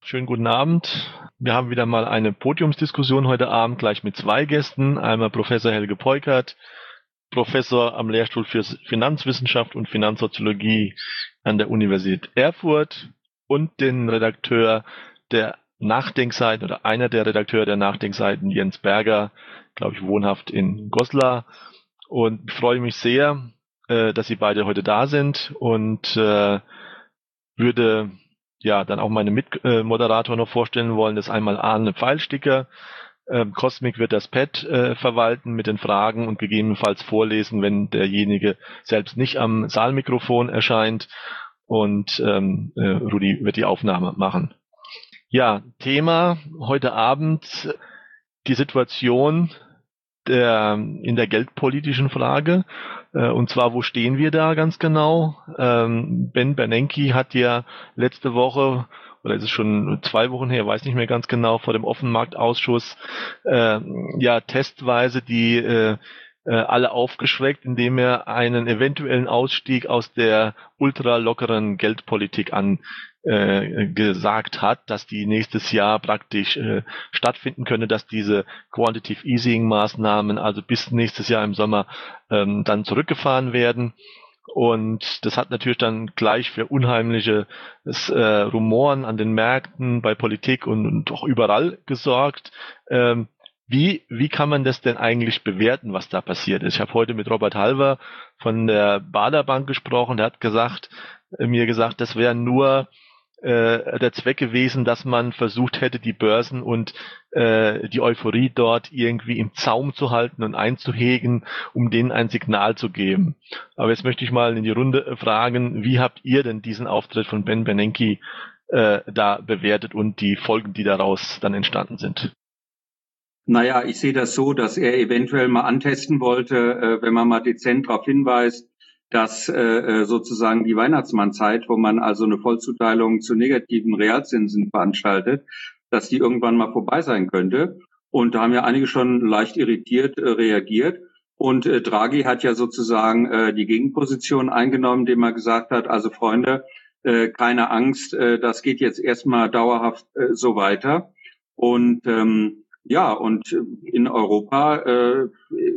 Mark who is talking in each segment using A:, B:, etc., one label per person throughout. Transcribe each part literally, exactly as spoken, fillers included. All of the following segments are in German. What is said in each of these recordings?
A: schönen guten Abend. Wir haben wieder mal eine Podiumsdiskussion heute Abend, gleich mit zwei Gästen. Einmal Professor Helge Peukert, Professor am Lehrstuhl für Finanzwissenschaft und Finanzsoziologie an der Universität Erfurt und den Redakteur der Nachdenkseiten oder einer der Redakteure der Nachdenkseiten, Jens Berger, glaube ich, wohnhaft in Goslar. Und ich freue mich sehr, äh, dass Sie beide heute da sind und äh, würde ja dann auch meine Mitmoderator noch vorstellen wollen. Das ist einmal Arne Pfeilsticker. Ähm, Cosmic wird das Pad äh, verwalten mit den Fragen und gegebenenfalls vorlesen, wenn derjenige selbst nicht am Saalmikrofon erscheint. Und ähm, äh, Rudi wird die Aufnahme machen. Ja, Thema heute Abend die Situation der, in der geldpolitischen Frage. Äh, und zwar, wo stehen wir da ganz genau? Ähm, Ben Bernanke hat ja letzte Woche, oder ist es schon zwei Wochen her, weiß nicht mehr ganz genau, vor dem Offenmarktausschuss äh, ja testweise die äh, äh, alle aufgeschreckt, indem er einen eventuellen Ausstieg aus der ultralockeren Geldpolitik an äh, gesagt hat, dass die nächstes Jahr praktisch äh, stattfinden könne, dass diese Quantitative Easing Maßnahmen also bis nächstes Jahr im Sommer ähm, dann zurückgefahren werden. Und das hat natürlich dann gleich für unheimliche äh, Rumoren an den Märkten, bei Politik und, und auch überall gesorgt. Ähm, wie, wie kann man das denn eigentlich bewerten, was da passiert ist? Ich habe heute mit Robert Halver von der Baader Bank gesprochen, der hat gesagt, äh, mir gesagt, das wäre nur äh, der Zweck gewesen, dass man versucht hätte, die Börsen und äh, die Euphorie dort irgendwie im Zaum zu halten und einzuhegen, um denen ein Signal zu geben. Aber jetzt möchte ich mal in die Runde fragen, wie habt ihr denn diesen Auftritt von Ben Bernanke äh, da bewertet und die Folgen, die daraus dann entstanden sind?
B: Naja, ich sehe das so, dass er eventuell mal antesten wollte, äh, wenn man mal dezent darauf hinweist, dass äh, sozusagen die Weihnachtsmannzeit, wo man also eine Vollzuteilung zu negativen Realzinsen veranstaltet, dass die irgendwann mal vorbei sein könnte. Und da haben ja einige schon leicht irritiert äh, reagiert. Und äh, Draghi hat ja sozusagen äh, die Gegenposition eingenommen, indem er gesagt hat, also Freunde, äh, keine Angst, äh, das geht jetzt erstmal dauerhaft äh, so weiter. Und ähm, ja, und in Europa, äh,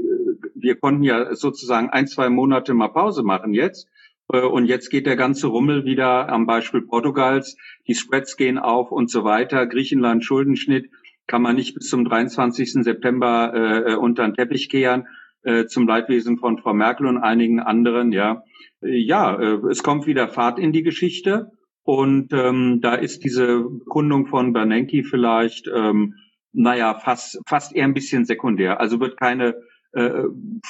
B: wir konnten ja sozusagen ein, zwei Monate mal Pause machen jetzt. Äh, und jetzt geht der ganze Rummel wieder am Beispiel Portugals. Die Spreads gehen auf und so weiter. Griechenland Schuldenschnitt kann man nicht bis zum dreiundzwanzigsten September äh, unter den Teppich kehren, äh, zum Leidwesen von Frau Merkel und einigen anderen. Ja, äh, ja, äh, es kommt wieder Fahrt in die Geschichte. Und ähm, da ist diese Bekundung von Bernanke vielleicht ähm, naja, fast, fast eher ein bisschen sekundär. Also wird keine äh,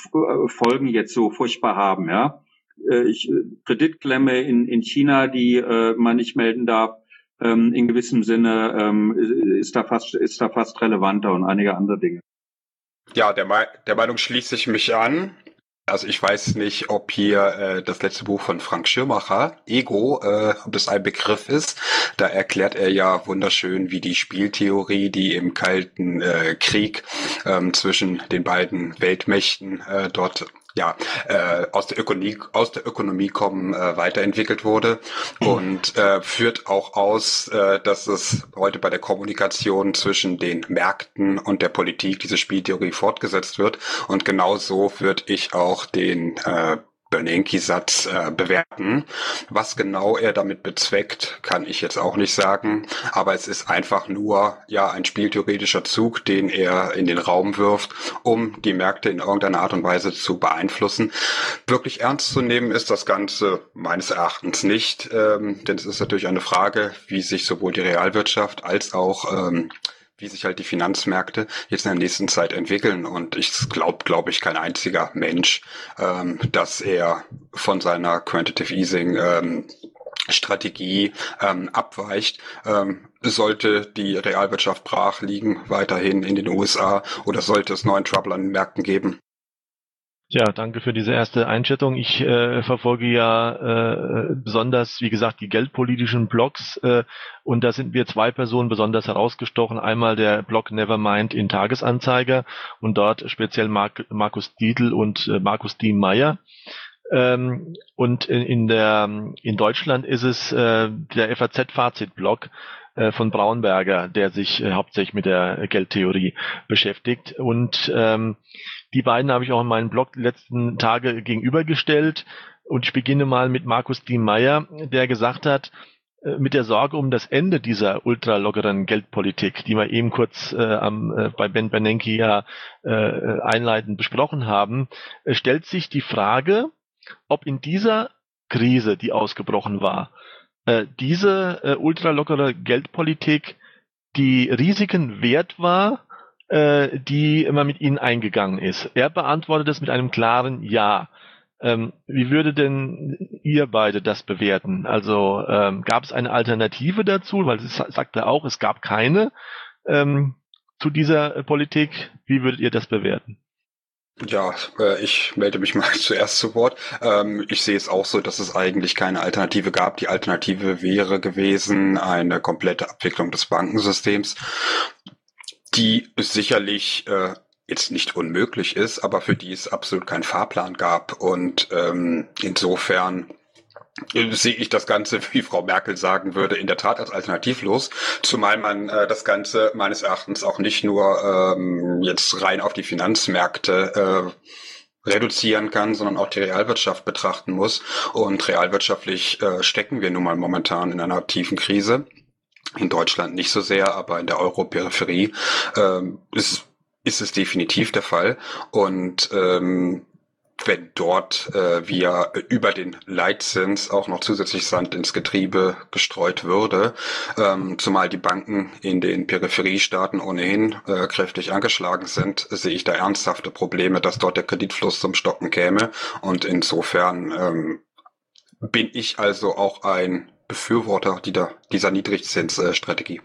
B: Folgen jetzt so furchtbar haben, ja. Äh, ich, Kreditklemme in, in China, die äh, man nicht melden darf, ähm, in gewissem Sinne ähm, ist da fast, ist da fast relevanter und einige andere Dinge.
C: Ja, der, Me- der Meinung schließe ich mich an. Also ich weiß nicht, ob hier äh, das letzte Buch von Frank Schirmacher, Ego, äh, ob das ein Begriff ist. Da erklärt er ja wunderschön, wie die Spieltheorie, die im Kalten äh, Krieg ähm, zwischen den beiden Weltmächten äh, dort ja äh, aus der Ökonomie aus der Ökonomie kommen äh, weiterentwickelt wurde und äh, führt auch aus, äh, dass es heute bei der Kommunikation zwischen den Märkten und der Politik diese Spieltheorie fortgesetzt wird, und genauso würde ich auch den äh, Bernanke-Satz äh, bewerten. Was genau er damit bezweckt, kann ich jetzt auch nicht sagen, aber es ist einfach nur ja ein spieltheoretischer Zug, den er in den Raum wirft, um die Märkte in irgendeiner Art und Weise zu beeinflussen. Wirklich ernst zu nehmen ist das Ganze meines Erachtens nicht, ähm, denn es ist natürlich eine Frage, wie sich sowohl die Realwirtschaft als auch ähm, wie sich halt die Finanzmärkte jetzt in der nächsten Zeit entwickeln. Und ich glaube, glaube ich, kein einziger Mensch, ähm, dass er von seiner Quantitative Easing ähm, Strategie ähm, abweicht. Ähm, sollte die Realwirtschaft brach liegen, weiterhin in den U S A, oder sollte es neuen Trouble an den Märkten geben?
A: Ja, danke für diese erste Einschätzung. Ich äh, verfolge ja äh, besonders, wie gesagt, die geldpolitischen Blogs äh, und da sind mir zwei Personen besonders herausgestochen. Einmal der Blog Nevermind in Tagesanzeiger und dort speziell Mark, Markus Dietl und äh, Markus Diemeyer. Ähm, und in, in der in Deutschland ist es äh, der F A Z-Fazit-Blog. äh, von Braunberger, der sich äh, hauptsächlich mit der Geldtheorie beschäftigt. Und ähm, die beiden habe ich auch in meinem Blog die letzten Tage gegenübergestellt. Und ich beginne mal mit Markus Diemeyer, der gesagt hat, äh, mit der Sorge um das Ende dieser ultralockeren Geldpolitik, die wir eben kurz äh, am, äh, bei Ben Bernanke ja äh, einleitend besprochen haben, äh, stellt sich die Frage, ob in dieser Krise, die ausgebrochen war, äh, diese äh, ultralockere Geldpolitik die Risiken wert war, äh, die immer mit ihnen eingegangen ist. Er beantwortet es mit einem klaren Ja. Ähm, wie würde denn ihr beide das bewerten? Also ähm, gab es eine Alternative dazu? Weil es sagte auch, es gab keine ähm, zu dieser äh, Politik. Wie würdet ihr das bewerten?
C: Ja, äh, ich melde mich mal zuerst zu Wort. Ähm, ich sehe es auch so, dass es eigentlich keine Alternative gab. Die Alternative wäre gewesen eine komplette Abwicklung des Bankensystems, die sicherlich äh, jetzt nicht unmöglich ist, aber für die es absolut keinen Fahrplan gab. Und ähm, insofern sehe ich das Ganze, wie Frau Merkel sagen würde, in der Tat als alternativlos, zumal man äh, das Ganze meines Erachtens auch nicht nur ähm, jetzt rein auf die Finanzmärkte äh, reduzieren kann, sondern auch die Realwirtschaft betrachten muss. Und realwirtschaftlich äh, stecken wir nun mal momentan in einer tiefen Krise. In Deutschland nicht so sehr, aber in der Euro-Peripherie ähm, ist, ist es definitiv der Fall. Und ähm, wenn dort äh, wir über den Leitzins auch noch zusätzlich Sand ins Getriebe gestreut würde, ähm, zumal die Banken in den Peripheriestaaten ohnehin äh, kräftig angeschlagen sind, sehe ich da ernsthafte Probleme, dass dort der Kreditfluss zum Stocken käme. Und insofern ähm, bin ich also auch ein Befürworter dieser, dieser Niedrigzinsstrategie.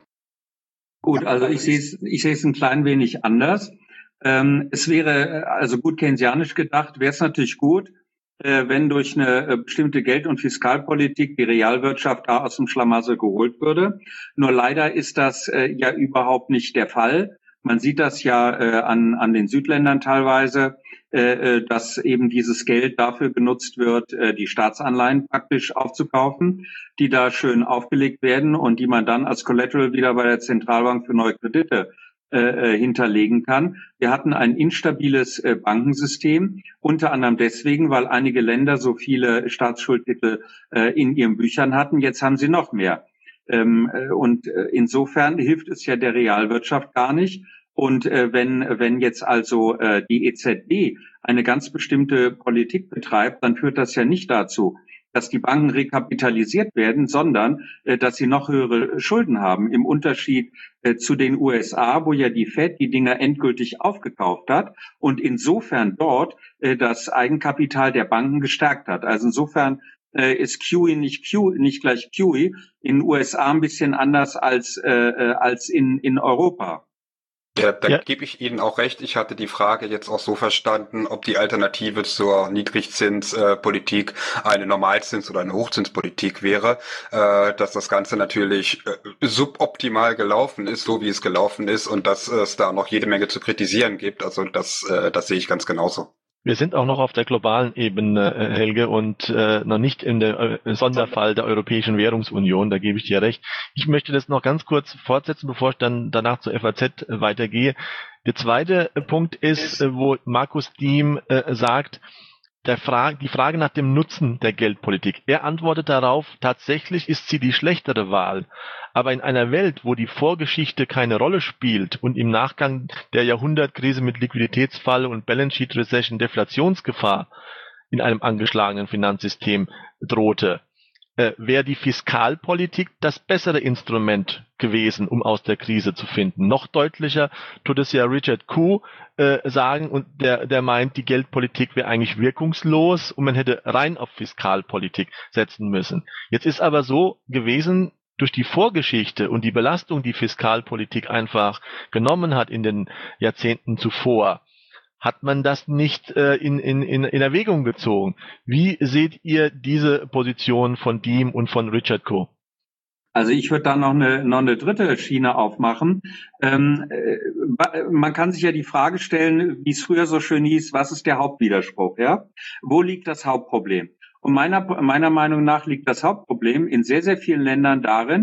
B: Gut, also ich sehe es, ich sehe es ein klein wenig anders. Ähm, es wäre, also gut keynesianisch gedacht, wäre es natürlich gut, äh, wenn durch eine äh, bestimmte Geld- und Fiskalpolitik die Realwirtschaft da aus dem Schlamassel geholt würde. Nur leider ist das äh, ja überhaupt nicht der Fall. Man sieht das ja äh, an, an den Südländern teilweise, äh, dass eben dieses Geld dafür genutzt wird, äh, die Staatsanleihen praktisch aufzukaufen, die da schön aufgelegt werden und die man dann als Collateral wieder bei der Zentralbank für neue Kredite äh, hinterlegen kann. Wir hatten ein instabiles äh, Bankensystem, unter anderem deswegen, weil einige Länder so viele Staatsschuldtitel äh, in ihren Büchern hatten. Jetzt haben sie noch mehr. Ähm, äh, und äh, insofern hilft es ja der Realwirtschaft gar nicht. Und äh, wenn wenn jetzt also äh, die E Z B eine ganz bestimmte Politik betreibt, dann führt das ja nicht dazu, dass die Banken rekapitalisiert werden, sondern äh, dass sie noch höhere Schulden haben. Im Unterschied äh, zu den U S A, wo ja die Fed die Dinger endgültig aufgekauft hat und insofern dort äh, das Eigenkapital der Banken gestärkt hat. Also insofern äh, ist Q E nicht Q, nicht gleich Q E in den U S A ein bisschen anders als äh, als in in Europa.
C: Ja, da
A: Ja.
C: gebe ich Ihnen auch recht. Ich hatte die Frage jetzt auch so verstanden, ob die Alternative zur Niedrigzinspolitik eine Normalzins- oder eine Hochzinspolitik wäre, äh, dass das Ganze natürlich äh, suboptimal gelaufen ist, so wie es gelaufen ist, und dass es da noch jede Menge zu kritisieren gibt. Also das, äh, das sehe ich ganz genauso.
A: Wir sind auch noch auf der globalen Ebene, äh, Helge, und äh, noch nicht in der äh, Sonderfall der Europäischen Währungsunion, da gebe ich dir recht. Ich möchte das noch ganz kurz fortsetzen, bevor ich dann danach zur F A Z äh, weitergehe. Der zweite äh, Punkt ist, äh, wo Markus Diem äh, sagt, der Fra- die Frage nach dem Nutzen der Geldpolitik. Er antwortet darauf, tatsächlich ist sie die schlechtere Wahl. Aber in einer Welt, wo die Vorgeschichte keine Rolle spielt und im Nachgang der Jahrhundertkrise mit Liquiditätsfall und Balance Sheet Recession Deflationsgefahr in einem angeschlagenen Finanzsystem drohte, äh, wäre die Fiskalpolitik das bessere Instrument gewesen, um aus der Krise zu finden. Noch deutlicher tut es ja Richard Koo äh, sagen, und der, der meint, die Geldpolitik wäre eigentlich wirkungslos und man hätte rein auf Fiskalpolitik setzen müssen. Jetzt ist aber so gewesen, durch die Vorgeschichte und die Belastung, die Fiskalpolitik einfach genommen hat in den Jahrzehnten zuvor, hat man das nicht äh, in, in, in, in Erwägung gezogen. Wie seht ihr diese Position von Diem und von Richard Koo?
B: Also ich würde da noch eine, noch eine dritte Schiene aufmachen. Ähm, äh, man kann sich ja die Frage stellen, wie es früher so schön hieß, was ist der Hauptwiderspruch? Ja? Wo liegt das Hauptproblem? Und meiner, meiner Meinung nach liegt das Hauptproblem in sehr, sehr vielen Ländern darin,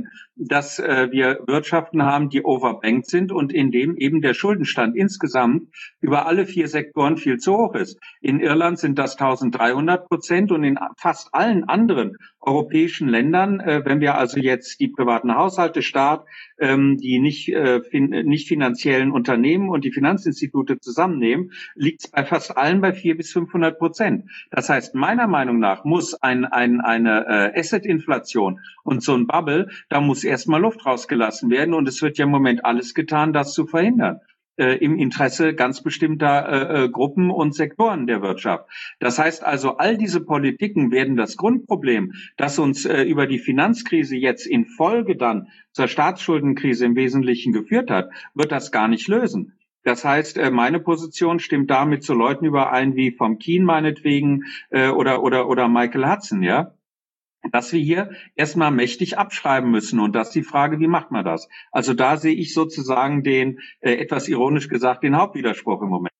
B: dass äh, wir Wirtschaften haben, die overbanked sind und in dem eben der Schuldenstand insgesamt über alle vier Sektoren viel zu hoch ist. In Irland sind das eintausenddreihundert Prozent und in fast allen anderen europäischen Ländern, äh, wenn wir also jetzt die privaten Haushalte, Staat, ähm, die nicht, äh, fin nicht finanziellen Unternehmen und die Finanzinstitute zusammennehmen, liegt es bei fast allen bei vierhundert bis fünfhundert Prozent. Das heißt, meiner Meinung nach muss ein, ein, eine äh, Asset-Inflation und so ein Bubble, da muss erstmal Luft rausgelassen werden und es wird ja im Moment alles getan, das zu verhindern. Äh, im Interesse ganz bestimmter äh, Gruppen und Sektoren der Wirtschaft. Das heißt also, all diese Politiken werden das Grundproblem, das uns äh, über die Finanzkrise jetzt in Folge dann zur Staatsschuldenkrise im Wesentlichen geführt hat, wird das gar nicht lösen. Das heißt, äh, meine Position stimmt damit zu Leuten überein wie vom Keen meinetwegen äh, oder oder oder Michael Hudson, ja, dass wir hier erstmal mächtig abschreiben müssen. Und das ist die Frage, wie macht man das? Also da sehe ich sozusagen den, äh, etwas ironisch gesagt, den Hauptwiderspruch im Moment.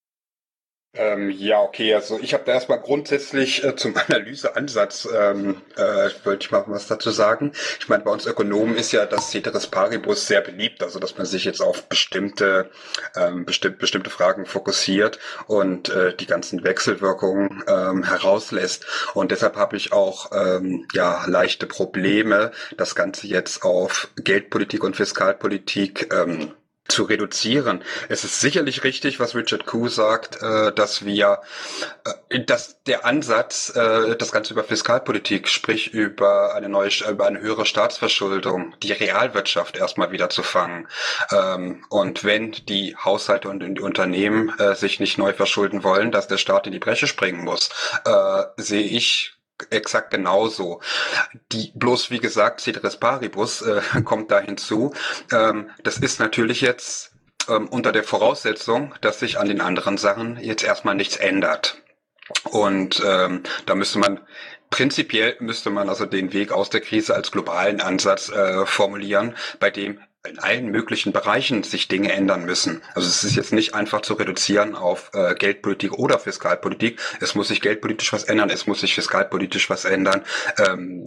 C: Ähm, ja, okay, also ich habe da erstmal grundsätzlich äh, zum Analyseansatz, ähm, äh, wollte ich mal was dazu sagen. Ich meine, bei uns Ökonomen ist ja das Ceteris Paribus sehr beliebt, also dass man sich jetzt auf bestimmte ähm, bestimm bestimmte Fragen fokussiert und äh, die ganzen Wechselwirkungen ähm, herauslässt. Und deshalb habe ich auch ähm, ja leichte Probleme, das Ganze jetzt auf Geldpolitik und Fiskalpolitik ähm, zu reduzieren. Es ist sicherlich richtig, was Richard Koo sagt, äh, dass wir, äh, dass der Ansatz, äh, das Ganze über Fiskalpolitik, sprich über eine neue, über eine höhere Staatsverschuldung, die Realwirtschaft erstmal wieder zu fangen. Ähm, und wenn die Haushalte und die Unternehmen äh, sich nicht neu verschulden wollen, dass der Staat in die Bresche springen muss, äh, sehe ich exakt genauso. Die bloß, wie gesagt, Ceteris Paribus äh, kommt da hinzu. Ähm, das ist natürlich jetzt ähm, unter der Voraussetzung, dass sich an den anderen Sachen jetzt erstmal nichts ändert. Und ähm, da müsste man prinzipiell müsste man also den Weg aus der Krise als globalen Ansatz äh, formulieren, bei dem in allen möglichen Bereichen sich Dinge ändern müssen. Also es ist jetzt nicht einfach zu reduzieren auf äh, Geldpolitik oder Fiskalpolitik. Es muss sich geldpolitisch was ändern, es muss sich fiskalpolitisch was ändern. Ähm,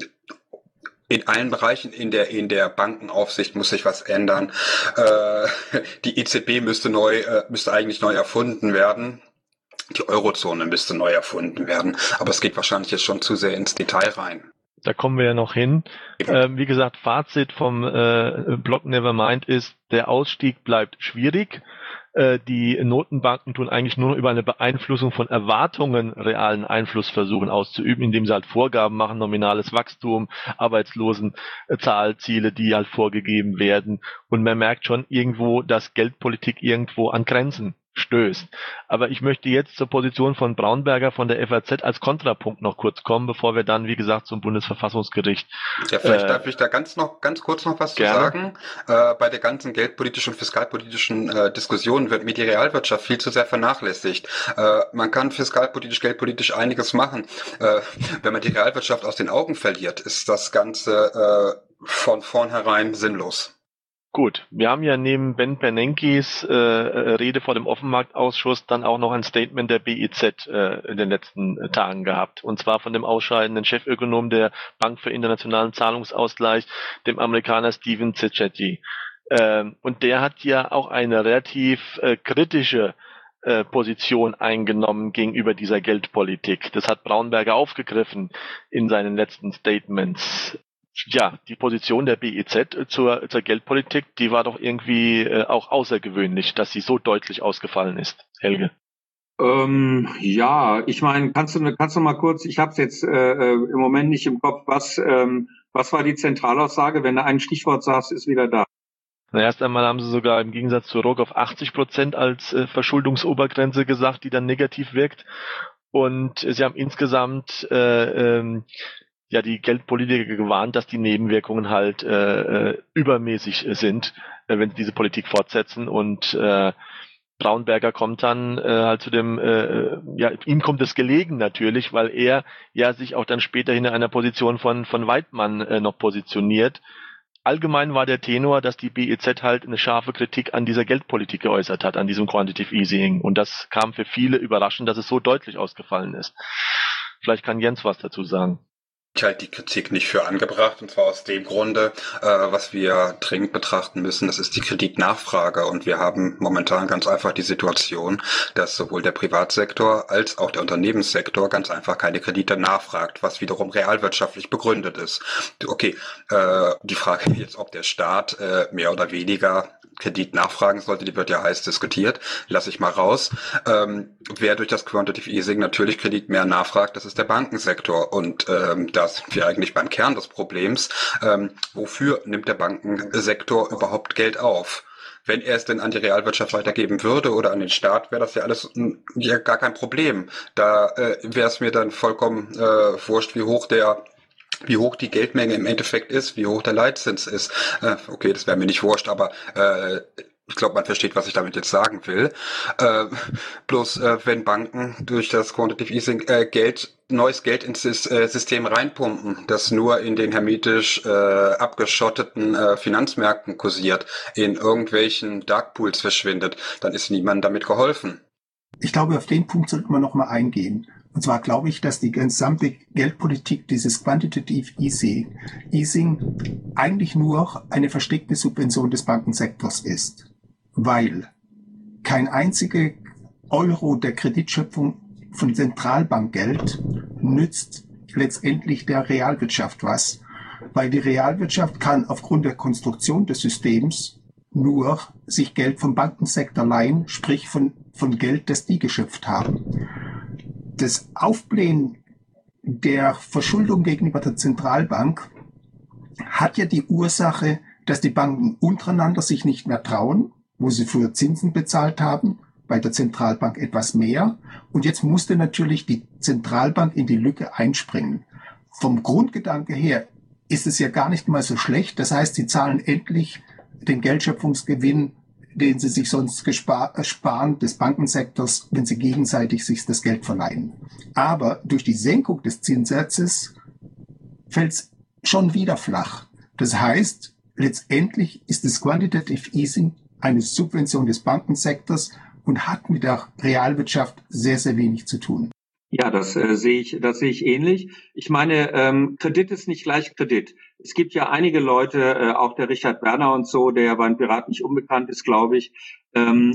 C: in allen Bereichen in der in der Bankenaufsicht muss sich was ändern. Äh, die E Z B müsste neu äh, müsste eigentlich neu erfunden werden. Die Eurozone müsste neu erfunden werden. Aber es geht wahrscheinlich jetzt schon zu sehr ins Detail rein.
A: Da kommen wir ja noch hin. Ähm, wie gesagt, Fazit vom äh, Blog Nevermind ist, der Ausstieg bleibt schwierig. Äh, die Notenbanken tun eigentlich nur noch über eine Beeinflussung von Erwartungen realen Einfluss versuchen auszuüben, indem sie halt Vorgaben machen, nominales Wachstum, Arbeitslosenzahlziele, die halt vorgegeben werden. Und man merkt schon irgendwo, dass Geldpolitik irgendwo an Grenzen stößt. Aber ich möchte jetzt zur Position von Braunberger von der F A Z als Kontrapunkt noch kurz kommen, bevor wir dann, wie gesagt, zum Bundesverfassungsgericht.
C: Ja, vielleicht äh, darf ich da ganz noch ganz kurz noch was gerne zu sagen. Äh, bei der ganzen geldpolitischen und fiskalpolitischen äh, Diskussion wird mir die Realwirtschaft viel zu sehr vernachlässigt. Äh, man kann fiskalpolitisch, geldpolitisch einiges machen. Äh, wenn man die Realwirtschaft aus den Augen verliert, ist das Ganze äh, von vornherein sinnlos.
A: Gut, wir haben ja neben Ben Bernankes äh, Rede vor dem Offenmarktausschuss dann auch noch ein Statement der B I Z äh, in den letzten äh, Tagen gehabt. Und zwar von dem ausscheidenden Chefökonom der Bank für internationalen Zahlungsausgleich, dem Amerikaner Stephen Cecchetti. Ähm, und der hat ja auch eine relativ äh, kritische äh, Position eingenommen gegenüber dieser Geldpolitik. Das hat Braunberger aufgegriffen in seinen letzten Statements. Ja, die Position der B I Z zur, zur Geldpolitik, die war doch irgendwie äh, auch außergewöhnlich, dass sie so deutlich ausgefallen ist. Helge.
B: Ähm, ja, ich meine, kannst du kannst du mal kurz, ich habe es jetzt äh, im Moment nicht im Kopf, was ähm, was war die Zentralaussage? Wenn du ein Stichwort sagst, ist wieder da.
A: Na, erst einmal haben sie sogar im Gegensatz zu Rock auf achtzig Prozent als äh, Verschuldungsobergrenze gesagt, die dann negativ wirkt. Und äh, sie haben insgesamt äh, ähm, ja die Geldpolitiker gewarnt, dass die Nebenwirkungen halt äh, äh, übermäßig sind, äh, wenn sie diese Politik fortsetzen. Und äh, Braunberger kommt dann äh, halt zu dem, äh, ja, ihm kommt es gelegen natürlich, weil er ja sich auch dann später in einer Position von von Weidmann äh, noch positioniert. Allgemein war der Tenor, dass die B I Z halt eine scharfe Kritik an dieser Geldpolitik geäußert hat, an diesem Quantitative Easing. Und das kam für viele überraschend, dass es so deutlich ausgefallen ist. Vielleicht kann Jens was dazu sagen.
C: Ich halte die Kritik nicht für angebracht, und zwar aus dem Grunde, äh, was wir dringend betrachten müssen, das ist die Kreditnachfrage. Und wir haben momentan ganz einfach die Situation, dass sowohl der Privatsektor als auch der Unternehmenssektor ganz einfach keine Kredite nachfragt, was wiederum realwirtschaftlich begründet ist. Okay, äh, die Frage jetzt, ob der Staat äh, mehr oder weniger Kredit nachfragen sollte, die wird ja heiß diskutiert, lasse ich mal raus. Ähm, wer durch das Quantitative Easing natürlich Kredit mehr nachfragt, das ist der Bankensektor. Und ähm, da sind wir eigentlich beim Kern des Problems. Ähm, wofür nimmt der Bankensektor überhaupt Geld auf? Wenn er es denn an die Realwirtschaft weitergeben würde oder an den Staat, wäre das ja alles ja gar kein Problem. Da äh, wäre es mir dann vollkommen äh, wurscht, wie hoch der wie hoch die Geldmenge im Endeffekt ist, wie hoch der Leitzins ist. Äh, okay, das wäre mir nicht wurscht, aber äh, ich glaube, man versteht, was ich damit jetzt sagen will. Äh, bloß äh, wenn Banken durch das Quantitative Easing äh, Geld, neues Geld ins äh, System reinpumpen, das nur in den hermetisch äh, abgeschotteten äh, Finanzmärkten kursiert, in irgendwelchen Darkpools verschwindet, dann ist niemandem damit geholfen.
D: Ich glaube, auf den Punkt sollten wir noch mal eingehen. Und zwar glaube ich, dass die gesamte Geldpolitik dieses Quantitative Easing, Easing eigentlich nur eine versteckte Subvention des Bankensektors ist. Weil kein einziger Euro der Kreditschöpfung von Zentralbankgeld nützt letztendlich der Realwirtschaft was. Weil die Realwirtschaft kann aufgrund der Konstruktion des Systems nur sich Geld vom Bankensektor leihen, sprich von, von Geld, das die geschöpft haben. Das Aufblähen der Verschuldung gegenüber der Zentralbank hat ja die Ursache, dass die Banken untereinander sich nicht mehr trauen, wo sie früher Zinsen bezahlt haben, bei der Zentralbank etwas mehr. Und jetzt musste natürlich die Zentralbank in die Lücke einspringen. Vom Grundgedanke her ist es ja gar nicht mal so schlecht. Das heißt, sie zahlen endlich den Geldschöpfungsgewinn, den sie sich sonst sparen, des Bankensektors, wenn sie gegenseitig sich das Geld verleihen. Aber durch die Senkung des Zinssatzes fällt es schon wieder flach. Das heißt, letztendlich ist das Quantitative Easing eine Subvention des Bankensektors und hat mit der Realwirtschaft sehr, sehr wenig zu tun.
B: Ja, das äh, sehe ich, das sehe ich ähnlich. Ich meine, ähm, Kredit ist nicht gleich Kredit. Es gibt ja einige Leute, äh, auch der Richard Werner und so, der ja beim Piraten nicht unbekannt ist, glaube ich, ähm,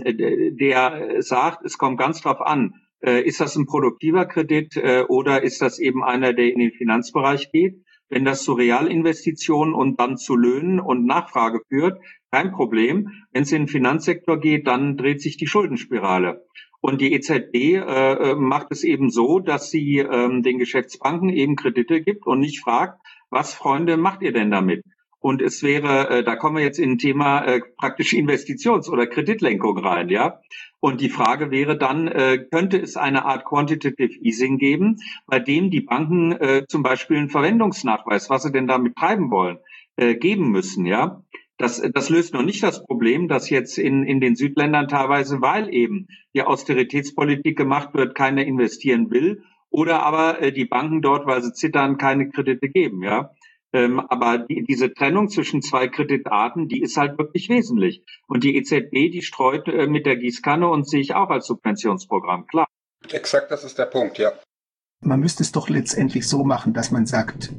B: der sagt, es kommt ganz drauf an, äh, ist das ein produktiver Kredit äh, oder ist das eben einer, der in den Finanzbereich geht? Wenn das zu Realinvestitionen und dann zu Löhnen und Nachfrage führt, kein Problem. Wenn es in den Finanzsektor geht, dann dreht sich die Schuldenspirale. Und die E Z B äh, macht es eben so, dass sie ähm, den Geschäftsbanken eben Kredite gibt und nicht fragt, was, Freunde, macht ihr denn damit? Und es wäre, äh, da kommen wir jetzt in ein Thema äh, praktisch Investitions- oder Kreditlenkung rein, ja. Und die Frage wäre dann, äh, könnte es eine Art Quantitative Easing geben, bei dem die Banken äh, zum Beispiel einen Verwendungsnachweis, was sie denn damit treiben wollen, äh, geben müssen, ja. Das, das löst noch nicht das Problem, dass jetzt in, in den Südländern teilweise, weil eben die Austeritätspolitik gemacht wird, keiner investieren will, oder aber äh, die Banken dort, weil sie zittern, keine Kredite geben, ja. Ähm, aber die, diese Trennung zwischen zwei Kreditarten, die ist halt wirklich wesentlich. Und die E Z B, die streut äh, mit der Gießkanne und sehe ich auch als Subventionsprogramm, klar.
C: Exakt, das ist der Punkt, ja.
D: Man müsste es doch letztendlich so machen, dass man sagt,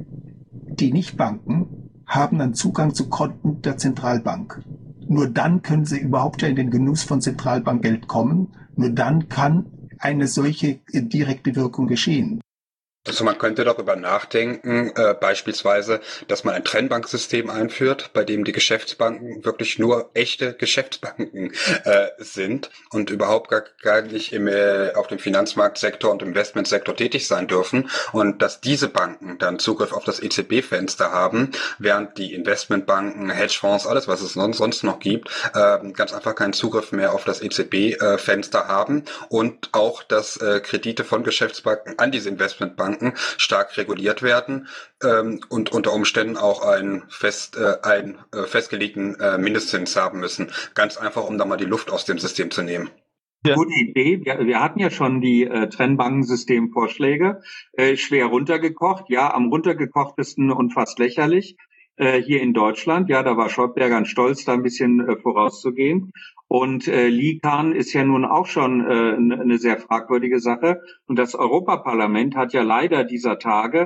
D: die Nichtbanken haben dann Zugang zu Konten der Zentralbank. Nur dann können sie überhaupt ja in den Genuss von Zentralbankgeld kommen. Nur dann kann eine solche direkte Wirkung geschehen.
C: Also man könnte darüber nachdenken, äh, beispielsweise, dass man ein Trennbanksystem einführt, bei dem die Geschäftsbanken wirklich nur echte Geschäftsbanken äh, sind und überhaupt gar, gar nicht im, äh, auf dem Finanzmarktsektor und Investmentsektor tätig sein dürfen und dass diese Banken dann Zugriff auf das E Z B-Fenster haben, während die Investmentbanken, Hedgefonds, alles was es sonst noch gibt, äh, ganz einfach keinen Zugriff mehr auf das E Z B-Fenster haben und auch, dass äh, Kredite von Geschäftsbanken an diese Investmentbanken stark reguliert werden ähm, und unter Umständen auch einen, fest, äh, einen äh, festgelegten äh, Mindestzins haben müssen. Ganz einfach, um da mal die Luft aus dem System zu nehmen.
B: Ja. Gute Idee. Wir, wir hatten ja schon die äh, Trennbankensystem-Vorschläge, äh, schwer runtergekocht. Ja, am runtergekochtesten und fast lächerlich äh, hier in Deutschland. Ja, da war Schäuble ganz stolz, da ein bisschen äh, vorauszugehen. Und äh, Likan ist ja nun auch schon äh, eine sehr fragwürdige Sache. Und das Europaparlament hat ja leider dieser Tage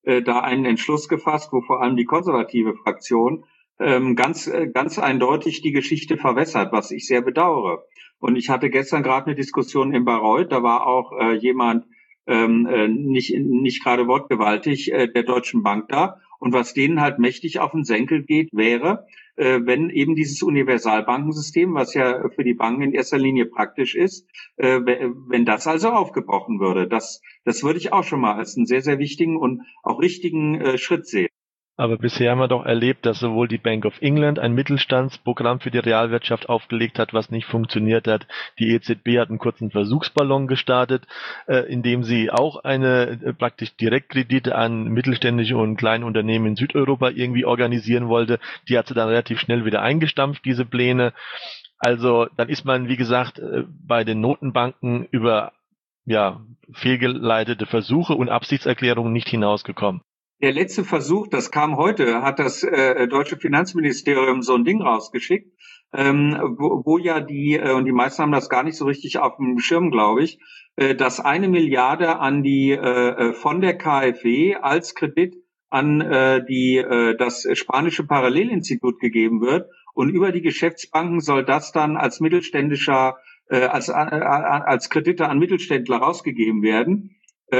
B: äh, da einen Entschluss gefasst, wo vor allem die konservative Fraktion ähm, ganz, äh, ganz eindeutig die Geschichte verwässert, was ich sehr bedauere. Und ich hatte gestern gerade eine Diskussion in Bayreuth, da war auch äh, jemand ähm, äh, nicht, nicht gerade wortgewaltig äh, der Deutschen Bank da. Und was denen halt mächtig auf den Senkel geht, wäre, äh, wenn eben dieses Universalbankensystem, was ja für die Banken in erster Linie praktisch ist, äh, wenn das also aufgebrochen würde. Das, das würde ich auch schon mal als einen sehr, sehr wichtigen und auch richtigen äh, Schritt sehen.
A: Aber bisher haben wir doch erlebt, dass sowohl die Bank of England ein Mittelstandsprogramm für die Realwirtschaft aufgelegt hat, was nicht funktioniert hat. Die E Z B hat einen kurzen Versuchsballon gestartet, äh, indem sie auch eine äh, praktisch Direktkredite an mittelständische und kleine Unternehmen in Südeuropa irgendwie organisieren wollte. Die hat sie dann relativ schnell wieder eingestampft, diese Pläne. Also dann ist man, wie gesagt, äh, bei den Notenbanken über ja fehlgeleitete Versuche und Absichtserklärungen nicht hinausgekommen.
B: Der letzte Versuch, das kam heute, hat das äh, deutsche Finanzministerium so ein Ding rausgeschickt, ähm, wo, wo ja die, äh, und die meisten haben das gar nicht so richtig auf dem Schirm, glaube ich, äh, dass eine Milliarde an die äh, von der K f W als Kredit an äh, die äh, das spanische Parallelinstitut gegeben wird. Und über die Geschäftsbanken soll das dann als mittelständischer, äh, als, äh, als Kredite an Mittelständler rausgegeben werden.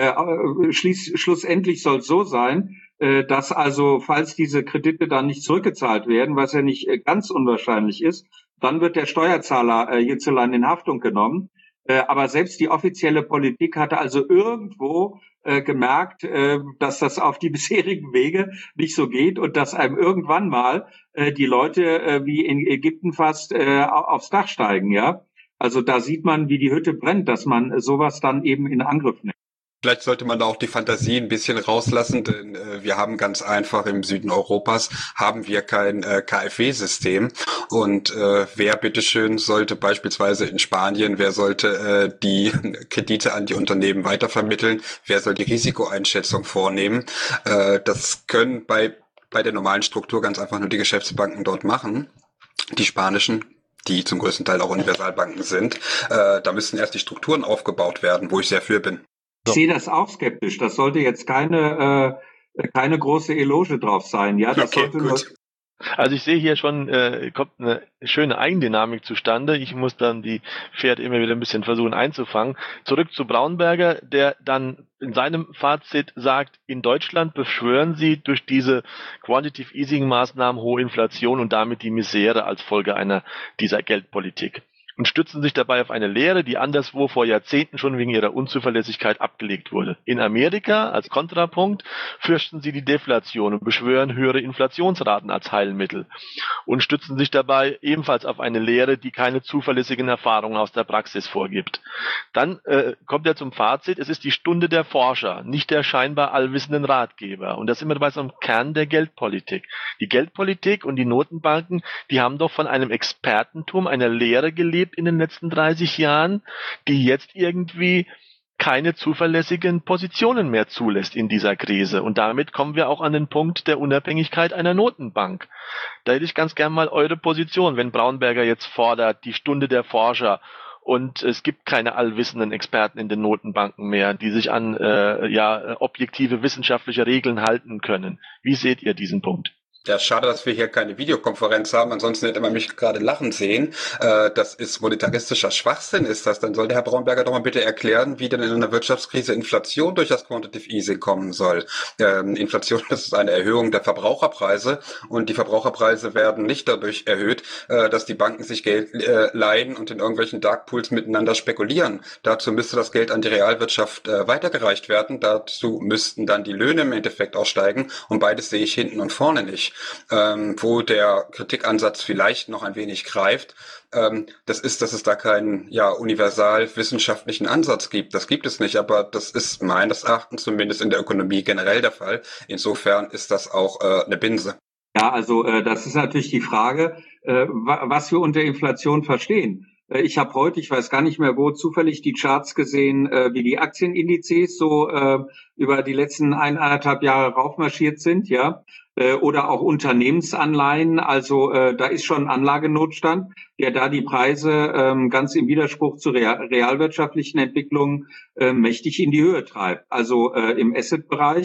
B: Äh, schließ, schlussendlich soll es so sein, äh, dass also, falls diese Kredite dann nicht zurückgezahlt werden, was ja nicht äh, ganz unwahrscheinlich ist, dann wird der Steuerzahler äh, hierzulande in Haftung genommen. Äh, aber selbst die offizielle Politik hatte also irgendwo äh, gemerkt, äh, dass das auf die bisherigen Wege nicht so geht und dass einem irgendwann mal äh, die Leute äh, wie in Ägypten fast äh, aufs Dach steigen, ja. Also da sieht man, wie die Hütte brennt, dass man sowas dann eben in Angriff nimmt.
C: Vielleicht sollte man da auch die Fantasie ein bisschen rauslassen, denn äh, wir haben ganz einfach im Süden Europas haben wir kein äh, K f W-System und äh, wer bitteschön sollte beispielsweise in Spanien, wer sollte äh, die Kredite an die Unternehmen weitervermitteln, wer soll die Risikoeinschätzung vornehmen? Äh, das können bei bei der normalen Struktur ganz einfach nur die Geschäftsbanken dort machen, die spanischen, die zum größten Teil auch Universalbanken sind. Äh, da müssen erst die Strukturen aufgebaut werden, wo ich sehr für bin.
B: Ich sehe das auch skeptisch. Das sollte jetzt keine äh, keine große Eloge drauf sein. Ja, das
C: okay,
B: sollte
C: gut.
B: nur.
A: Also ich sehe hier schon, äh, kommt eine schöne Eigendynamik zustande. Ich muss dann die Pferde immer wieder ein bisschen versuchen einzufangen. Zurück zu Braunberger, der dann in seinem Fazit sagt, in Deutschland beschwören sie durch diese Quantitative Easing Maßnahmen hohe Inflation und damit die Misere als Folge einer dieser Geldpolitik. Und stützen sich dabei auf eine Lehre, die anderswo vor Jahrzehnten schon wegen ihrer Unzuverlässigkeit abgelegt wurde. In Amerika als Kontrapunkt fürchten sie die Deflation und beschwören höhere Inflationsraten als Heilmittel und stützen sich dabei ebenfalls auf eine Lehre, die keine zuverlässigen Erfahrungen aus der Praxis vorgibt. Dann äh, kommt er zum Fazit, es ist die Stunde der Forscher, nicht der scheinbar allwissenden Ratgeber. Und das sind wir bei so einem Kern der Geldpolitik. Die Geldpolitik und die Notenbanken, die haben doch von einem Expertentum, einer Lehre gelebt, in den letzten dreißig Jahren, die jetzt irgendwie keine zuverlässigen Positionen mehr zulässt in dieser Krise. Und damit kommen wir auch an den Punkt der Unabhängigkeit einer Notenbank. Da hätte ich ganz gern mal eure Position, wenn Braunberger jetzt fordert, die Stunde der Forscher und es gibt keine allwissenden Experten in den Notenbanken mehr, die sich an äh, ja, objektive wissenschaftliche Regeln halten können. Wie seht ihr diesen Punkt?
C: Ja, schade, dass wir hier keine Videokonferenz haben, ansonsten hätte man mich gerade lachen sehen. Äh, das ist monetaristischer Schwachsinn, ist das. Dann soll der Herr Braunberger doch mal bitte erklären, wie denn in einer Wirtschaftskrise Inflation durch das Quantitative Easing kommen soll. Ähm, Inflation, das ist eine Erhöhung der Verbraucherpreise und die Verbraucherpreise werden nicht dadurch erhöht, äh, dass die Banken sich Geld äh, leihen und in irgendwelchen Darkpools miteinander spekulieren. Dazu müsste das Geld an die Realwirtschaft äh, weitergereicht werden. Dazu müssten dann die Löhne im Endeffekt auch steigen und beides sehe ich hinten und vorne nicht. Ähm, wo der Kritikansatz vielleicht noch ein wenig greift, ähm, das ist, dass es da keinen ja universal wissenschaftlichen Ansatz gibt. Das gibt es nicht, aber das ist meines Erachtens zumindest in der Ökonomie generell der Fall. Insofern ist das auch äh, eine Binse.
B: Ja, also äh, das ist natürlich die Frage, äh, wa- was wir unter Inflation verstehen. Äh, ich habe heute, ich weiß gar nicht mehr wo, zufällig die Charts gesehen, äh, wie die Aktienindizes so äh, über die letzten eineinhalb Jahre raufmarschiert sind, ja. Äh, oder auch Unternehmensanleihen, also äh, da ist schon Anlagenotstand, der da die Preise ähm, ganz im Widerspruch zu real, realwirtschaftlichen Entwicklungen äh, mächtig in die Höhe treibt. Also äh, im Asset-Bereich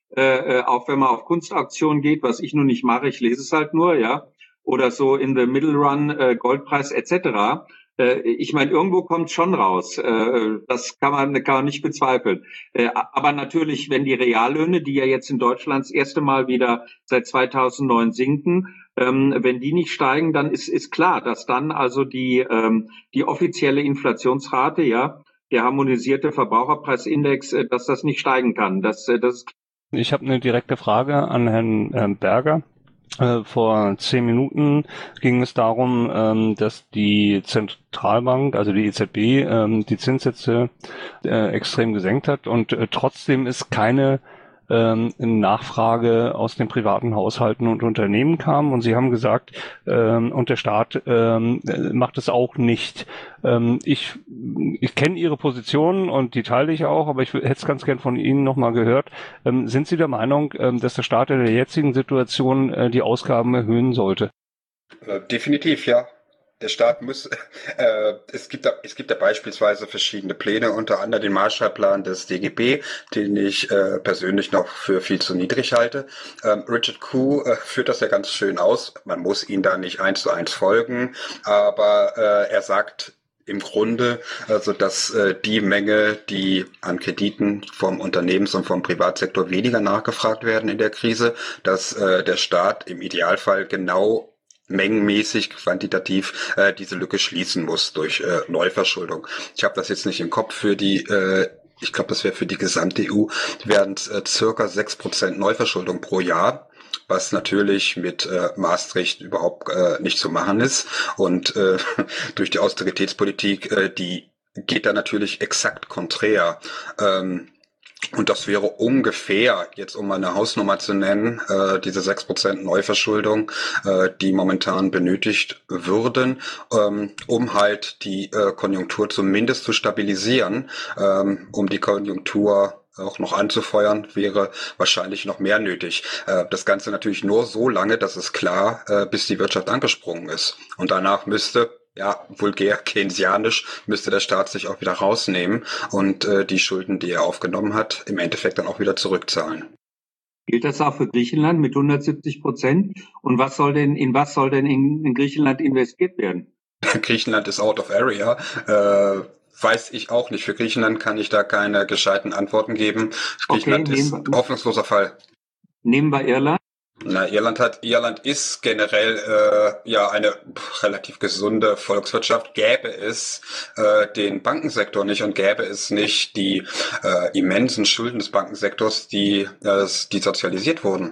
B: äh, auch wenn man auf Kunstauktionen geht, was ich nun nicht mache, ich lese es halt nur, ja, oder so in the Middle Run, äh, Goldpreis et cetera. Äh, ich meine, irgendwo kommt schon raus. Äh, das kann man, kann man nicht bezweifeln. Äh, aber natürlich, wenn die Reallöhne, die ja jetzt in Deutschland das erste Mal wieder seit zweitausendneun sinken, ähm, wenn die nicht steigen, dann ist, ist klar, dass dann also die, ähm, die offizielle Inflationsrate, ja, der harmonisierte Verbraucherpreisindex, äh, dass das nicht steigen kann. Das, äh, das
E: Ich habe eine direkte Frage an Herrn äh, Berger. Äh, vor zehn Minuten ging es darum, ähm, dass die Zentralbank, also die E Z B, ähm, die Zinssätze äh, extrem gesenkt hat und äh, trotzdem ist keine ähm, Nachfrage aus den privaten Haushalten und Unternehmen kam. Und Sie haben gesagt, ähm, und der Staat ähm, macht es auch nicht. Ähm, ich ich kenne Ihre Position und die teile ich auch, aber ich hätte es ganz gern von Ihnen nochmal gehört. Ähm, sind Sie der Meinung, ähm, dass der Staat in der jetzigen Situation äh, die Ausgaben erhöhen sollte?
C: Äh, definitiv, ja. Der Staat muss, äh, es gibt da, es gibt da beispielsweise verschiedene Pläne, unter anderem den Marshallplan des D G B, den ich äh, persönlich noch für viel zu niedrig halte. Ähm, Richard Koo äh, führt das ja ganz schön aus. Man muss ihn da nicht eins zu eins folgen, aber äh, er sagt im Grunde, also dass äh, die Menge, die an Krediten vom Unternehmens- und vom Privatsektor weniger nachgefragt werden in der Krise, dass äh, der Staat im Idealfall genau mengenmäßig, quantitativ äh, diese Lücke schließen muss durch äh, Neuverschuldung. Ich habe das jetzt nicht im Kopf für die, äh, ich glaube, das wäre für die gesamte E U, wären es äh, circa sechs Prozent Neuverschuldung pro Jahr, was natürlich mit äh, Maastricht überhaupt äh, nicht zu machen ist. Und äh, durch die Austeritätspolitik, äh, die geht da natürlich exakt konträr. Ähm, Und das wäre ungefähr, jetzt um mal eine Hausnummer zu nennen, äh, diese sechs Prozent Neuverschuldung, äh, die momentan benötigt würden, ähm, um halt die äh, Konjunktur zumindest zu stabilisieren. Ähm, um die Konjunktur auch noch anzufeuern, wäre wahrscheinlich noch mehr nötig. Äh, das Ganze natürlich nur so lange, das ist klar, äh, bis die Wirtschaft angesprungen ist. Und danach müsste ja, vulgär keynesianisch müsste der Staat sich auch wieder rausnehmen und äh, die Schulden, die er aufgenommen hat, im Endeffekt dann auch wieder zurückzahlen.
B: Gilt das auch für Griechenland mit hundertsiebzig Prozent? Und was soll denn, in was soll denn in, in Griechenland investiert werden?
C: Griechenland ist out of area. Äh, weiß ich auch nicht. Für Griechenland kann ich da keine gescheiten Antworten geben. Griechenland
B: Okay,
C: ist ein hoffnungsloser Fall.
B: Nehmen wir Irland.
C: Na, Irland hat, Irland ist generell äh, ja eine relativ gesunde Volkswirtschaft. Gäbe es äh, den Bankensektor nicht und gäbe es nicht die äh, immensen Schulden des Bankensektors, die, äh, die sozialisiert wurden.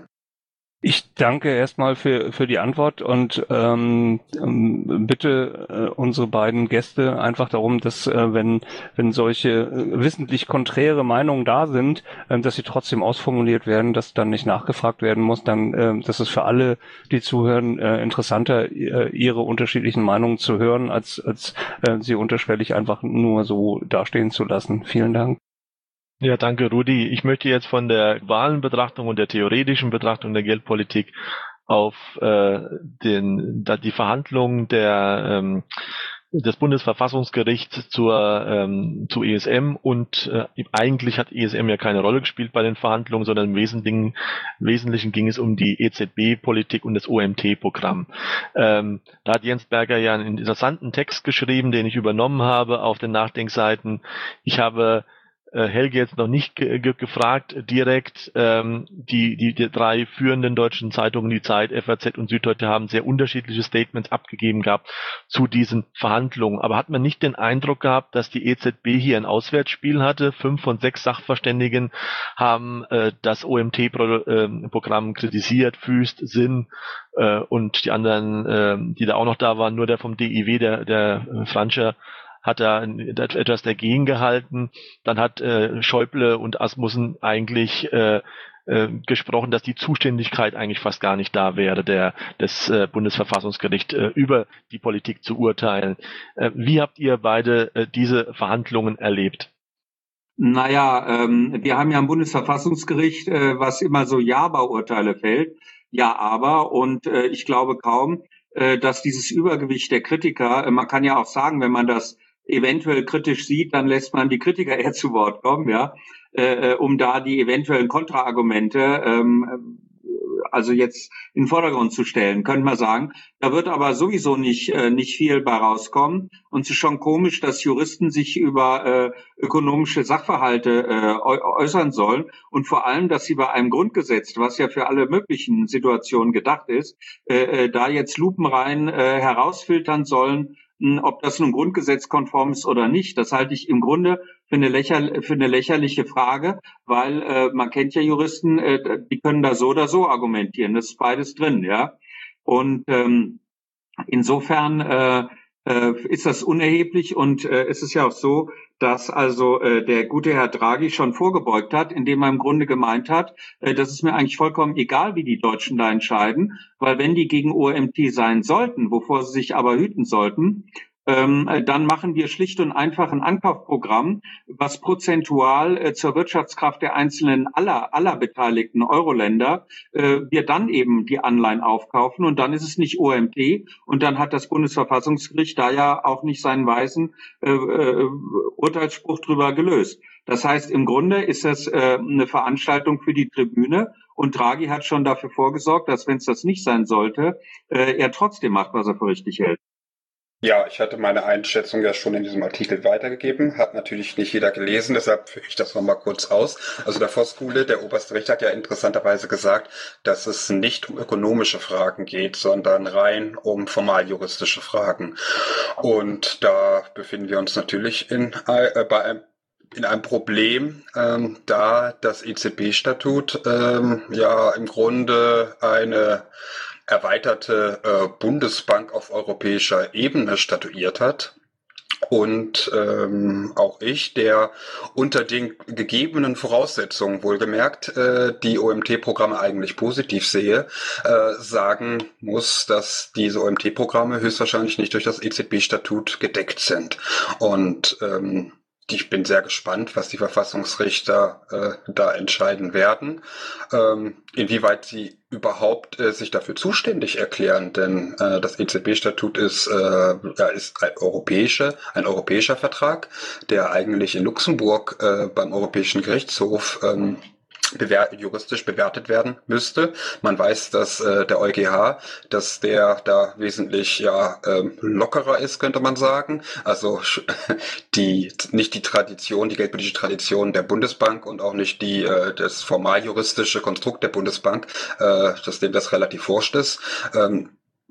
E: Ich danke erstmal für für die Antwort und ähm, bitte äh, unsere beiden Gäste einfach darum, dass äh, wenn wenn solche äh, wissentlich konträre Meinungen da sind, äh, dass sie trotzdem ausformuliert werden, dass dann nicht nachgefragt werden muss, dann äh, das ist für alle, die zuhören, äh, interessanter, äh, ihre unterschiedlichen Meinungen zu hören, als als äh, sie unterschwellig einfach nur so dastehen zu lassen. Vielen Dank.
A: Ja, danke, Rudi. Ich möchte jetzt von der globalen Betrachtung und der theoretischen Betrachtung der Geldpolitik auf äh, den, da die Verhandlungen der ähm, des Bundesverfassungsgerichts zur ähm, zu E S M und äh, eigentlich hat E S M ja keine Rolle gespielt bei den Verhandlungen, sondern im Wesentlichen, Wesentlichen ging es um die E Z B-Politik und das O M T-Programm. Ähm, da hat Jens Berger ja einen interessanten Text geschrieben, den ich übernommen habe auf den Nachdenkseiten. Ich habe Helge jetzt noch nicht ge- ge- gefragt, direkt, ähm, die, die, die drei führenden deutschen Zeitungen, die Zeit, F A Z und Süddeutsche, haben sehr unterschiedliche Statements abgegeben gehabt zu diesen Verhandlungen. Aber hat man nicht den Eindruck gehabt, dass die E Z B hier ein Auswärtsspiel hatte? Fünf von sechs Sachverständigen haben äh, das O M T-Programm kritisiert, Füst, Sinn äh, und die anderen, äh, die da auch noch da waren, nur der vom D I W, der, der äh, Franscher, hat er etwas dagegen gehalten. Dann hat äh, Schäuble und Asmussen eigentlich äh, äh, gesprochen, dass die Zuständigkeit eigentlich fast gar nicht da wäre, der des äh, Bundesverfassungsgericht äh, über die Politik zu urteilen. Äh, wie habt ihr beide äh, diese Verhandlungen erlebt?
B: Naja, ähm, wir haben ja am Bundesverfassungsgericht, äh, was immer so Ja-Urteile fällt. Ja, aber, und äh, ich glaube kaum, äh, dass dieses Übergewicht der Kritiker, äh, man kann ja auch sagen, wenn man das eventuell kritisch sieht, dann lässt man die Kritiker eher zu Wort kommen, ja, äh, um da die eventuellen Kontraargumente ähm, also jetzt in den Vordergrund zu stellen, könnte man sagen. Da wird aber sowieso nicht äh, nicht viel bei rauskommen. Und es ist schon komisch, dass Juristen sich über äh, ökonomische Sachverhalte äh, äußern sollen und vor allem, dass sie bei einem Grundgesetz, was ja für alle möglichen Situationen gedacht ist, äh, äh, da jetzt lupenrein äh, herausfiltern sollen, ob das nun grundgesetzkonform ist oder nicht. Das halte ich im Grunde für eine, lächer, für eine lächerliche Frage, weil äh, man kennt ja Juristen, äh, die können da so oder so argumentieren. Das ist beides drin, ja. Und ähm, insofern äh, äh, ist das unerheblich und äh, es ist ja auch so, dass also äh, der gute Herr Draghi schon vorgebeugt hat, indem er im Grunde gemeint hat, äh, das ist mir eigentlich vollkommen egal, wie die Deutschen da entscheiden, weil wenn die gegen O M T sein sollten, wovor sie sich aber hüten sollten, ähm, dann machen wir schlicht und einfach ein Ankaufprogramm, was prozentual äh, zur Wirtschaftskraft der einzelnen aller aller beteiligten Euro-Länder äh, wir dann eben die Anleihen aufkaufen und dann ist es nicht O M T und dann hat das Bundesverfassungsgericht da ja auch nicht seinen weisen äh, äh, Urteilsspruch drüber gelöst. Das heißt, im Grunde ist das äh, eine Veranstaltung für die Tribüne und Draghi hat schon dafür vorgesorgt, dass, wenn es das nicht sein sollte, äh, er trotzdem macht, was er für richtig hält.
C: Ja, ich hatte meine Einschätzung ja schon in diesem Artikel weitergegeben, hat natürlich nicht jeder gelesen, deshalb führe ich das nochmal kurz aus. Also der Voskuhle, der oberste Richter, hat ja interessanterweise gesagt, dass es nicht um ökonomische Fragen geht, sondern rein um formaljuristische Fragen. Und da befinden wir uns natürlich in, äh, bei einem in einem Problem, ähm, da das E Z B-Statut ähm, ja im Grunde eine erweiterte äh, Bundesbank auf europäischer Ebene statuiert hat. Und ähm, auch ich, der unter den gegebenen Voraussetzungen, wohlgemerkt, äh, die O M T-Programme eigentlich positiv sehe, äh, sagen muss, dass diese O M T-Programme höchstwahrscheinlich nicht durch das E Z B-Statut gedeckt sind. Und ähm, ich bin sehr gespannt, was die Verfassungsrichter äh, da entscheiden werden, ähm, inwieweit sie überhaupt äh, sich dafür zuständig erklären, denn äh, das E Z B-Statut ist, äh, ja, ist ein, europäische, ein europäischer Vertrag, der eigentlich in Luxemburg äh, beim Europäischen Gerichtshof ähm, Bewer- juristisch bewertet werden müsste. Man weiß, dass äh, der EuGH, dass der da wesentlich ja ähm, lockerer ist, könnte man sagen. Also die nicht die Tradition, die geldpolitische Tradition der Bundesbank und auch nicht die äh, das formaljuristische Konstrukt der Bundesbank, äh, dass dem das relativ wurscht ist. Ähm,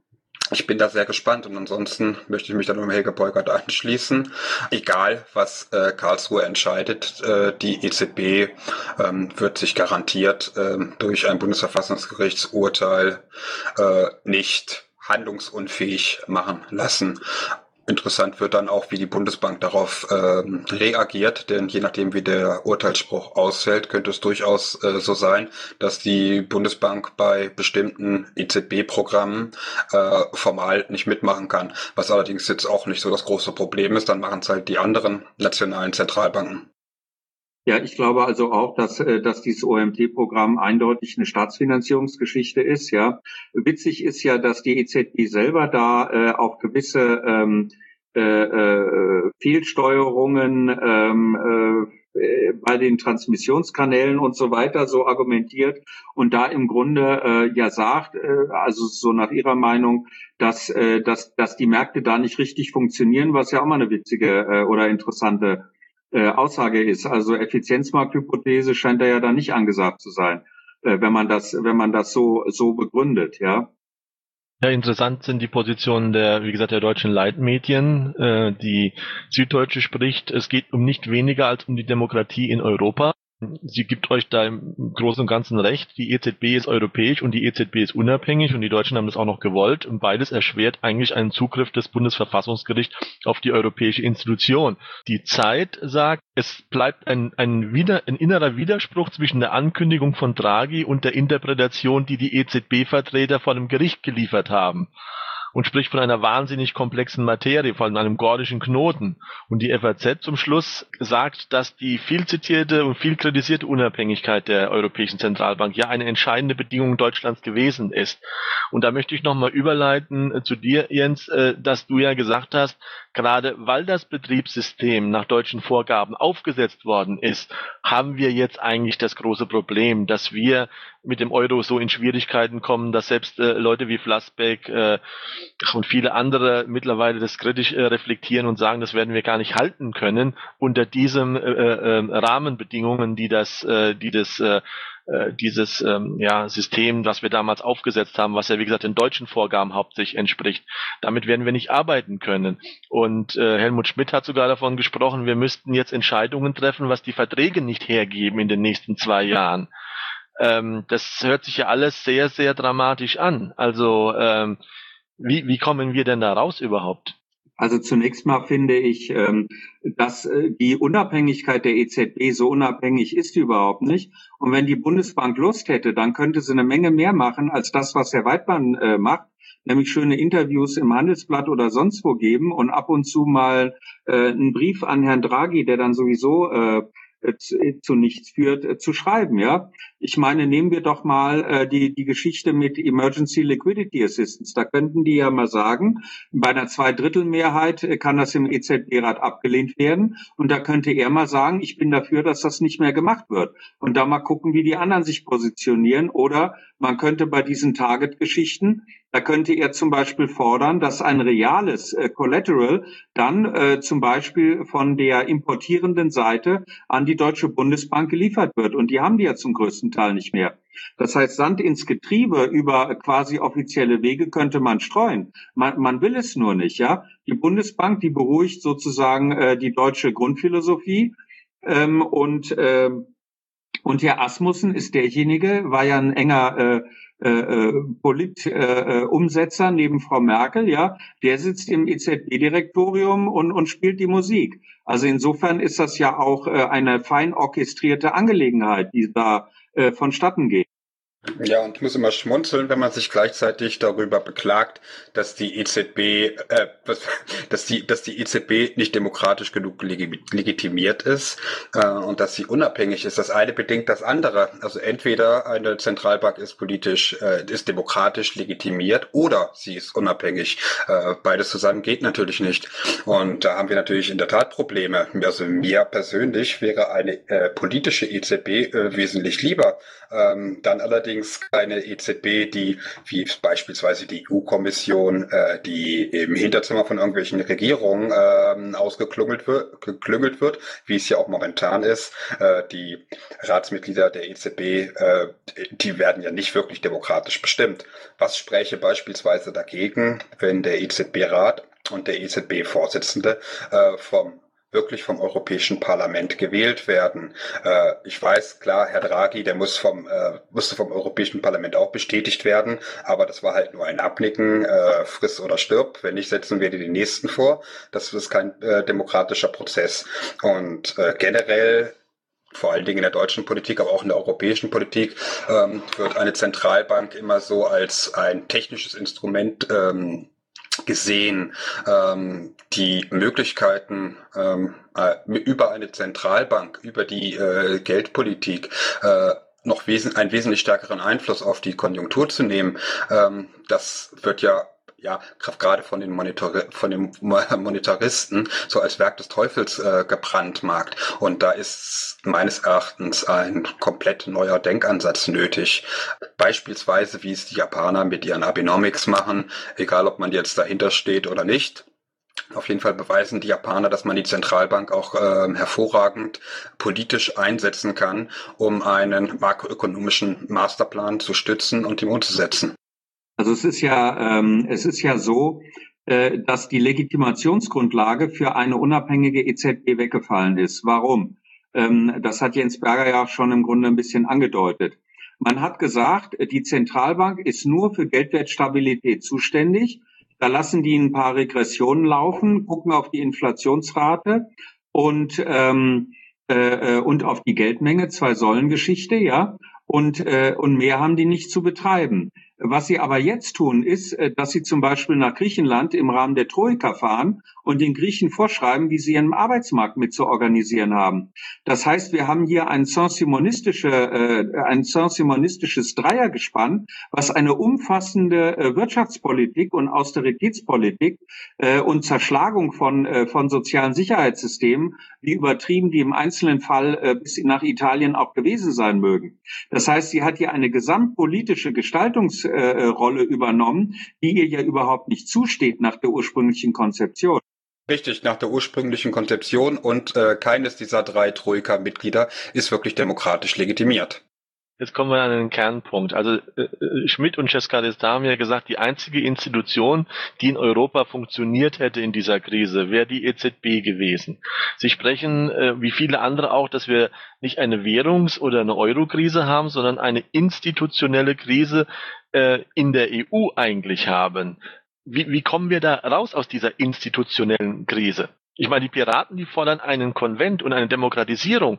C: Ich bin da sehr gespannt und ansonsten möchte ich mich dann um Helge Peukert anschließen. Egal, was äh, Karlsruhe entscheidet, äh, die E Z B ähm, wird sich garantiert äh, durch ein Bundesverfassungsgerichtsurteil äh, nicht handlungsunfähig machen lassen. Interessant wird dann auch, wie die Bundesbank darauf ähm, reagiert, denn je nachdem, wie der Urteilsspruch ausfällt, könnte es durchaus äh, so sein, dass die Bundesbank bei bestimmten E Z B-Programmen äh, formal nicht mitmachen kann, was allerdings jetzt auch nicht so das große Problem ist, dann machen es halt die anderen nationalen Zentralbanken.
B: Ja, ich glaube also auch, dass, dass dieses O M T-Programm eindeutig eine Staatsfinanzierungsgeschichte ist. Ja, witzig ist ja, dass die E Z B selber da äh, auch gewisse ähm, äh, äh, Fehlsteuerungen ähm, äh, bei den Transmissionskanälen und so weiter so argumentiert und da im Grunde äh, ja sagt, äh, also so nach ihrer Meinung, dass, äh, dass, dass die Märkte da nicht richtig funktionieren, was ja auch mal eine witzige äh, oder interessante Äh, Aussage ist. Also Effizienzmarkthypothese scheint da ja dann nicht angesagt zu sein, äh, wenn man das, wenn man das so so begründet, ja.
A: Ja, interessant sind die Positionen der, wie gesagt, der deutschen Leitmedien. Äh, die Süddeutsche spricht, es geht um nicht weniger als um die Demokratie in Europa. Sie gibt euch da im Großen und Ganzen recht. Die E Z B ist europäisch und die E Z B ist unabhängig und die Deutschen haben das auch noch gewollt und beides erschwert eigentlich einen Zugriff des Bundesverfassungsgerichts auf die europäische Institution. Die Zeit sagt, es bleibt ein, ein, wieder, ein innerer Widerspruch zwischen der Ankündigung von Draghi und der Interpretation, die die E Z B-Vertreter vor dem Gericht geliefert haben. Und spricht von einer wahnsinnig komplexen Materie, von einem gordischen Knoten. Und die F A Z zum Schluss sagt, dass die viel zitierte und viel kritisierte Unabhängigkeit der Europäischen Zentralbank ja eine entscheidende Bedingung Deutschlands gewesen ist. Und da möchte ich nochmal überleiten zu dir, Jens, dass du ja gesagt hast, gerade weil das Betriebssystem nach deutschen Vorgaben aufgesetzt worden ist, haben wir jetzt eigentlich das große Problem, dass wir mit dem Euro so in Schwierigkeiten kommen, dass selbst äh, Leute wie Flassbeck äh, und viele andere mittlerweile das kritisch äh, reflektieren und sagen, das werden wir gar nicht halten können unter diesen äh, äh, Rahmenbedingungen, die das, äh, die das äh, dieses ähm, ja, System, das wir damals aufgesetzt haben, was ja wie gesagt den deutschen Vorgaben hauptsächlich entspricht. Damit werden wir nicht arbeiten können. Und äh, Helmut Schmidt hat sogar davon gesprochen, wir müssten jetzt Entscheidungen treffen, was die Verträge nicht hergeben in den nächsten zwei Jahren. Ähm, das hört sich ja alles sehr, sehr dramatisch an. Also ähm, wie, wie kommen wir denn da raus überhaupt?
B: Also zunächst mal finde ich, dass die Unabhängigkeit der E Z B so unabhängig ist die überhaupt nicht. Und wenn die Bundesbank Lust hätte, dann könnte sie eine Menge mehr machen als das, was Herr Weidmann macht, nämlich schöne Interviews im Handelsblatt oder sonst wo geben und ab und zu mal einen Brief an Herrn Draghi, der dann sowieso zu, zu nichts führt, äh, zu schreiben, ja. Ich meine, nehmen wir doch mal äh, die die Geschichte mit Emergency Liquidity Assistance. Da könnten die ja mal sagen, bei einer Zweidrittelmehrheit äh, kann das im E Z B-Rat abgelehnt werden. Und da könnte er mal sagen, ich bin dafür, dass das nicht mehr gemacht wird. Und da mal gucken, wie die anderen sich positionieren. Oder man könnte bei diesen Target-Geschichten, da könnte er zum Beispiel fordern, dass ein reales äh, Collateral dann äh, zum Beispiel von der importierenden Seite an die Deutsche Bundesbank geliefert wird. Und die haben die ja zum größten Teil nicht mehr. Das heißt, Sand ins Getriebe über quasi offizielle Wege könnte man streuen. Man, man will es nur nicht, ja. Die Bundesbank, die beruhigt sozusagen äh, die deutsche Grundphilosophie ähm, und äh, und Herr Asmussen ist derjenige, war ja ein enger äh, äh, Polit-Umsetzer äh, neben Frau Merkel, ja, der sitzt im E Z B-Direktorium und, und spielt die Musik. Also insofern ist das ja auch äh, eine fein orchestrierte Angelegenheit, die da äh, vonstatten geht.
C: Ja, und ich muss immer schmunzeln, wenn man sich gleichzeitig darüber beklagt, dass die E Z B, äh, dass die, dass die E Z B nicht demokratisch genug legitimiert ist äh, und dass sie unabhängig ist. Das eine bedingt das andere. Also entweder eine Zentralbank ist politisch, äh, ist demokratisch legitimiert oder sie ist unabhängig. Äh, beides zusammen geht natürlich nicht. Und da haben wir natürlich in der Tat Probleme. Also mir persönlich wäre eine äh, politische E Z B äh, wesentlich lieber. Ähm, dann allerdings keine E Z B, die wie beispielsweise die E U-Kommission, äh, die im Hinterzimmer von irgendwelchen Regierungen äh, ausgeklüngelt wird, geklüngelt wird, wie es ja auch momentan ist. Äh, die Ratsmitglieder der E Z B, äh, die werden ja nicht wirklich demokratisch bestimmt. Was spräche beispielsweise dagegen, wenn der E Z B-Rat und der E Z B-Vorsitzende äh, vom wirklich vom Europäischen Parlament gewählt werden. Äh, ich weiß, klar, Herr Draghi, der muss vom, äh, musste vom Europäischen Parlament auch bestätigt werden, aber das war halt nur ein Abnicken, äh, friss oder stirb. Wenn nicht, setzen wir dir den nächsten vor. Das ist kein äh, demokratischer Prozess. Und äh, generell, vor allen Dingen in der deutschen Politik, aber auch in der europäischen Politik, ähm, wird eine Zentralbank immer so als ein technisches Instrument ähm, gesehen, ähm, die Möglichkeiten ähm, äh, über eine Zentralbank, über die äh, Geldpolitik äh, noch wesen einen wesentlich stärkeren Einfluss auf die Konjunktur zu nehmen. Ähm, das wird ja ja gerade von den Monitor von den Monetaristen so als Werk des Teufels äh, gebrandmarkt. Und da ist meines Erachtens ein komplett neuer Denkansatz nötig. Beispielsweise, wie es die Japaner mit ihren Abenomics machen, egal ob man jetzt dahinter steht oder nicht. Auf jeden Fall beweisen die Japaner, dass man die Zentralbank auch äh, hervorragend politisch einsetzen kann, um einen makroökonomischen Masterplan zu stützen und ihm umzusetzen.
B: Also es ist ja, ähm, es ist ja so, äh, dass die Legitimationsgrundlage für eine unabhängige E Z B weggefallen ist. Warum? Ähm, das hat Jens Berger ja schon im Grunde ein bisschen angedeutet. Man hat gesagt, die Zentralbank ist nur für Geldwertstabilität zuständig. Da lassen die ein paar Regressionen laufen, gucken auf die Inflationsrate und ähm, äh, und auf die Geldmenge, zwei Säulen Geschichte, ja. Und, äh, und mehr haben die nicht zu betreiben. Was sie aber jetzt tun, ist, dass sie zum Beispiel nach Griechenland im Rahmen der Troika fahren und den Griechen vorschreiben, wie sie ihren Arbeitsmarkt mit zu organisieren haben. Das heißt, wir haben hier ein saint-simonistische, äh, ein saint-simonistisches Dreiergespann, was eine umfassende äh, Wirtschaftspolitik und Austeritätspolitik äh, und Zerschlagung von, äh, von sozialen Sicherheitssystemen, wie übertrieben die im einzelnen Fall äh, bis nach Italien auch gewesen sein mögen. Das heißt, sie hat hier eine gesamtpolitische Gestaltungs Äh, Rolle übernommen, die ihr ja überhaupt nicht zusteht nach der ursprünglichen Konzeption.
C: Richtig, nach der ursprünglichen Konzeption und äh, keines dieser drei Troika-Mitglieder ist wirklich demokratisch legitimiert.
A: Jetzt kommen wir an den Kernpunkt. Also äh, Schmidt und Cescares haben ja gesagt, die einzige Institution, die in Europa funktioniert hätte in dieser Krise, wäre die E Z B gewesen. Sie sprechen, äh, wie viele andere auch, dass wir nicht eine Währungs- oder eine Euro-Krise haben, sondern eine institutionelle Krise äh, in der E U eigentlich haben. Wie, wie kommen wir da raus aus dieser institutionellen Krise? Ich meine, die Piraten, die fordern einen Konvent und eine Demokratisierung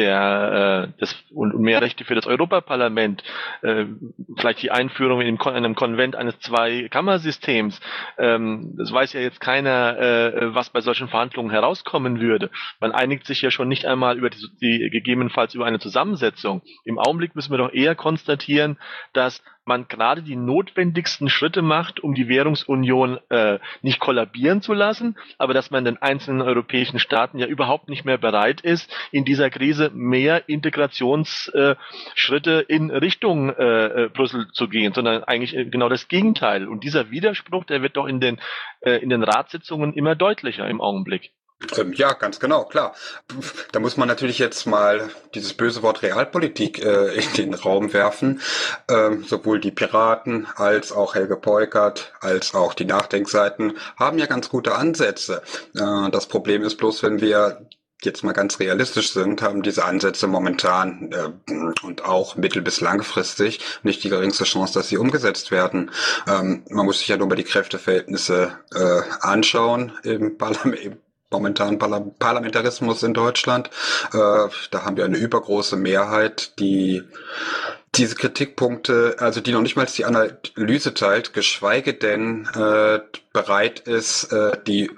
A: der äh, des, und mehr Rechte für das Europaparlament, äh, vielleicht die Einführung in einem Konvent eines Zwei-Kammer-Systems. Ähm, das weiß ja jetzt keiner, äh, was bei solchen Verhandlungen herauskommen würde. Man einigt sich ja schon nicht einmal über die, die gegebenenfalls über eine Zusammensetzung. Im Augenblick müssen wir doch eher konstatieren, dass man gerade die notwendigsten Schritte macht, um die Währungsunion äh, nicht kollabieren zu lassen, aber dass man den einzelnen europäischen Staaten ja überhaupt nicht mehr bereit ist, in dieser Krise mehr Integrationsschritte äh, in Richtung äh, Brüssel zu gehen, sondern eigentlich genau das Gegenteil. Und dieser Widerspruch, der wird doch in den, äh, in den Ratssitzungen immer deutlicher im Augenblick.
C: Ähm, ja, ganz genau, klar. Da muss man natürlich jetzt mal dieses böse Wort Realpolitik äh, in den Raum werfen. Ähm, sowohl die Piraten als auch Helge Peukert als auch die Nachdenkseiten haben ja ganz gute Ansätze. Äh, das Problem ist bloß, wenn wir jetzt mal ganz realistisch sind, haben diese Ansätze momentan äh, und auch mittel- bis langfristig nicht die geringste Chance, dass sie umgesetzt werden. Ähm, man muss sich ja nur mal die Kräfteverhältnisse äh, anschauen im Parlament. Momentan Parlamentarismus in Deutschland. Äh, da haben wir eine übergroße Mehrheit, die diese Kritikpunkte, also die noch nicht mal die Analyse teilt, geschweige denn äh, bereit ist, äh, die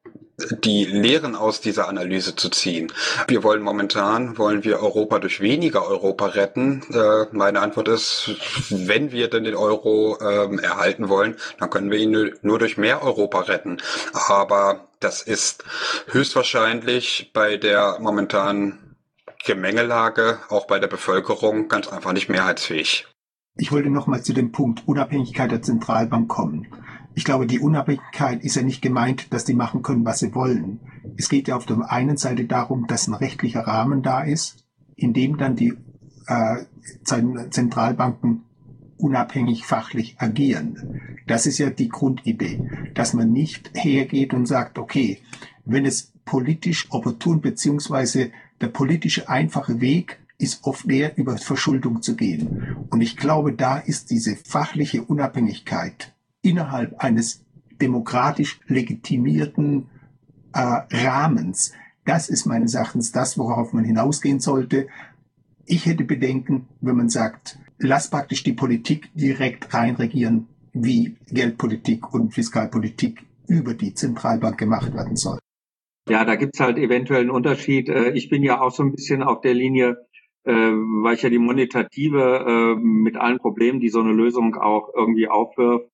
C: die Lehren aus dieser Analyse zu ziehen. Wir wollen momentan, wollen wir Europa durch weniger Europa retten. Äh, meine Antwort ist, wenn wir denn den Euro ähm, erhalten wollen, dann können wir ihn nur durch mehr Europa retten. Aber das ist höchstwahrscheinlich bei der momentanen Gemengelage, auch bei der Bevölkerung, ganz einfach nicht mehrheitsfähig.
D: Ich wollte nochmal zu dem Punkt Unabhängigkeit der Zentralbank kommen. Ich glaube, die Unabhängigkeit ist ja nicht gemeint, dass die machen können, was sie wollen. Es geht ja auf der einen Seite darum, dass ein rechtlicher Rahmen da ist, in dem dann die äh, Zentralbanken unabhängig fachlich agieren. Das ist ja die Grundidee, dass man nicht hergeht und sagt, okay, wenn es politisch opportun beziehungsweise der politische einfache Weg ist oft eher über Verschuldung zu gehen. Und ich glaube, da ist diese fachliche Unabhängigkeit innerhalb eines demokratisch legitimierten äh, Rahmens, das ist meines Erachtens das, worauf man hinausgehen sollte. Ich hätte Bedenken, wenn man sagt, lass praktisch die Politik direkt reinregieren, wie Geldpolitik und Fiskalpolitik über die Zentralbank gemacht werden soll.
B: Ja, da gibt's halt eventuell einen Unterschied. Ich bin ja auch so ein bisschen auf der Linie, weil ich ja die Monetative mit allen Problemen, die so eine Lösung auch irgendwie aufwirft,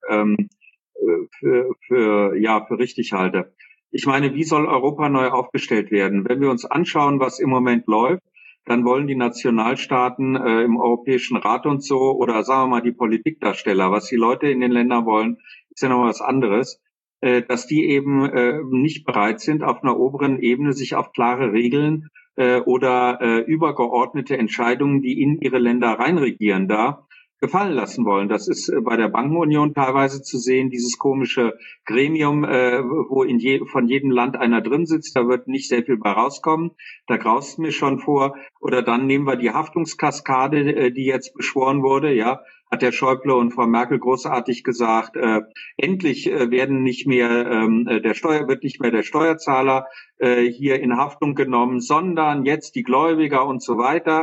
B: für, für, ja, für richtig halte. Ich meine, wie soll Europa neu aufgestellt werden? Wenn wir uns anschauen, was im Moment läuft, dann wollen die Nationalstaaten äh, im Europäischen Rat und so, oder sagen wir mal die Politikdarsteller, was die Leute in den Ländern wollen, ist ja noch was anderes, äh, dass die eben äh, nicht bereit sind, auf einer oberen Ebene sich auf klare Regeln äh, oder äh, übergeordnete Entscheidungen, die in ihre Länder reinregieren, da gefallen lassen wollen. Das ist bei der Bankenunion teilweise zu sehen, dieses komische Gremium, äh, wo in je, von jedem Land einer drin sitzt, da wird nicht sehr viel bei rauskommen. Da graust mir schon vor. Oder dann nehmen wir die Haftungskaskade, äh, die jetzt beschworen wurde, ja, hat der Schäuble und Frau Merkel großartig gesagt, äh, endlich äh, werden nicht mehr ähm, der Steuer wird nicht mehr der Steuerzahler äh, hier in Haftung genommen, sondern jetzt die Gläubiger und so weiter.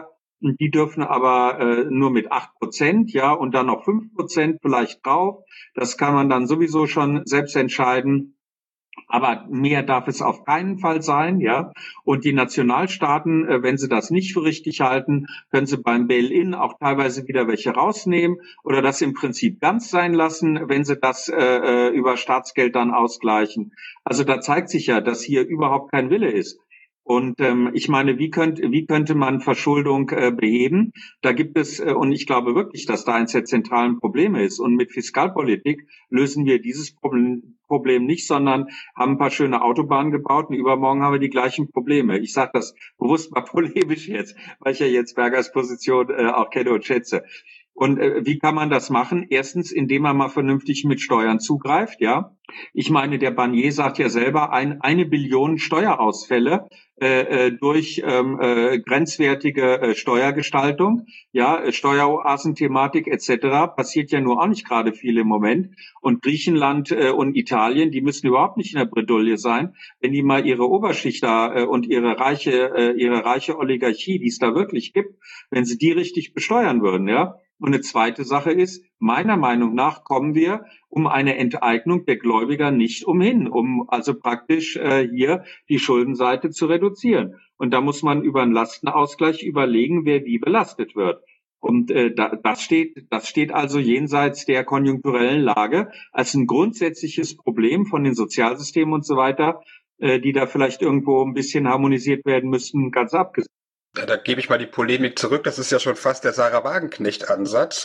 B: Die dürfen aber äh, nur mit acht Prozent, ja, und dann noch fünf Prozent vielleicht drauf. Das kann man dann sowieso schon selbst entscheiden. Aber mehr darf es auf keinen Fall sein, ja. Und die Nationalstaaten, äh, wenn sie das nicht für richtig halten, können sie beim Bail-in auch teilweise wieder welche rausnehmen oder das im Prinzip ganz sein lassen, wenn sie das äh, über Staatsgeld dann ausgleichen. Also da zeigt sich ja, dass hier überhaupt kein Wille ist. Und ähm, ich meine, wie könnte wie könnte man Verschuldung äh, beheben? Da gibt es, äh, und ich glaube wirklich, dass da eines der zentralen Probleme ist. Und mit Fiskalpolitik lösen wir dieses Problem, Problem nicht, sondern haben ein paar schöne Autobahnen gebaut und übermorgen haben wir die gleichen Probleme. Ich sage das bewusst mal polemisch jetzt, weil ich ja jetzt Bergers Position äh, auch kenne und schätze. Und äh, wie kann man das machen? Erstens, indem man mal vernünftig mit Steuern zugreift, ja. Ich meine, der Barnier sagt ja selber, ein, eine Billion Steuerausfälle äh, durch ähm, äh, grenzwertige äh, Steuergestaltung, ja, äh, Steueroasen-Thematik et cetera passiert ja nur auch nicht gerade viel im Moment. Und Griechenland äh, und Italien, die müssen überhaupt nicht in der Bredouille sein, wenn die mal ihre Oberschicht da äh, und ihre reiche, äh, ihre reiche Oligarchie, die es da wirklich gibt, wenn sie die richtig besteuern würden, ja. Und eine zweite Sache ist, meiner Meinung nach kommen wir um eine Enteignung der Gläubiger nicht umhin, um also praktisch äh, hier die Schuldenseite zu reduzieren. Und da muss man über einen Lastenausgleich überlegen, wer wie belastet wird. Und äh, da, das steht, das steht also jenseits der konjunkturellen Lage als ein grundsätzliches Problem von den Sozialsystemen und so weiter, äh, die da vielleicht irgendwo ein bisschen harmonisiert werden müssten, ganz abgesehen.
C: Da, da gebe ich mal die Polemik zurück. Das ist ja schon fast der Sarah Wagenknecht-Ansatz.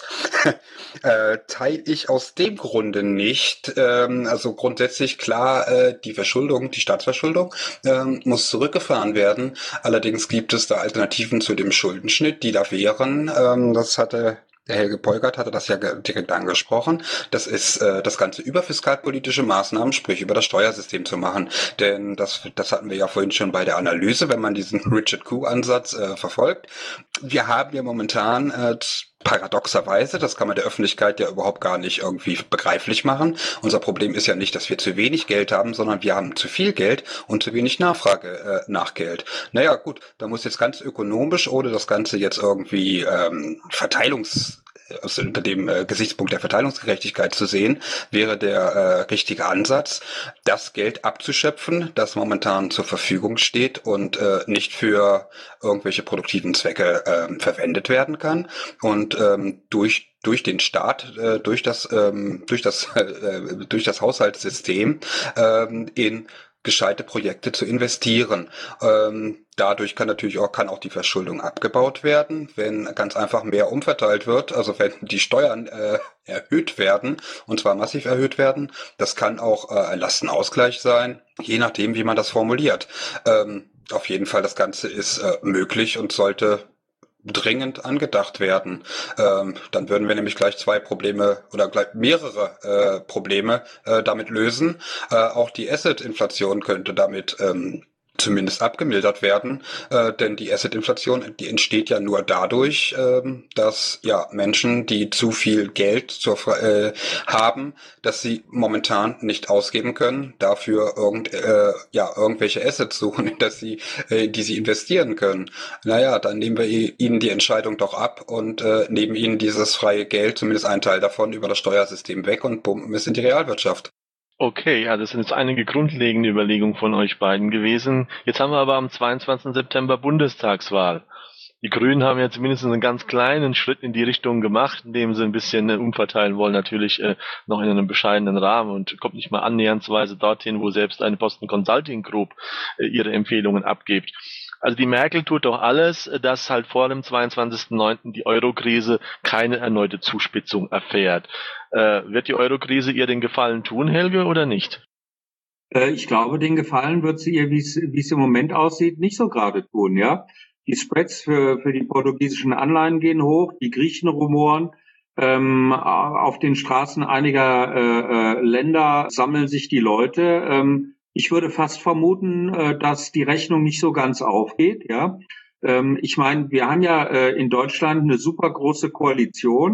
C: äh, teile ich aus dem Grunde nicht. Ähm, also grundsätzlich klar, äh, die Verschuldung, die Staatsverschuldung ähm, muss zurückgefahren werden. Allerdings gibt es da Alternativen zu dem Schuldenschnitt, die da wären. Ähm, das hatte Der Helge Peukert hatte das ja direkt angesprochen. Das ist äh, das Ganze über fiskalpolitische Maßnahmen, sprich über das Steuersystem zu machen. Denn das, das hatten wir ja vorhin schon bei der Analyse, wenn man diesen Richard Koo-Ansatz äh, verfolgt. Wir haben ja momentan äh, paradoxerweise, das kann man der Öffentlichkeit ja überhaupt gar nicht irgendwie begreiflich machen. Unser Problem ist ja nicht, dass wir zu wenig Geld haben, sondern wir haben zu viel Geld und zu wenig Nachfrage äh, nach Geld. Naja, gut, da muss jetzt ganz ökonomisch, ohne das Ganze jetzt irgendwie ähm, Verteilungs aus unter dem äh, Gesichtspunkt der Verteilungsgerechtigkeit zu sehen, wäre der äh, richtige Ansatz, das Geld abzuschöpfen, das momentan zur Verfügung steht und äh, nicht für irgendwelche produktiven Zwecke äh, verwendet werden kann und ähm, durch durch den Staat, äh, durch das ähm, durch das äh, durch das Haushaltssystem ähm, in gescheite Projekte zu investieren. Ähm, dadurch kann natürlich auch, kann auch die Verschuldung abgebaut werden, wenn ganz einfach mehr umverteilt wird, also wenn die Steuern äh, erhöht werden, und zwar massiv erhöht werden. Das kann auch äh, ein Lastenausgleich sein, je nachdem, wie man das formuliert. Ähm, auf jeden Fall, das Ganze ist äh, möglich und sollte dringend angedacht werden. Ähm, dann würden wir nämlich gleich zwei Probleme oder gleich mehrere äh, Probleme äh, damit lösen. Äh, auch die Asset-Inflation könnte damit ähm, zumindest abgemildert werden, äh, denn die Asset-Inflation, die entsteht ja nur dadurch, ähm, dass ja Menschen, die zu viel Geld zur, äh, haben, dass sie momentan nicht ausgeben können, dafür irgend, äh, ja irgendwelche Assets suchen, dass sie, äh, die sie investieren können. Naja, dann nehmen wir ihnen die Entscheidung doch ab und äh, nehmen ihnen dieses freie Geld, zumindest einen Teil davon, über das Steuersystem weg und pumpen es in die Realwirtschaft.
A: Okay, ja, das sind jetzt einige grundlegende Überlegungen von euch beiden gewesen. Jetzt haben wir aber am zweiundzwanzigsten September Bundestagswahl. Die Grünen haben ja zumindest einen ganz kleinen Schritt in die Richtung gemacht, indem sie ein bisschen äh, umverteilen wollen, natürlich äh, noch in einem bescheidenen Rahmen und kommt nicht mal annäherndweise dorthin, wo selbst eine Boston Consulting Group äh, ihre Empfehlungen abgibt. Also die Merkel tut doch alles, dass halt vor dem zweiundzwanzigsten neunten die Eurokrise keine erneute Zuspitzung erfährt. Äh, wird die Eurokrise ihr den Gefallen tun, Helge, oder nicht?
B: Äh, ich glaube, den Gefallen wird sie ihr, wie es im Moment aussieht, nicht so gerade tun, ja. Die Spreads für, für die portugiesischen Anleihen gehen hoch, die Griechen rumoren. Ähm, auf den Straßen einiger äh, äh, Länder sammeln sich die Leute. Ähm, Ich würde fast vermuten, dass die Rechnung nicht so ganz aufgeht, ja. Ich meine, wir haben ja in Deutschland eine super große Koalition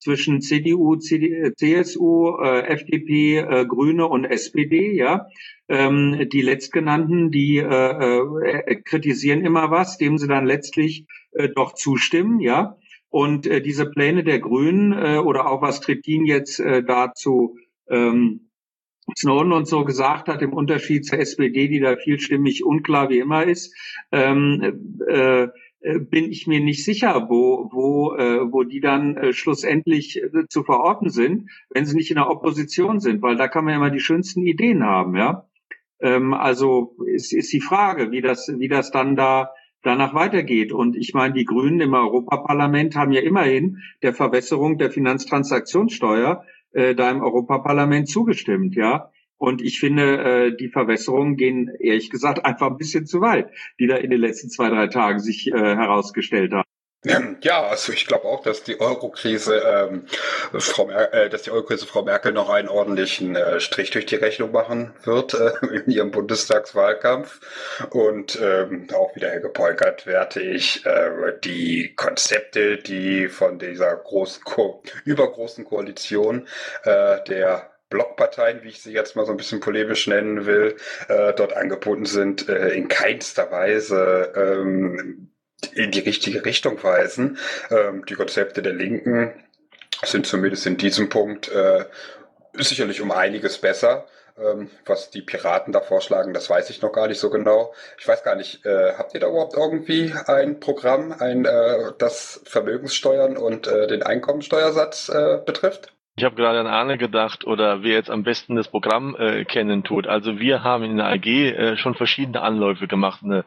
B: zwischen C D U, C S U, äh, F D P, äh, Grüne und S P D, ja. Ähm, die letztgenannten, die äh, äh, kritisieren immer was, dem sie dann letztlich äh, doch zustimmen, ja. Und äh, diese Pläne der Grünen äh, oder auch was Trittin jetzt äh, dazu ähm, Snowden und so gesagt hat, im Unterschied zur S P D, die da vielstimmig unklar wie immer ist, ähm, äh, bin ich mir nicht sicher, wo wo äh, wo die dann äh, schlussendlich äh, zu verorten sind, wenn sie nicht in der Opposition sind, weil da kann man ja immer die schönsten Ideen haben, ja. Ähm, also ist, ist die Frage, wie das wie das dann da danach weitergeht. Und ich meine, die Grünen im Europaparlament haben ja immerhin der Verbesserung der Finanztransaktionssteuer äh, da im Europaparlament zugestimmt, ja. Und ich finde, äh, die Verbesserungen gehen, ehrlich gesagt, einfach ein bisschen zu weit, die da in den letzten zwei, drei Tagen sich äh, herausgestellt haben.
C: Ja, also ich glaube auch, dass die Euro-Krise, ähm, Frau Mer äh, dass die Euro-Krise Frau Merkel noch einen ordentlichen äh, Strich durch die Rechnung machen wird äh, in ihrem Bundestagswahlkampf. Und ähm, auch wieder Helge Peukert werte ich äh, die Konzepte, die von dieser großen Ko übergroßen Koalition äh, der Blockparteien, wie ich sie jetzt mal so ein bisschen polemisch nennen will, äh, dort angeboten sind, äh, in keinster Weise ähm, in die richtige Richtung weisen. Ähm, die Konzepte der Linken sind zumindest in diesem Punkt äh, sicherlich um einiges besser. Ähm, was die Piraten da vorschlagen, das weiß ich noch gar nicht so genau. Ich weiß gar nicht, äh, habt ihr da überhaupt irgendwie ein Programm, ein äh, das Vermögenssteuern und äh, den Einkommensteuersatz äh, betrifft?
A: Ich habe gerade an Arne gedacht, oder wer jetzt am besten das Programm äh, kennen tut. Also wir haben in der A G äh, schon verschiedene Anläufe gemacht, eine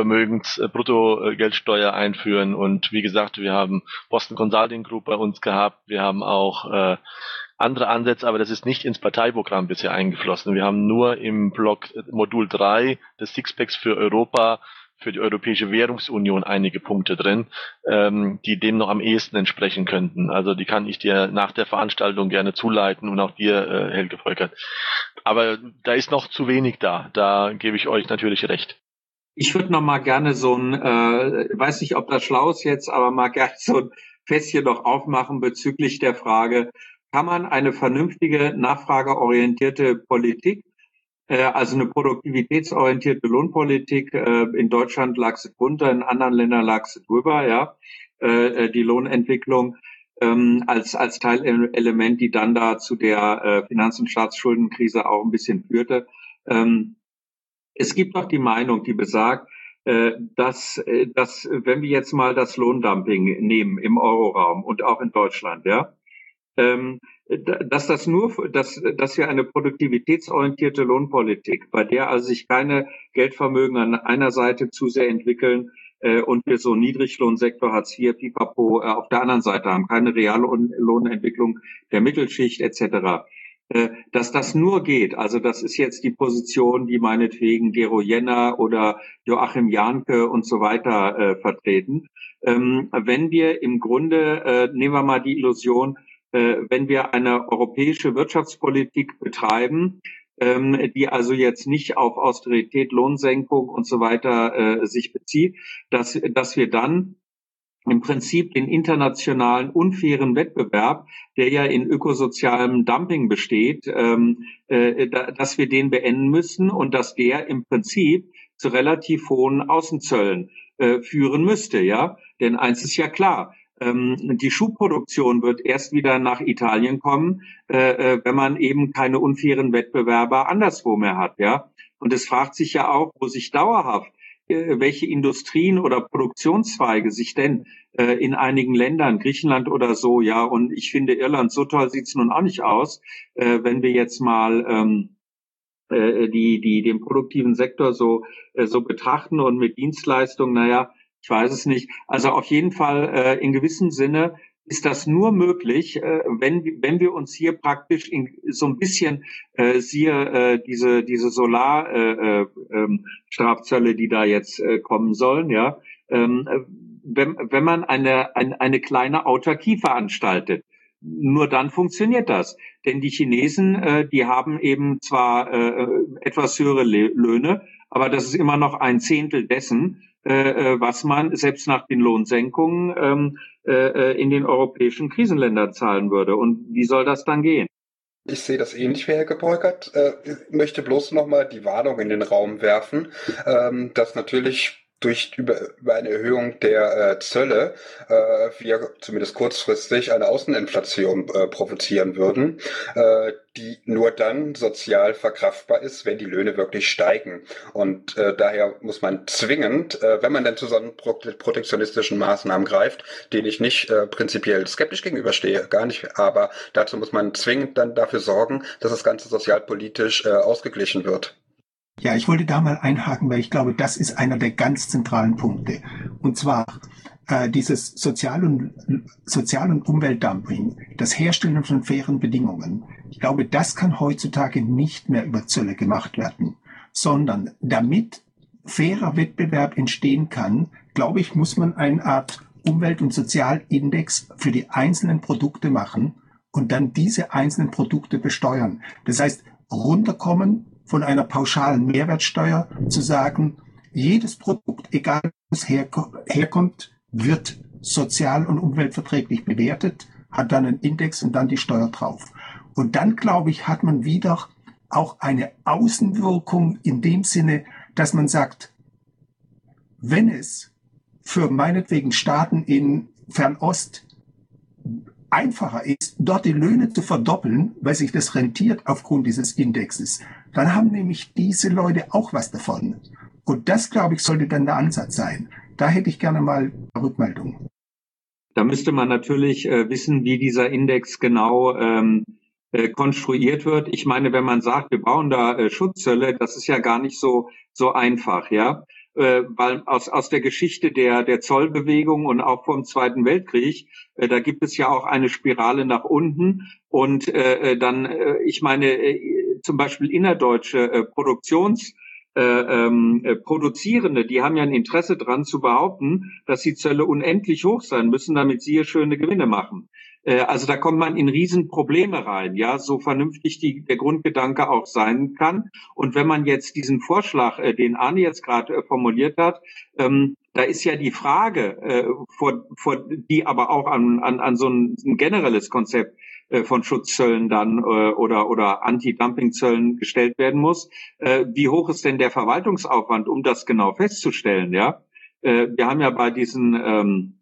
A: Vermögens-Bruttogeldsteuer einführen. Und wie gesagt, wir haben Boston Consulting Group bei uns gehabt. Wir haben auch äh, andere Ansätze, aber das ist nicht ins Parteiprogramm bisher eingeflossen. Wir haben nur im Block Modul drei des Sixpacks für Europa, für die Europäische Währungsunion einige Punkte drin, ähm, die dem noch am ehesten entsprechen könnten. Also die kann ich dir nach der Veranstaltung gerne zuleiten und auch dir, äh, Helge Peukert. Aber da ist noch zu wenig da. Da gebe ich euch natürlich recht.
B: Ich würde noch mal gerne so ein, äh, weiß nicht, ob das schlau ist jetzt, aber mal gerne so ein Fässchen noch aufmachen bezüglich der Frage, kann man eine vernünftige, nachfrageorientierte Politik, also eine produktivitätsorientierte Lohnpolitik, in Deutschland lag sie drunter, in anderen Ländern lag sie drüber, ja, die Lohnentwicklung als als Teilelement, die dann da zu der Finanz- und Staatsschuldenkrise auch ein bisschen führte. Es gibt auch die Meinung, die besagt, dass dass wenn wir jetzt mal das Lohndumping nehmen im Euroraum und auch in Deutschland, ja, dass das nur, dass, dass wir eine produktivitätsorientierte Lohnpolitik, bei der also sich keine Geldvermögen an einer Seite zu sehr entwickeln äh, und wir so Niedriglohnsektor, Hartz vier, Pipapo äh, auf der anderen Seite haben, keine reale Lohnentwicklung der Mittelschicht et cetera. Äh, dass das nur geht, also das ist jetzt die Position, die meinetwegen Gero Jenner oder Joachim Jahnke und so weiter äh, vertreten. Ähm, wenn wir im Grunde, äh, nehmen wir mal die Illusion, wenn wir eine europäische Wirtschaftspolitik betreiben, die also jetzt nicht auf Austerität, Lohnsenkung und so weiter sich bezieht, dass, dass wir dann im Prinzip den internationalen unfairen Wettbewerb, der ja in ökosozialem Dumping besteht, dass wir den beenden müssen und dass der im Prinzip zu relativ hohen Außenzöllen führen müsste, ja. Denn eins ist ja klar, die Schuhproduktion wird erst wieder nach Italien kommen, äh, wenn man eben keine unfairen Wettbewerber anderswo mehr hat, ja. Und es fragt sich ja auch, wo sich dauerhaft äh, welche Industrien oder Produktionszweige sich denn äh, in einigen Ländern, Griechenland oder so, ja. Und ich finde Irland, so toll sieht's nun auch nicht aus, äh, wenn wir jetzt mal ähm, äh, die die den produktiven Sektor so äh, so betrachten und mit Dienstleistungen, naja. Ich weiß es nicht. Also auf jeden Fall äh, in gewissem Sinne ist das nur möglich, äh, wenn wenn wir uns hier praktisch in, so ein bisschen äh, siehe äh, diese diese Solar äh, äh, Strafzölle, die da jetzt äh, kommen sollen, ja, ähm, wenn wenn man eine eine, eine kleine Autarkie veranstaltet. Nur dann funktioniert das. Denn die Chinesen, äh, die haben eben zwar äh, etwas höhere Löhne, aber das ist immer noch ein Zehntel dessen, äh, was man selbst nach den Lohnsenkungen ähm, äh, in den europäischen Krisenländern zahlen würde. Und wie soll das dann gehen?
C: Ich sehe das ähnlich wie Herr Gebeukert. Äh, ich möchte bloß nochmal die Warnung in den Raum werfen, ähm, dass natürlich durch über, über eine Erhöhung der äh, Zölle äh, wir zumindest kurzfristig eine Außeninflation äh, provozieren würden, äh, die nur dann sozial verkraftbar ist, wenn die Löhne wirklich steigen. Und äh, daher muss man zwingend, äh, wenn man denn zu so protektionistischen Maßnahmen greift, denen ich nicht äh, prinzipiell skeptisch gegenüberstehe, gar nicht, aber dazu muss man zwingend dann dafür sorgen, dass das Ganze sozialpolitisch äh, ausgeglichen wird.
D: Ja, ich wollte da mal einhaken, weil ich glaube, das ist einer der ganz zentralen Punkte. Und zwar äh, dieses Sozial- und, Sozial- und Umweltdumping, das Herstellen von fairen Bedingungen. Ich glaube, das kann heutzutage nicht mehr über Zölle gemacht werden, sondern damit fairer Wettbewerb entstehen kann, glaube ich, muss man eine Art Umwelt- und Sozialindex für die einzelnen Produkte machen und dann diese einzelnen Produkte besteuern. Das heißt, runterkommen von einer pauschalen Mehrwertsteuer zu sagen, jedes Produkt, egal wo es herkommt, wird sozial- und umweltverträglich bewertet, hat dann einen Index und dann die Steuer drauf. Und dann, glaube ich, hat man wieder auch eine Außenwirkung in dem Sinne, dass man sagt, wenn es für meinetwegen Staaten in Fernost einfacher ist, dort die Löhne zu verdoppeln, weil sich das rentiert aufgrund dieses Indexes, dann haben nämlich diese Leute auch was davon. Und das, glaube ich, sollte dann der Ansatz sein. Da hätte ich gerne mal eine Rückmeldung.
B: Da müsste man natürlich äh, wissen, wie dieser Index genau ähm, äh, konstruiert wird. Ich meine, wenn man sagt, wir bauen da äh, Schutzzölle, das ist ja gar nicht so so einfach, ja. Äh, weil aus aus der Geschichte der der Zollbewegung und auch vom Zweiten Weltkrieg, äh, da gibt es ja auch eine Spirale nach unten und äh, dann, äh, ich meine, äh, zum Beispiel innerdeutsche äh, Produktions Äh, ähm, äh, Produzierende, die haben ja ein Interesse dran zu behaupten, dass die Zölle unendlich hoch sein müssen, damit sie hier schöne Gewinne machen. Äh, also da kommt man in Riesenprobleme rein, ja, so vernünftig die, der Grundgedanke auch sein kann. Und wenn man jetzt diesen Vorschlag, äh, den Arne jetzt gerade äh, formuliert hat, ähm, da ist ja die Frage, äh, vor, vor, die aber auch an, an, an so ein, ein generelles Konzept von Schutzzöllen dann äh, oder oder Anti-Dumping-Zöllen gestellt werden muss. Äh, wie hoch ist denn der Verwaltungsaufwand, um das genau festzustellen? Ja, äh, wir haben ja bei diesen ähm,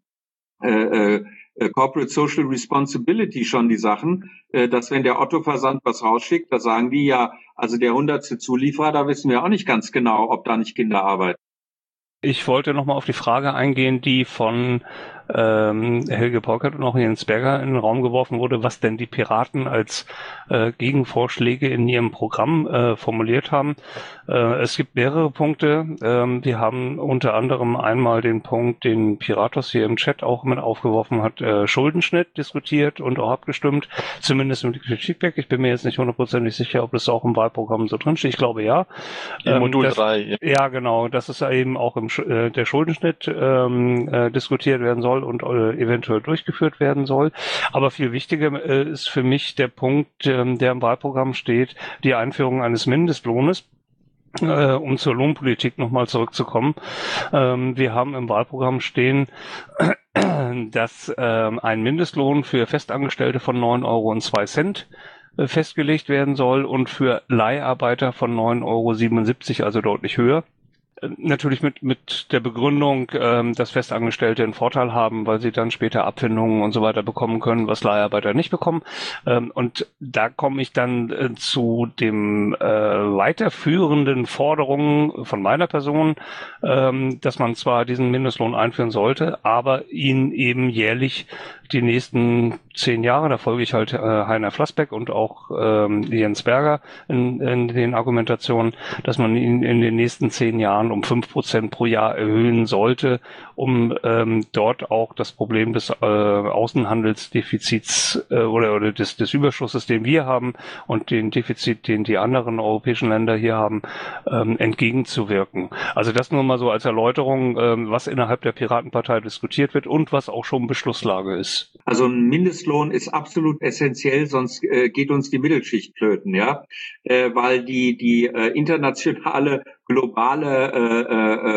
B: äh, äh, Corporate Social Responsibility schon die Sachen, äh, dass wenn der Otto-Versand was rausschickt, da sagen die ja, also der hundertste Zulieferer, da wissen wir auch nicht ganz genau, ob da nicht Kinder arbeiten.
E: Ich wollte nochmal auf die Frage eingehen, die von ähm, Helge Peukert und auch Jens Berger in den Raum geworfen wurde, was denn die Piraten als äh, Gegenvorschläge in ihrem Programm äh, formuliert haben. Äh, es gibt mehrere Punkte. Ähm, wir haben unter anderem einmal den Punkt, den Piratos hier im Chat auch mit aufgeworfen hat, äh, Schuldenschnitt diskutiert und auch abgestimmt, zumindest mit Feedback. Ich bin mir jetzt nicht hundertprozentig sicher, ob das auch im Wahlprogramm so drinsteht. Ich glaube ja.
A: In
E: ähm,
A: Modul
E: das,
A: drei. Ja.
E: ja, genau. Das ist eben auch im äh, der Schuldenschnitt ähm, äh, diskutiert werden soll und äh, eventuell durchgeführt werden soll. Aber viel wichtiger äh, ist für mich der Punkt, ähm, der im Wahlprogramm steht, die Einführung eines Mindestlohnes. Äh, um zur Lohnpolitik nochmal zurückzukommen. Ähm, wir haben im Wahlprogramm stehen, dass ähm, ein Mindestlohn für Festangestellte von neun Euro und zwei Cent äh, festgelegt werden soll und für Leiharbeiter von neun Euro siebenundsiebzig, also deutlich höher. Natürlich mit mit der Begründung, ähm, dass Festangestellte einen Vorteil haben, weil sie dann später Abfindungen und so weiter bekommen können, was Leiharbeiter nicht bekommen. Ähm, und da komme ich dann äh, zu dem äh, weiterführenden Forderungen von meiner Person, ähm, dass man zwar diesen Mindestlohn einführen sollte, aber ihn eben jährlich die nächsten zehn Jahre, da folge ich halt äh, Heiner Flassbeck und auch ähm, Jens Berger in, in den Argumentationen, dass man ihn in den nächsten zehn Jahren um fünf Prozent pro Jahr erhöhen sollte, um ähm, dort auch das Problem des äh, Außenhandelsdefizits äh, oder, oder des, des Überschusses, den wir haben und den Defizit, den die anderen europäischen Länder hier haben, ähm, entgegenzuwirken. Also das nur mal so als Erläuterung, ähm, was innerhalb der Piratenpartei diskutiert wird und was auch schon Beschlusslage ist.
B: Also ein Mindestlohn ist absolut essentiell, sonst äh, geht uns die Mittelschicht flöten, ja, äh, weil die die äh, internationale globale äh, äh,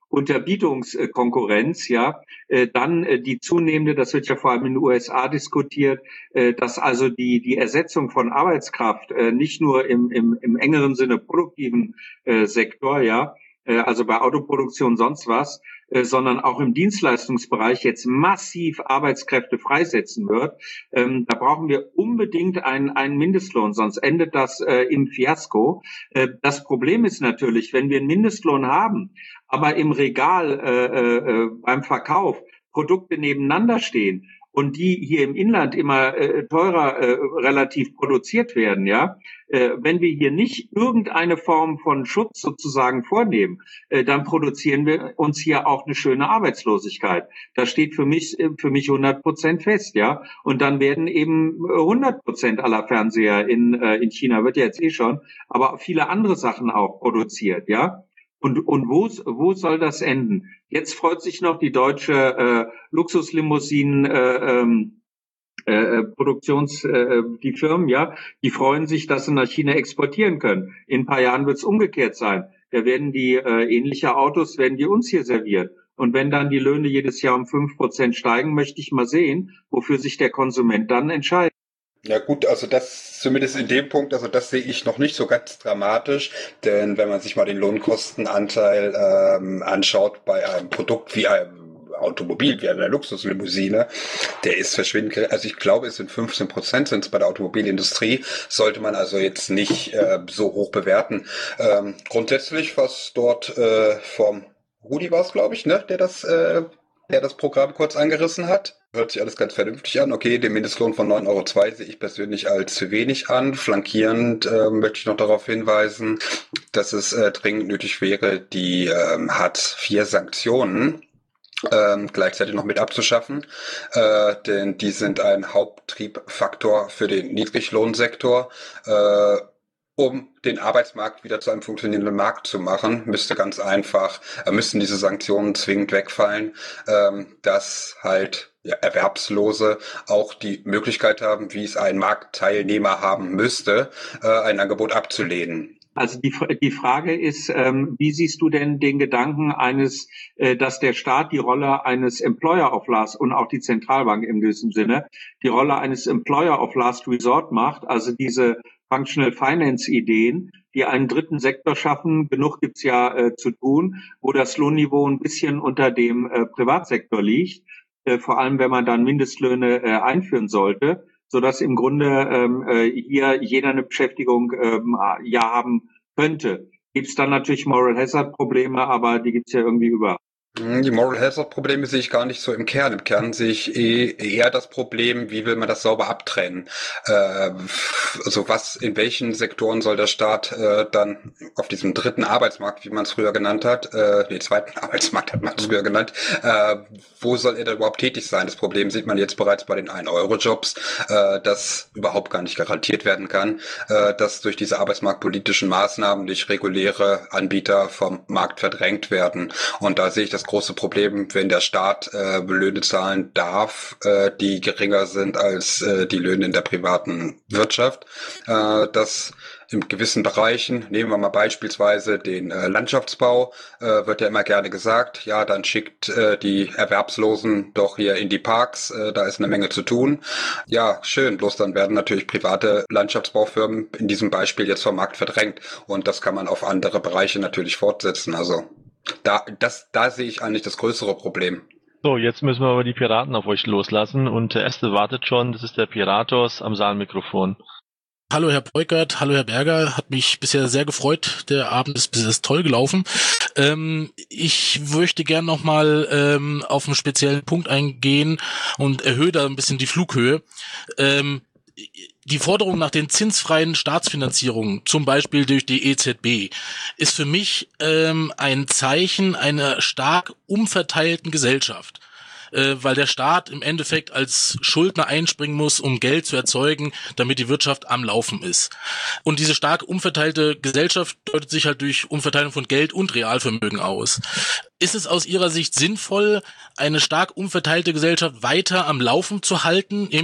B: Unterbietungskonkurrenz, ja, äh, dann äh, die zunehmende, das wird ja vor allem in den U S A diskutiert, äh, dass also die die Ersetzung von Arbeitskraft äh, nicht nur im im im engeren Sinne produktiven äh, Sektor, ja, äh, also bei Autoproduktion sonst was, äh, sondern auch im Dienstleistungsbereich jetzt massiv Arbeitskräfte freisetzen wird. Ähm, da brauchen wir unbedingt einen einen Mindestlohn, sonst endet das äh, im Fiasko. Äh, das Problem ist natürlich, wenn wir einen Mindestlohn haben, aber im Regal äh, äh, beim Verkauf Produkte nebeneinander stehen und die hier im Inland immer äh, teurer äh, relativ produziert werden, ja, äh, wenn wir hier nicht irgendeine Form von Schutz sozusagen vornehmen, äh, dann produzieren wir uns hier auch eine schöne Arbeitslosigkeit. Das steht für mich für mich hundert Prozent fest, ja. Und dann werden eben hundert Prozent aller Fernseher in äh, in China, wird ja jetzt eh schon, aber viele andere Sachen auch produziert, ja. Und, und wo, wo soll das enden? Jetzt freut sich noch die deutsche äh, Luxuslimousinen äh, ähm, äh, Produktions, äh, die Firmen, ja, die freuen sich, dass sie nach China exportieren können. In ein paar Jahren wird es umgekehrt sein. Da werden die äh, ähnliche Autos, werden die uns hier serviert. Und wenn dann die Löhne jedes Jahr um fünf Prozent steigen, möchte ich mal sehen, wofür sich der Konsument dann entscheidet.
C: Ja gut, also das zumindest in dem Punkt, also das sehe ich noch nicht so ganz dramatisch, denn wenn man sich mal den Lohnkostenanteil ähm, anschaut bei einem Produkt wie einem Automobil, wie einer Luxuslimousine, der ist verschwindend, also ich glaube es sind fünfzehn Prozent sind es bei der Automobilindustrie, sollte man also jetzt nicht äh, so hoch bewerten. Ähm, grundsätzlich, was dort äh, vom Rudi war es, glaube ich, ne, der das äh, der das Programm kurz angerissen hat. Hört sich alles ganz vernünftig an. Okay, den Mindestlohn von neun Euro zwei sehe ich persönlich als zu wenig an. Flankierend äh, möchte ich noch darauf hinweisen, dass es äh, dringend nötig wäre, die ähm, Hartz vier Sanktionen ähm, gleichzeitig noch mit abzuschaffen, äh, denn die sind ein Haupttriebfaktor für den Niedriglohnsektor. Äh, Um den Arbeitsmarkt wieder zu einem funktionierenden Markt zu machen, müsste ganz einfach, äh, müssten diese Sanktionen zwingend wegfallen, ähm, dass halt ja, Erwerbslose auch die Möglichkeit haben, wie es ein Marktteilnehmer haben müsste, äh, ein Angebot abzulehnen.
B: Also die, die Frage ist, ähm, wie siehst du denn den Gedanken eines, äh, dass der Staat die Rolle eines Employer of Last und auch die Zentralbank im gewissen Sinne die Rolle eines Employer of Last Resort macht, also diese Functional Finance Ideen, die einen dritten Sektor schaffen, genug gibt's ja äh, zu tun, wo das Lohnniveau ein bisschen unter dem äh, Privatsektor liegt, äh, vor allem wenn man dann Mindestlöhne äh, einführen sollte, sodass im Grunde ähm, äh, hier jeder eine Beschäftigung ähm, ja haben könnte. Gibt's dann natürlich Moral Hazard Probleme, aber die gibt's ja irgendwie überall.
C: Die Moral Hazard Probleme sehe ich gar nicht so im Kern. Im Kern sehe ich eh, eher das Problem, wie will man das sauber abtrennen? Äh, also was, in welchen Sektoren soll der Staat äh, dann auf diesem dritten Arbeitsmarkt, wie man es früher genannt hat, äh, den zweiten Arbeitsmarkt hat man es früher genannt, äh, wo soll er da überhaupt tätig sein? Das Problem sieht man jetzt bereits bei den ein Euro Jobs, äh, das überhaupt gar nicht garantiert werden kann, äh, dass durch diese arbeitsmarktpolitischen Maßnahmen durch reguläre Anbieter vom Markt verdrängt werden. Und da sehe ich das große Problem, wenn der Staat äh, Löhne zahlen darf, äh, die geringer sind als äh, die Löhne in der privaten Wirtschaft, äh, dass in gewissen Bereichen, nehmen wir mal beispielsweise den äh, Landschaftsbau, äh, wird ja immer gerne gesagt, ja, dann schickt äh, die Erwerbslosen doch hier in die Parks, äh, da ist eine Menge zu tun. Ja, schön, bloß dann werden natürlich private Landschaftsbaufirmen in diesem Beispiel jetzt vom Markt verdrängt und das kann man auf andere Bereiche natürlich fortsetzen, also Da, das, da sehe ich eigentlich das größere Problem.
A: So, jetzt müssen wir aber die Piraten auf euch loslassen und der erste wartet schon, das ist der Piratos am Saalmikrofon.
F: Hallo Herr Peukert, hallo Herr Berger, hat mich bisher sehr gefreut, der Abend ist bisher toll gelaufen. Ähm, ich möchte gern nochmal ähm, auf einen speziellen Punkt eingehen und erhöhe da ein bisschen die Flughöhe. Ähm, Die Forderung nach den zinsfreien Staatsfinanzierungen, zum Beispiel durch die E Z B, ist für mich ähm, ein Zeichen einer stark umverteilten Gesellschaft, äh, weil der Staat im Endeffekt als Schuldner einspringen muss, um Geld zu erzeugen, damit die Wirtschaft am Laufen ist. Und diese stark umverteilte Gesellschaft deutet sich halt durch Umverteilung von Geld und Realvermögen aus. Ist es aus Ihrer Sicht sinnvoll, eine stark umverteilte Gesellschaft weiter am Laufen zu halten, im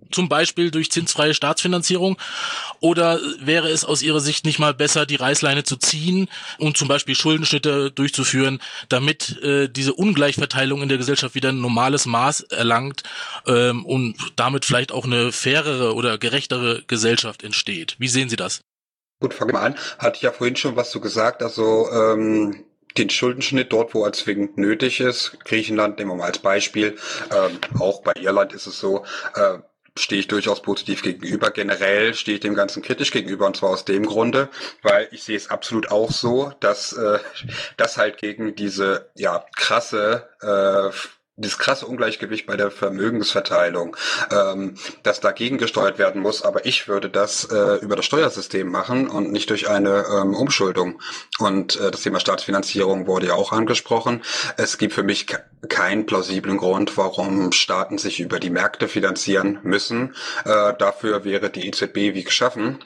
F: zum Beispiel durch zinsfreie Staatsfinanzierung? Oder wäre es aus Ihrer Sicht nicht mal besser, die Reißleine zu ziehen und zum Beispiel Schuldenschnitte durchzuführen, damit äh, diese Ungleichverteilung in der Gesellschaft wieder ein normales Maß erlangt ähm, und damit vielleicht auch eine fairere oder gerechtere Gesellschaft entsteht? Wie sehen Sie das?
C: Gut, fangen wir an. Hatte ich ja vorhin schon was zu gesagt. Also ähm, den Schuldenschnitt dort, wo er zwingend nötig ist. Griechenland nehmen wir mal als Beispiel. Ähm, auch bei Irland ist es so. Äh, stehe ich durchaus positiv gegenüber. Generell stehe ich dem Ganzen kritisch gegenüber, und zwar aus dem Grunde, weil ich sehe es absolut auch so, dass äh, das halt gegen diese ja krasse äh, dieses krasse Ungleichgewicht bei der Vermögensverteilung, ähm, das dagegen gesteuert werden muss. Aber ich würde das äh, über das Steuersystem machen und nicht durch eine ähm, Umschuldung. Und äh, das Thema Staatsfinanzierung wurde ja auch angesprochen. Es gibt für mich ke- keinen plausiblen Grund, warum Staaten sich über die Märkte finanzieren müssen. Äh, dafür wäre die E Z B wie geschaffen.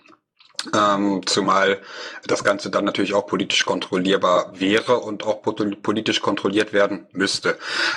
C: Ähm, zumal das Ganze dann natürlich auch politisch kontrollierbar wäre und auch politisch kontrolliert werden müsste.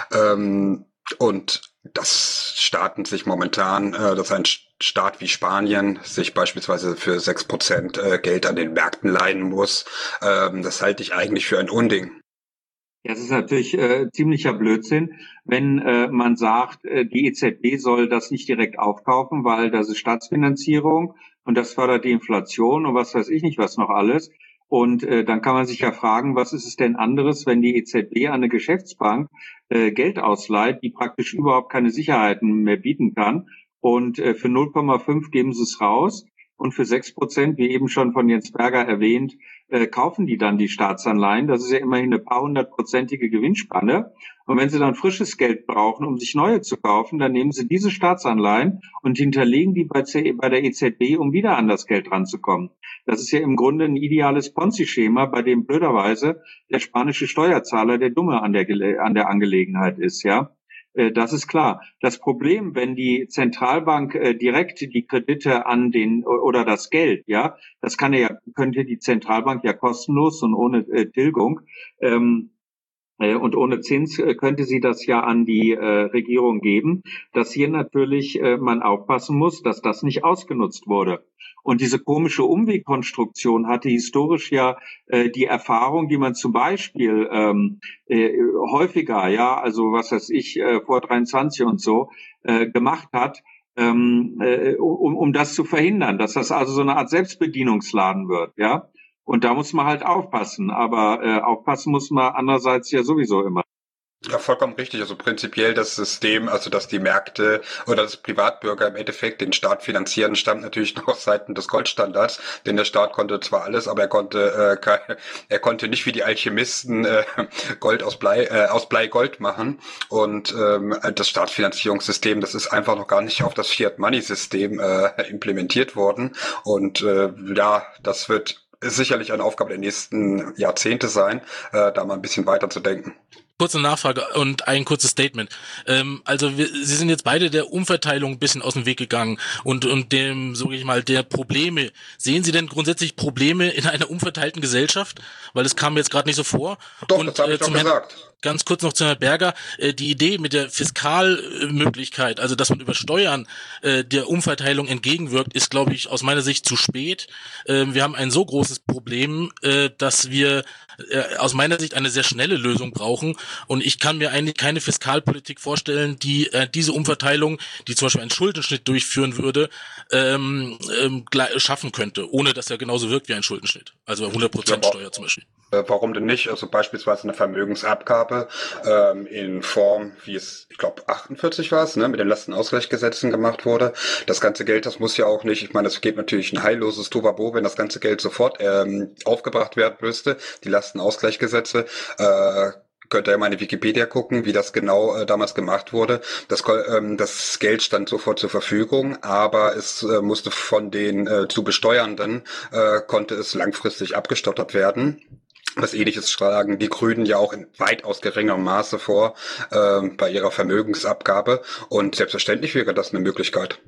C: Ähm, und dass Staaten sich momentan, äh, dass ein Staat wie Spanien sich beispielsweise für sechs Prozent äh, Geld an den Märkten leihen muss, ähm, das halte ich eigentlich für ein Unding.
B: Ja, es ist natürlich äh, ziemlicher Blödsinn, wenn äh, man sagt, äh, die E Z B soll das nicht direkt aufkaufen, weil das ist Staatsfinanzierung und das fördert die Inflation und was weiß ich nicht, was noch alles. Und äh, dann kann man sich ja fragen, was ist es denn anderes, wenn die E Z B an eine Geschäftsbank äh, Geld ausleiht, die praktisch überhaupt keine Sicherheiten mehr bieten kann. Und äh, für null Komma fünf geben sie es raus. Und für sechs Prozent, wie eben schon von Jens Berger erwähnt, äh, kaufen die dann die Staatsanleihen. Das ist ja immerhin eine paar hundertprozentige Gewinnspanne. Und wenn sie dann frisches Geld brauchen, um sich neue zu kaufen, dann nehmen sie diese Staatsanleihen und hinterlegen die bei, C- bei der E Z B, um wieder an das Geld ranzukommen. Das ist ja im Grunde ein ideales Ponzi-Schema, bei dem blöderweise der spanische Steuerzahler der Dumme an der, Gele- an der Angelegenheit ist, ja. Das ist klar. Das Problem, wenn die Zentralbank äh, direkt die Kredite an den oder das Geld, ja, das kann ja könnte die Zentralbank ja kostenlos und ohne äh, Tilgung ähm, äh, und ohne Zins äh, könnte sie das ja an die äh, Regierung geben, dass hier natürlich äh, man aufpassen muss, dass das nicht ausgenutzt wurde. Und diese komische Umwegkonstruktion hatte historisch ja äh, die Erfahrung, die man zum Beispiel ähm, äh, häufiger, ja, also was weiß ich, äh, vor dreiundzwanzig und so, äh, gemacht hat, ähm, äh, um, um das zu verhindern, dass das also so eine Art Selbstbedienungsladen wird, ja. Und da muss man halt aufpassen, aber äh, aufpassen muss man andererseits ja sowieso immer.
C: Ja, vollkommen richtig. Also prinzipiell das System, also dass die Märkte oder das Privatbürger im Endeffekt den Staat finanzieren, stammt natürlich noch aus Seiten des Goldstandards, denn der Staat konnte zwar alles, aber er konnte äh, keine, er konnte nicht wie die Alchemisten äh, Gold aus Blei äh, aus Blei Gold machen. Und ähm, das Staatsfinanzierungssystem, das ist einfach noch gar nicht auf das Fiat-Money-System äh, implementiert worden. Und äh, ja, das wird sicherlich eine Aufgabe der nächsten Jahrzehnte sein, äh, da mal ein bisschen weiter zu denken.
F: Kurze Nachfrage und ein kurzes Statement. Ähm, also wir, Sie sind jetzt beide der Umverteilung ein bisschen aus dem Weg gegangen und und dem, sage ich mal, der Probleme. Sehen Sie denn grundsätzlich Probleme in einer umverteilten Gesellschaft? Weil das kam mir jetzt gerade nicht so vor.
C: Doch,
F: und,
C: das habe ich
F: äh,
C: doch gesagt.
F: Ganz kurz noch zu Herrn Berger, äh, die Idee mit der Fiskalmöglichkeit, also dass man über Steuern äh, der Umverteilung entgegenwirkt, ist, glaube ich, aus meiner Sicht zu spät. Äh, wir haben ein so großes Problem, äh, dass wir äh, aus meiner Sicht eine sehr schnelle Lösung brauchen und ich kann mir eigentlich keine Fiskalpolitik vorstellen, die äh, diese Umverteilung, die zum Beispiel einen Schuldenschnitt durchführen würde, ähm, ähm, schaffen könnte, ohne dass er genauso wirkt wie ein Schuldenschnitt, also hundert Prozent
C: Ja,
F: Steuer zum Beispiel.
C: Warum denn nicht? Also beispielsweise eine Vermögensabgabe ähm, in Form, wie es, ich glaube, achtundvierzig war es, ne, mit den Lastenausgleichsgesetzen gemacht wurde. Das ganze Geld, das muss ja auch nicht, ich meine, es geht natürlich ein heilloses Tobabo, wenn das ganze Geld sofort ähm, aufgebracht werden müsste, die Lastenausgleichsgesetze. Äh, könnt ihr ja mal in die Wikipedia gucken, wie das genau äh, damals gemacht wurde. Das, ähm, das Geld stand sofort zur Verfügung, aber es äh, musste von den äh, zu Besteuernden, äh, konnte es langfristig abgestottert werden. Was Ähnliches schlagen die Grünen ja auch in weitaus geringerem Maße vor äh, bei ihrer Vermögensabgabe. Und selbstverständlich wäre das eine Möglichkeit.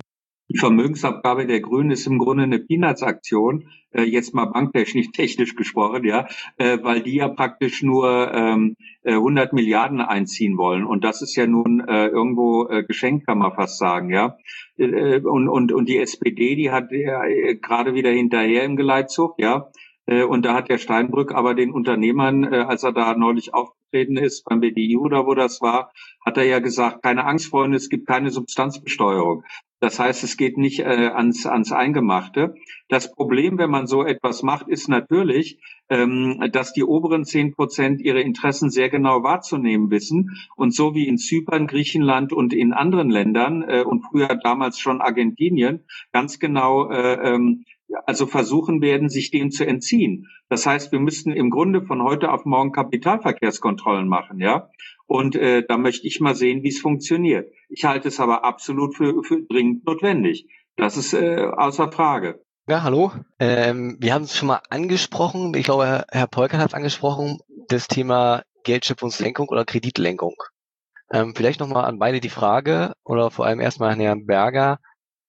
B: Die Vermögensabgabe der Grünen ist im Grunde eine Peanuts-Aktion, äh, jetzt mal banktechnisch technisch gesprochen, ja, äh, weil die ja praktisch nur ähm, äh, hundert Milliarden einziehen wollen. Und das ist ja nun äh, irgendwo äh, geschenkt, kann man fast sagen, ja. Äh, und, und, und die S P D, die hat ja äh, gerade wieder hinterher im Geleitzug, ja. Äh, und da hat der Steinbrück aber den Unternehmern, äh, als er da neulich aufgetreten ist, beim B D I oder wo das war, hat er ja gesagt, keine Angst, Freunde, es gibt keine Substanzbesteuerung. Das heißt, es geht nicht äh, ans, ans Eingemachte. Das Problem, wenn man so etwas macht, ist natürlich, ähm, dass die oberen zehn Prozent ihre Interessen sehr genau wahrzunehmen wissen. Und so wie in Zypern, Griechenland und in anderen Ländern äh, und früher damals schon Argentinien ganz genau äh, ähm, also versuchen werden, sich dem zu entziehen. Das heißt, wir müssten im Grunde von heute auf morgen Kapitalverkehrskontrollen machen, ja. Und äh, da möchte ich mal sehen, wie es funktioniert. Ich halte es aber absolut für, für dringend notwendig. Das ist äh, außer Frage.
G: Ja, hallo. Ähm, wir haben es schon mal angesprochen. Ich glaube, Herr, Herr Polkert hat es angesprochen, das Thema Geldschöpfungslenkung oder Kreditlenkung. Ähm, vielleicht nochmal an beide die Frage oder vor allem erstmal an Herrn Berger.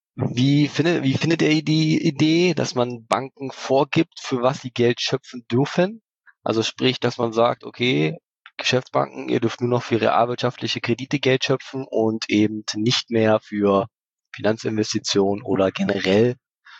G: Wie findet, wie findet ihr die Idee, dass man Banken vorgibt, für was sie Geld schöpfen dürfen? Also sprich, dass man sagt, okay, Geschäftsbanken, ihr dürft nur noch für realwirtschaftliche Kredite Geld schöpfen und eben nicht mehr für Finanzinvestitionen oder generell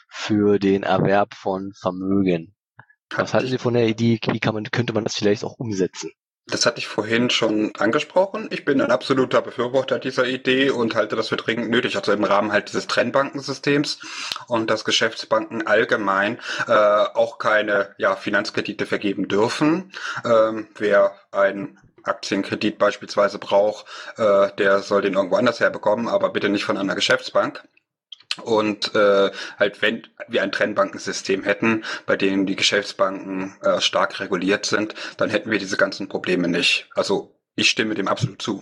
G: für den Erwerb von Vermögen. Was halten Sie von der Idee? Wie kann man, könnte man das vielleicht auch umsetzen?
C: Das hatte ich vorhin schon angesprochen. Ich bin ein absoluter Befürworter dieser Idee und halte das für dringend nötig, also im Rahmen halt dieses Trennbankensystems und dass Geschäftsbanken allgemein äh, auch keine ja, Finanzkredite vergeben dürfen. Ähm, wer einen Aktienkredit beispielsweise braucht, äh, der soll den irgendwo anders herbekommen, aber bitte nicht von einer Geschäftsbank. Und äh, halt, wenn wir ein Trennbankensystem hätten, bei dem die Geschäftsbanken äh, stark reguliert sind, dann hätten wir diese ganzen Probleme nicht. Also ich stimme dem absolut zu.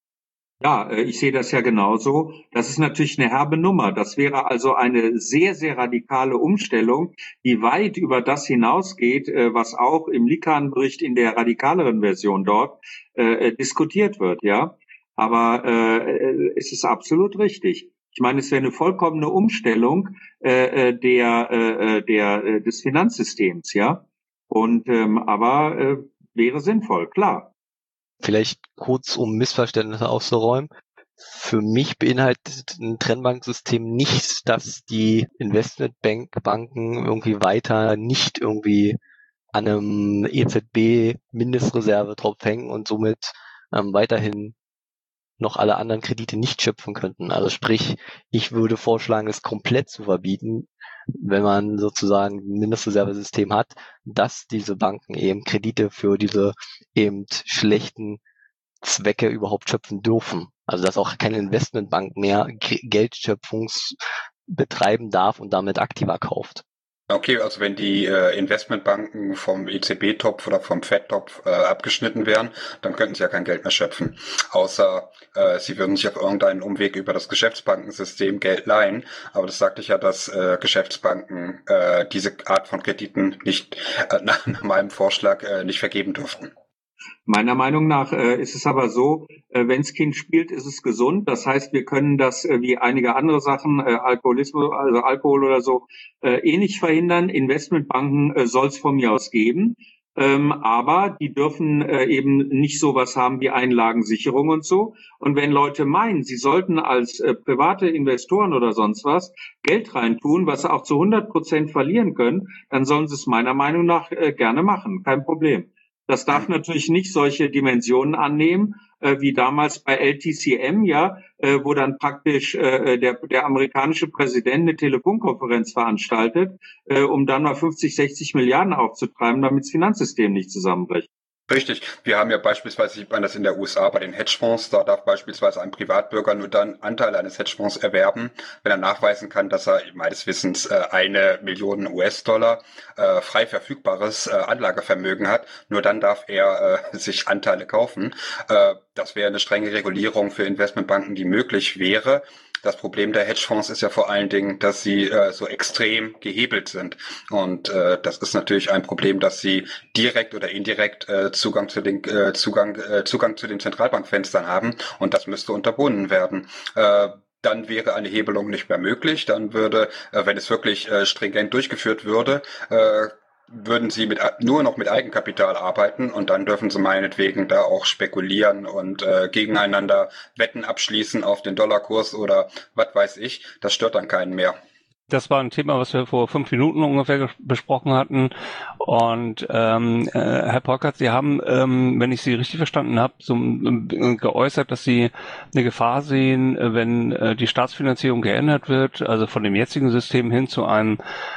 B: Ja, äh, ich sehe das ja genauso. Das ist natürlich eine herbe Nummer. Das wäre also eine sehr, sehr radikale Umstellung, die weit über das hinausgeht, äh, was auch im Likan-Bericht in der radikaleren Version dort äh, diskutiert wird. Ja, aber äh, es ist absolut richtig. Ich meine, es wäre eine vollkommene Umstellung äh, der, äh, der äh, des Finanzsystems, ja. Und ähm, aber äh, wäre sinnvoll, klar.
G: Vielleicht kurz, um Missverständnisse auszuräumen. Für mich beinhaltet ein Trennbanksystem nicht, dass die Investmentbanken irgendwie weiter nicht irgendwie an einem E Z B-Mindestreserve-Tropf hängen und somit ähm, weiterhin noch alle anderen Kredite nicht schöpfen könnten. Also sprich, ich würde vorschlagen, es komplett zu verbieten, wenn man sozusagen ein Mindestreservesystem hat, dass diese Banken eben Kredite für diese eben schlechten Zwecke überhaupt schöpfen dürfen. Also dass auch keine Investmentbank mehr Geldschöpfungs betreiben darf und damit Aktiva kauft.
C: Okay, also wenn die äh, Investmentbanken vom E Z B-Topf oder vom Fed-Topf äh, abgeschnitten wären, dann könnten sie ja kein Geld mehr schöpfen. Außer äh, sie würden sich auf irgendeinen Umweg über das Geschäftsbankensystem Geld leihen. Aber das sagte ich ja, dass äh, Geschäftsbanken äh, diese Art von Krediten nicht äh, nach, nach meinem Vorschlag äh, nicht vergeben dürften.
B: Meiner Meinung nach äh, ist es aber so, äh, wenns Kind spielt, ist es gesund. Das heißt, wir können das äh, wie einige andere Sachen, äh, Alkoholismus, also Alkohol oder so, äh, eh nicht verhindern. Investmentbanken äh, soll es von mir aus geben. Ähm, aber die dürfen äh, eben nicht sowas haben wie Einlagensicherung und so. Und wenn Leute meinen, sie sollten als äh, private Investoren oder sonst was Geld reintun, was sie auch zu hundert Prozent verlieren können, dann sollen sie es meiner Meinung nach äh, gerne machen. Kein Problem. Das darf natürlich nicht solche Dimensionen annehmen, äh, wie damals bei L T C M, ja, äh, wo dann praktisch äh, der, der amerikanische Präsident eine Telefonkonferenz veranstaltet, äh, um dann mal fünfzig, sechzig Milliarden aufzutreiben, damit das Finanzsystem nicht zusammenbricht.
C: Richtig. Wir haben ja beispielsweise, ich meine das in der U S A bei den Hedgefonds, da darf beispielsweise ein Privatbürger nur dann Anteile eines Hedgefonds erwerben, wenn er nachweisen kann, dass er meines Wissens eine Million U S-Dollar äh, frei verfügbares äh, Anlagevermögen hat. Nur dann darf er äh, sich Anteile kaufen. Äh, das wäre eine strenge Regulierung für Investmentbanken, die möglich wäre. Das Problem der Hedgefonds ist ja vor allen Dingen, dass sie äh, so extrem gehebelt sind. Und äh, das ist natürlich ein Problem, dass sie direkt oder indirekt äh, Zugang zu den äh, Zugang äh, Zugang zu den Zentralbankfenstern haben. Und das müsste unterbunden werden. Äh, dann wäre eine Hebelung nicht mehr möglich. Dann würde, äh, wenn es wirklich äh, stringent durchgeführt würde, äh, würden sie mit, nur noch mit Eigenkapital arbeiten und dann dürfen sie meinetwegen da auch spekulieren und äh, gegeneinander Wetten abschließen auf den Dollarkurs oder was weiß ich. Das stört dann keinen mehr.
E: Das war ein Thema, was wir vor fünf Minuten ungefähr besprochen hatten. Und ähm, äh, Herr Polkert, Sie haben, ähm, wenn ich Sie richtig verstanden habe, so äh, geäußert, dass Sie eine Gefahr sehen, wenn äh, die Staatsfinanzierung geändert wird, also von dem jetzigen System hin zu einem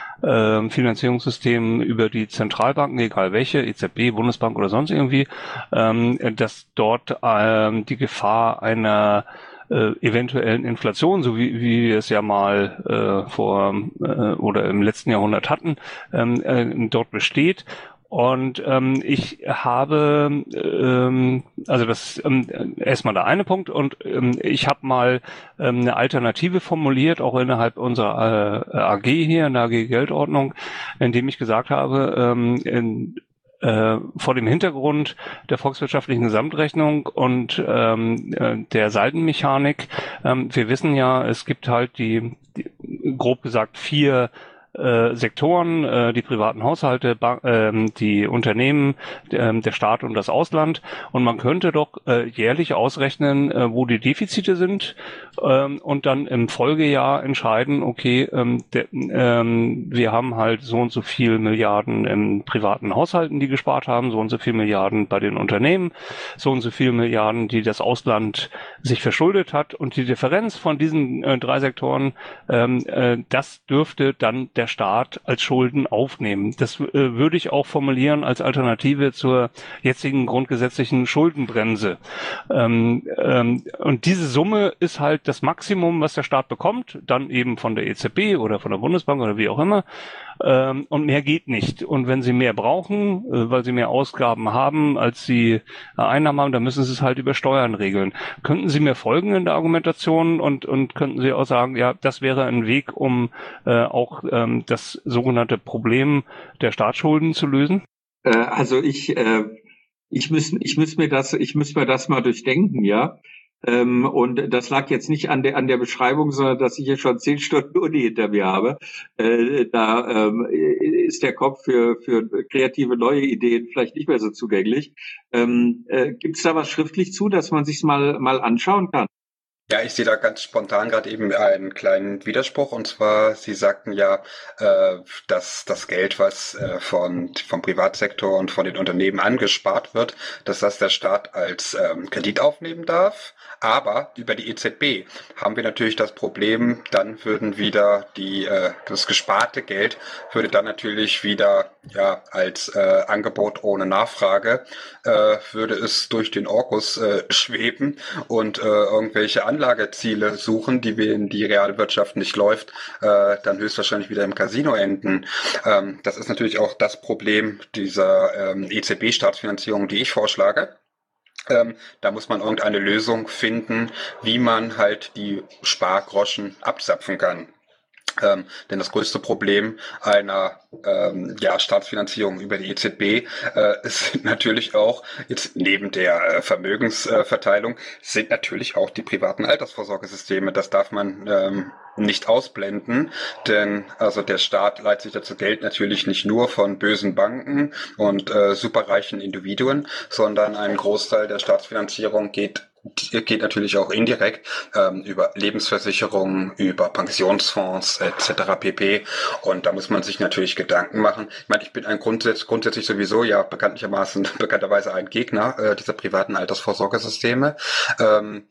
E: äh, Finanzierungssystem über die Zentralbanken, egal welche, E Z B, Bundesbank oder sonst irgendwie, ähm, dass dort ähm, die Gefahr einer Äh, eventuellen Inflation, so wie, wie wir es ja mal äh, vor äh, oder im letzten Jahrhundert hatten, ähm, äh, dort besteht. Und ähm, ich habe, ähm, also das ist ähm, erstmal der eine Punkt, und ähm, ich habe mal ähm, eine Alternative formuliert, auch innerhalb unserer äh, A G hier, in der A G Geldordnung, indem ich gesagt habe, ähm, in Äh, vor dem Hintergrund der volkswirtschaftlichen Gesamtrechnung und ähm, äh, der Saldenmechanik. Ähm, wir wissen ja, es gibt halt die, die grob gesagt vier äh, Sektoren, äh, die privaten Haushalte, ba- ähm, die Unternehmen, äh, der Staat und das Ausland. Und man könnte doch äh, jährlich ausrechnen, äh, wo die Defizite sind, ähm, und dann im Folgejahr entscheiden, okay, ähm, de, ähm, wir haben halt so und so viel Milliarden in privaten Haushalten, die gespart haben, so und so viel Milliarden bei den Unternehmen, so und so viel Milliarden, die das Ausland sich verschuldet hat, und die Differenz von diesen äh, drei Sektoren, ähm, äh, das dürfte dann der Staat als Schulden aufnehmen. Das äh, würde ich auch formulieren als Alternative zur jetzigen grundgesetzlichen Schuldenbremse. Ähm, ähm, und diese Summe ist halt das Maximum, was der Staat bekommt, dann eben von der E Z B oder von der Bundesbank oder wie auch immer. Ähm, und mehr geht nicht. Und wenn sie mehr brauchen, äh, weil sie mehr Ausgaben haben, als sie äh, Einnahmen haben, dann müssen sie es halt über Steuern regeln. Könnten Sie mir folgen in der Argumentation und, und könnten Sie auch sagen, ja, das wäre ein Weg, um äh, auch ähm, das sogenannte Problem der Staatsschulden zu lösen?
B: Äh, also ich, äh, ich muss, ich muss mir das, ich muss mir das mal durchdenken, ja. Ähm, und das lag jetzt nicht an der, an der Beschreibung, sondern dass ich hier schon zehn Stunden Uni hinter mir habe. Äh, da ähm, ist der Kopf für, für kreative neue Ideen vielleicht nicht mehr so zugänglich. Ähm, äh, Gibt es da was schriftlich zu, dass man sich's mal, mal anschauen kann?
C: Ja, ich sehe da ganz spontan gerade eben einen kleinen Widerspruch, und zwar, Sie sagten ja, äh, dass das Geld, was äh, von, vom Privatsektor und von den Unternehmen angespart wird, dass das der Staat als ähm, Kredit aufnehmen darf. Aber über die E Z B haben wir natürlich das Problem, dann würden wieder die äh, das gesparte Geld würde dann natürlich wieder ja als äh, Angebot ohne Nachfrage äh, würde es durch den Orkus äh, schweben und äh, irgendwelche Anlageziele suchen, die wir in die Realwirtschaft nicht läuft, äh, dann höchstwahrscheinlich wieder im Casino enden. Ähm, das ist natürlich auch das Problem dieser ähm, E Z B-Staatsfinanzierung, die ich vorschlage. Ähm, da muss man irgendeine Lösung finden, wie man halt die Spargroschen abzapfen kann. Ähm, denn das größte Problem einer ähm, ja, Staatsfinanzierung über die E Z B äh, sind natürlich auch, jetzt neben der äh, Vermögensverteilung, äh, sind natürlich auch die privaten Altersvorsorgesysteme. Das darf man ähm, nicht ausblenden, denn also der Staat leiht sich dazu Geld natürlich nicht nur von bösen Banken und äh, superreichen Individuen, sondern ein Großteil der Staatsfinanzierung geht geht natürlich auch indirekt ähm, über Lebensversicherungen, über Pensionsfonds et cetera pp. Und da muss man sich natürlich Gedanken machen. Ich meine, ich bin ein grundsätzlich, grundsätzlich sowieso ja bekanntlichermaßen bekannterweise ein Gegner äh, dieser privaten Altersvorsorgesysteme. Ähm,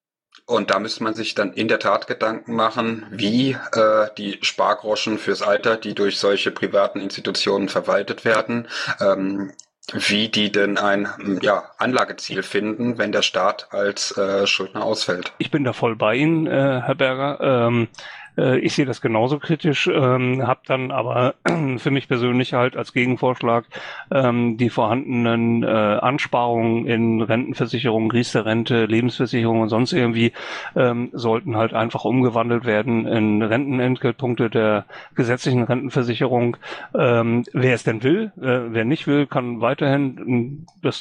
C: Und da müsste man sich dann in der Tat Gedanken machen, wie äh, die Spargroschen fürs Alter, die durch solche privaten Institutionen verwaltet werden, ähm, wie die denn ein ja, Anlageziel finden, wenn der Staat als äh, Schuldner ausfällt.
E: Ich bin da voll bei Ihnen, äh, Herr Berger. Ähm, äh, ich sehe das genauso kritisch, ähm, habe dann aber für mich persönlich halt als Gegenvorschlag ähm, die vorhandenen äh, Ansparungen in Rentenversicherung, Riester-Rente, Lebensversicherung und sonst irgendwie ähm, sollten halt einfach umgewandelt werden in Rentenentgeltpunkte der gesetzlichen Rentenversicherung. Ähm, wer es denn will, äh, wer nicht will, kann weiterhin das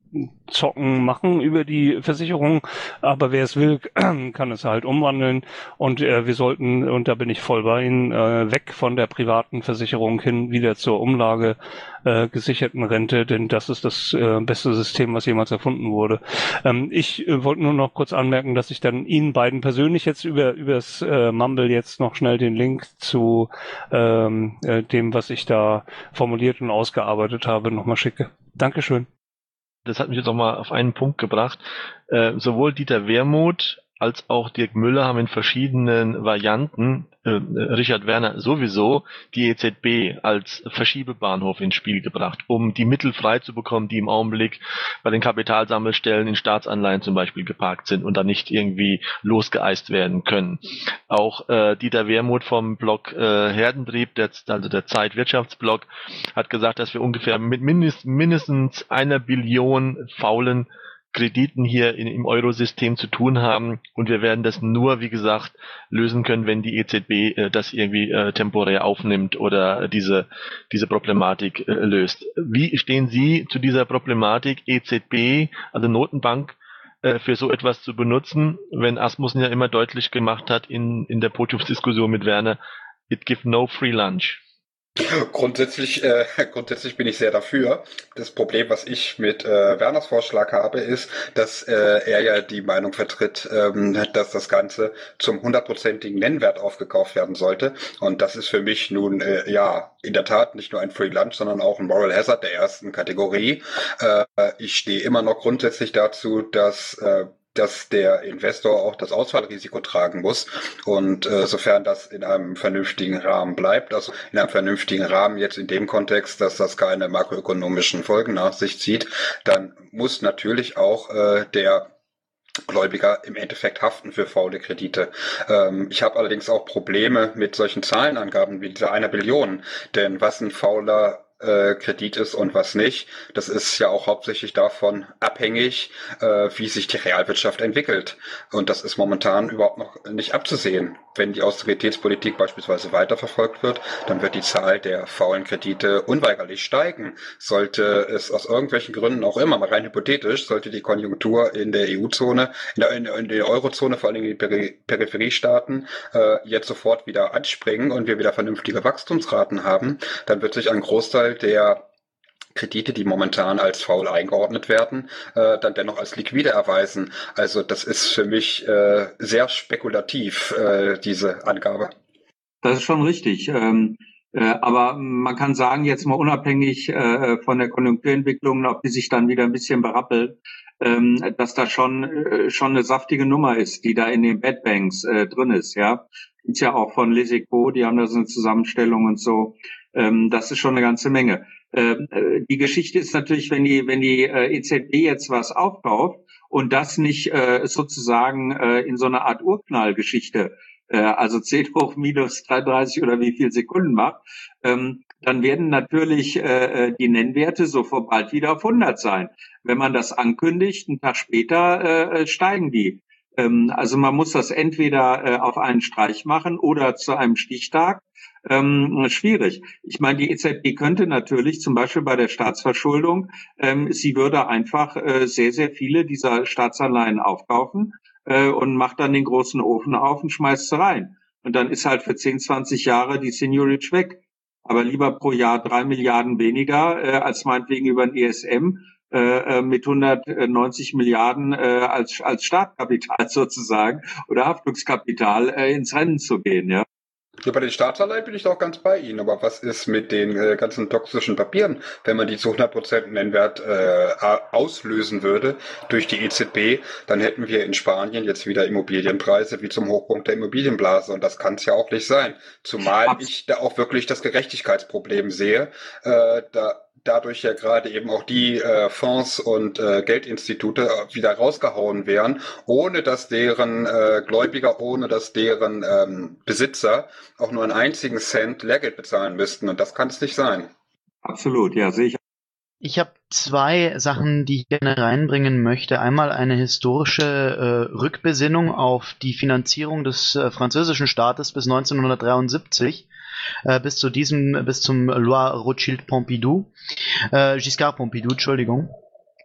E: zocken, machen über die Versicherung, aber wer es will, kann es halt umwandeln und äh, wir sollten, und da bin ich voll bei Ihnen, äh, weg von der privaten Versicherung hin wieder zur Umlage äh, gesicherten Rente, denn das ist das äh, beste System, was jemals erfunden wurde. Ähm, ich äh, wollte nur noch kurz anmerken, dass ich dann Ihnen beiden persönlich jetzt über übers äh, Mumble jetzt noch schnell den Link zu ähm, äh, dem, was ich da formuliert und ausgearbeitet habe, nochmal schicke. Dankeschön.
A: Das hat mich jetzt auch mal auf einen Punkt gebracht. Äh, sowohl Dieter Wermuth als auch Dirk Müller haben in verschiedenen Varianten, äh, Richard Werner sowieso, die E Z B als Verschiebebahnhof ins Spiel gebracht, um die Mittel frei zu bekommen, die im Augenblick bei den Kapitalsammelstellen in Staatsanleihen zum Beispiel geparkt sind und dann nicht irgendwie losgeeist werden können. Auch äh, Dieter Wermuth vom Blog äh, Herdentrieb, der, also der Zeitwirtschaftsblog, hat gesagt, dass wir ungefähr mit mindest, mindestens einer Billion faulen Krediten hier in, im Eurosystem zu tun haben und wir werden das nur, wie gesagt, lösen können, wenn die E Z B äh, das irgendwie äh, temporär aufnimmt oder äh, diese diese Problematik äh, löst. Wie stehen Sie zu dieser Problematik, E Z B, also Notenbank, äh, für so etwas zu benutzen, wenn Asmussen ja immer deutlich gemacht hat in in der Podiumsdiskussion mit Werner, it give no free lunch.
C: Grundsätzlich, äh, grundsätzlich bin ich sehr dafür. Das Problem, was ich mit äh, Werners Vorschlag habe, ist, dass äh, er ja die Meinung vertritt, ähm, dass das Ganze zum hundertprozentigen Nennwert aufgekauft werden sollte. Und das ist für mich nun, äh, ja, in der Tat nicht nur ein Free Lunch, sondern auch ein Moral Hazard der ersten Kategorie. Äh, ich stehe immer noch grundsätzlich dazu, dass äh, dass der Investor auch das Ausfallrisiko tragen muss und äh, sofern das in einem vernünftigen Rahmen bleibt, also in einem vernünftigen Rahmen jetzt in dem Kontext, dass das keine makroökonomischen Folgen nach sich zieht, dann muss natürlich auch äh, der Gläubiger im Endeffekt haften für faule Kredite. Ähm, ich habe allerdings auch Probleme mit solchen Zahlenangaben wie dieser einer Billion, denn was ein fauler Äh, Kredit ist und was nicht. Das ist ja auch hauptsächlich davon abhängig, äh, wie sich die Realwirtschaft entwickelt. Und das ist momentan überhaupt noch nicht abzusehen. Wenn die Austeritätspolitik beispielsweise weiterverfolgt wird, dann wird die Zahl der faulen Kredite unweigerlich steigen. Sollte es aus irgendwelchen Gründen auch immer, mal rein hypothetisch, sollte die Konjunktur in der E U-Zone, in der, in, in der Eurozone, vor allem in den Peri- Peripheriestaaten, äh, jetzt sofort wieder anspringen und wir wieder vernünftige Wachstumsraten haben, dann wird sich ein Großteil der Kredite, die momentan als faul eingeordnet werden, äh, dann dennoch als liquide erweisen. Also das ist für mich äh, sehr spekulativ, äh, diese Angabe.
B: Das ist schon richtig. Ähm, äh, aber man kann sagen, jetzt mal unabhängig äh, von der Konjunkturentwicklung, ob die sich dann wieder ein bisschen berappelt, ähm, dass da schon äh, schon eine saftige Nummer ist, die da in den Bad Banks äh, drin ist. Ja, gibt's ja auch von Lesico, die haben da so eine Zusammenstellung und so. Ähm, das ist schon eine ganze Menge. Ähm, äh, die Geschichte ist natürlich, wenn die wenn die äh, E Z B jetzt was aufkauft und das nicht äh, sozusagen äh, in so einer Art Urknallgeschichte, äh, also zehn hoch minus dreiunddreißig oder wie viel Sekunden macht, ähm, dann werden natürlich äh, die Nennwerte sofort bald wieder auf hundert sein. Wenn man das ankündigt, einen Tag später äh, steigen die. Ähm, also man muss das entweder äh, auf einen Streich machen oder zu einem Stichtag. Ähm, schwierig. Ich meine, die E Z B könnte natürlich zum Beispiel bei der Staatsverschuldung, ähm, sie würde einfach äh, sehr, sehr viele dieser Staatsanleihen aufkaufen äh, und macht dann den großen Ofen auf und schmeißt sie rein. Und dann ist halt für zehn, zwanzig Jahre die Seniorage weg. Aber lieber pro Jahr drei Milliarden weniger äh, als meinetwegen über ein E S M äh, mit hundertneunzig Milliarden äh, als als Startkapital sozusagen oder Haftungskapital äh, ins Rennen zu gehen, ja.
C: Ja, bei den Staatsanleihen bin ich doch ganz bei Ihnen. Aber was ist mit den äh, ganzen toxischen Papieren, wenn man die zu hundert Prozent Nennwert äh, auslösen würde durch die E Z B, dann hätten wir in Spanien jetzt wieder Immobilienpreise wie zum Hochpunkt der Immobilienblase. Und das kann es ja auch nicht sein. Zumal Abs- ich da auch wirklich das Gerechtigkeitsproblem sehe. Äh, da dadurch ja gerade eben auch die äh, Fonds und äh, Geldinstitute wieder rausgehauen wären, ohne dass deren äh, Gläubiger, ohne dass deren ähm, Besitzer auch nur einen einzigen Cent Lehrgeld bezahlen müssten. Und das kann es nicht sein.
B: Absolut, ja, sehe ich.
H: Ich habe zwei Sachen, die ich gerne reinbringen möchte. Einmal eine historische äh, Rückbesinnung auf die Finanzierung des äh, französischen Staates bis neunzehnhundertdreiundsiebzig. Äh, bis zu diesem, bis zum Loi Rothschild Pompidou, äh, Giscard Pompidou, Entschuldigung.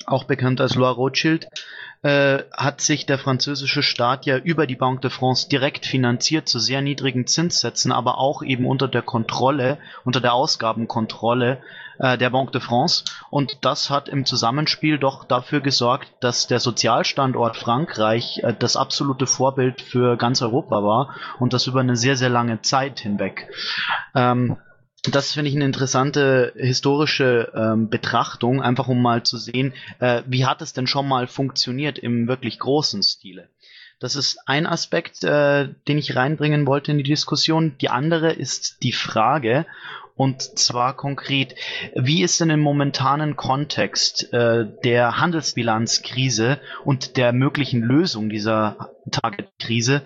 H: auch bekannt als Loi Rothschild, äh, hat sich der französische Staat ja über die Banque de France direkt finanziert zu sehr niedrigen Zinssätzen, aber auch eben unter der Kontrolle, unter der Ausgabenkontrolle äh, der Banque de France. Und das hat im Zusammenspiel doch dafür gesorgt, dass der Sozialstandort Frankreich äh, das absolute Vorbild für ganz Europa war und das über eine sehr, sehr lange Zeit hinweg. Ähm, Das finde ich eine interessante historische ähm, Betrachtung, einfach um mal zu sehen, äh, wie hat es denn schon mal funktioniert im wirklich großen Stile. Das ist ein Aspekt, äh, den ich reinbringen wollte in die Diskussion. Die andere ist die Frage, und zwar konkret, wie ist denn im momentanen Kontext äh, der Handelsbilanzkrise und der möglichen Lösung dieser Target-Krise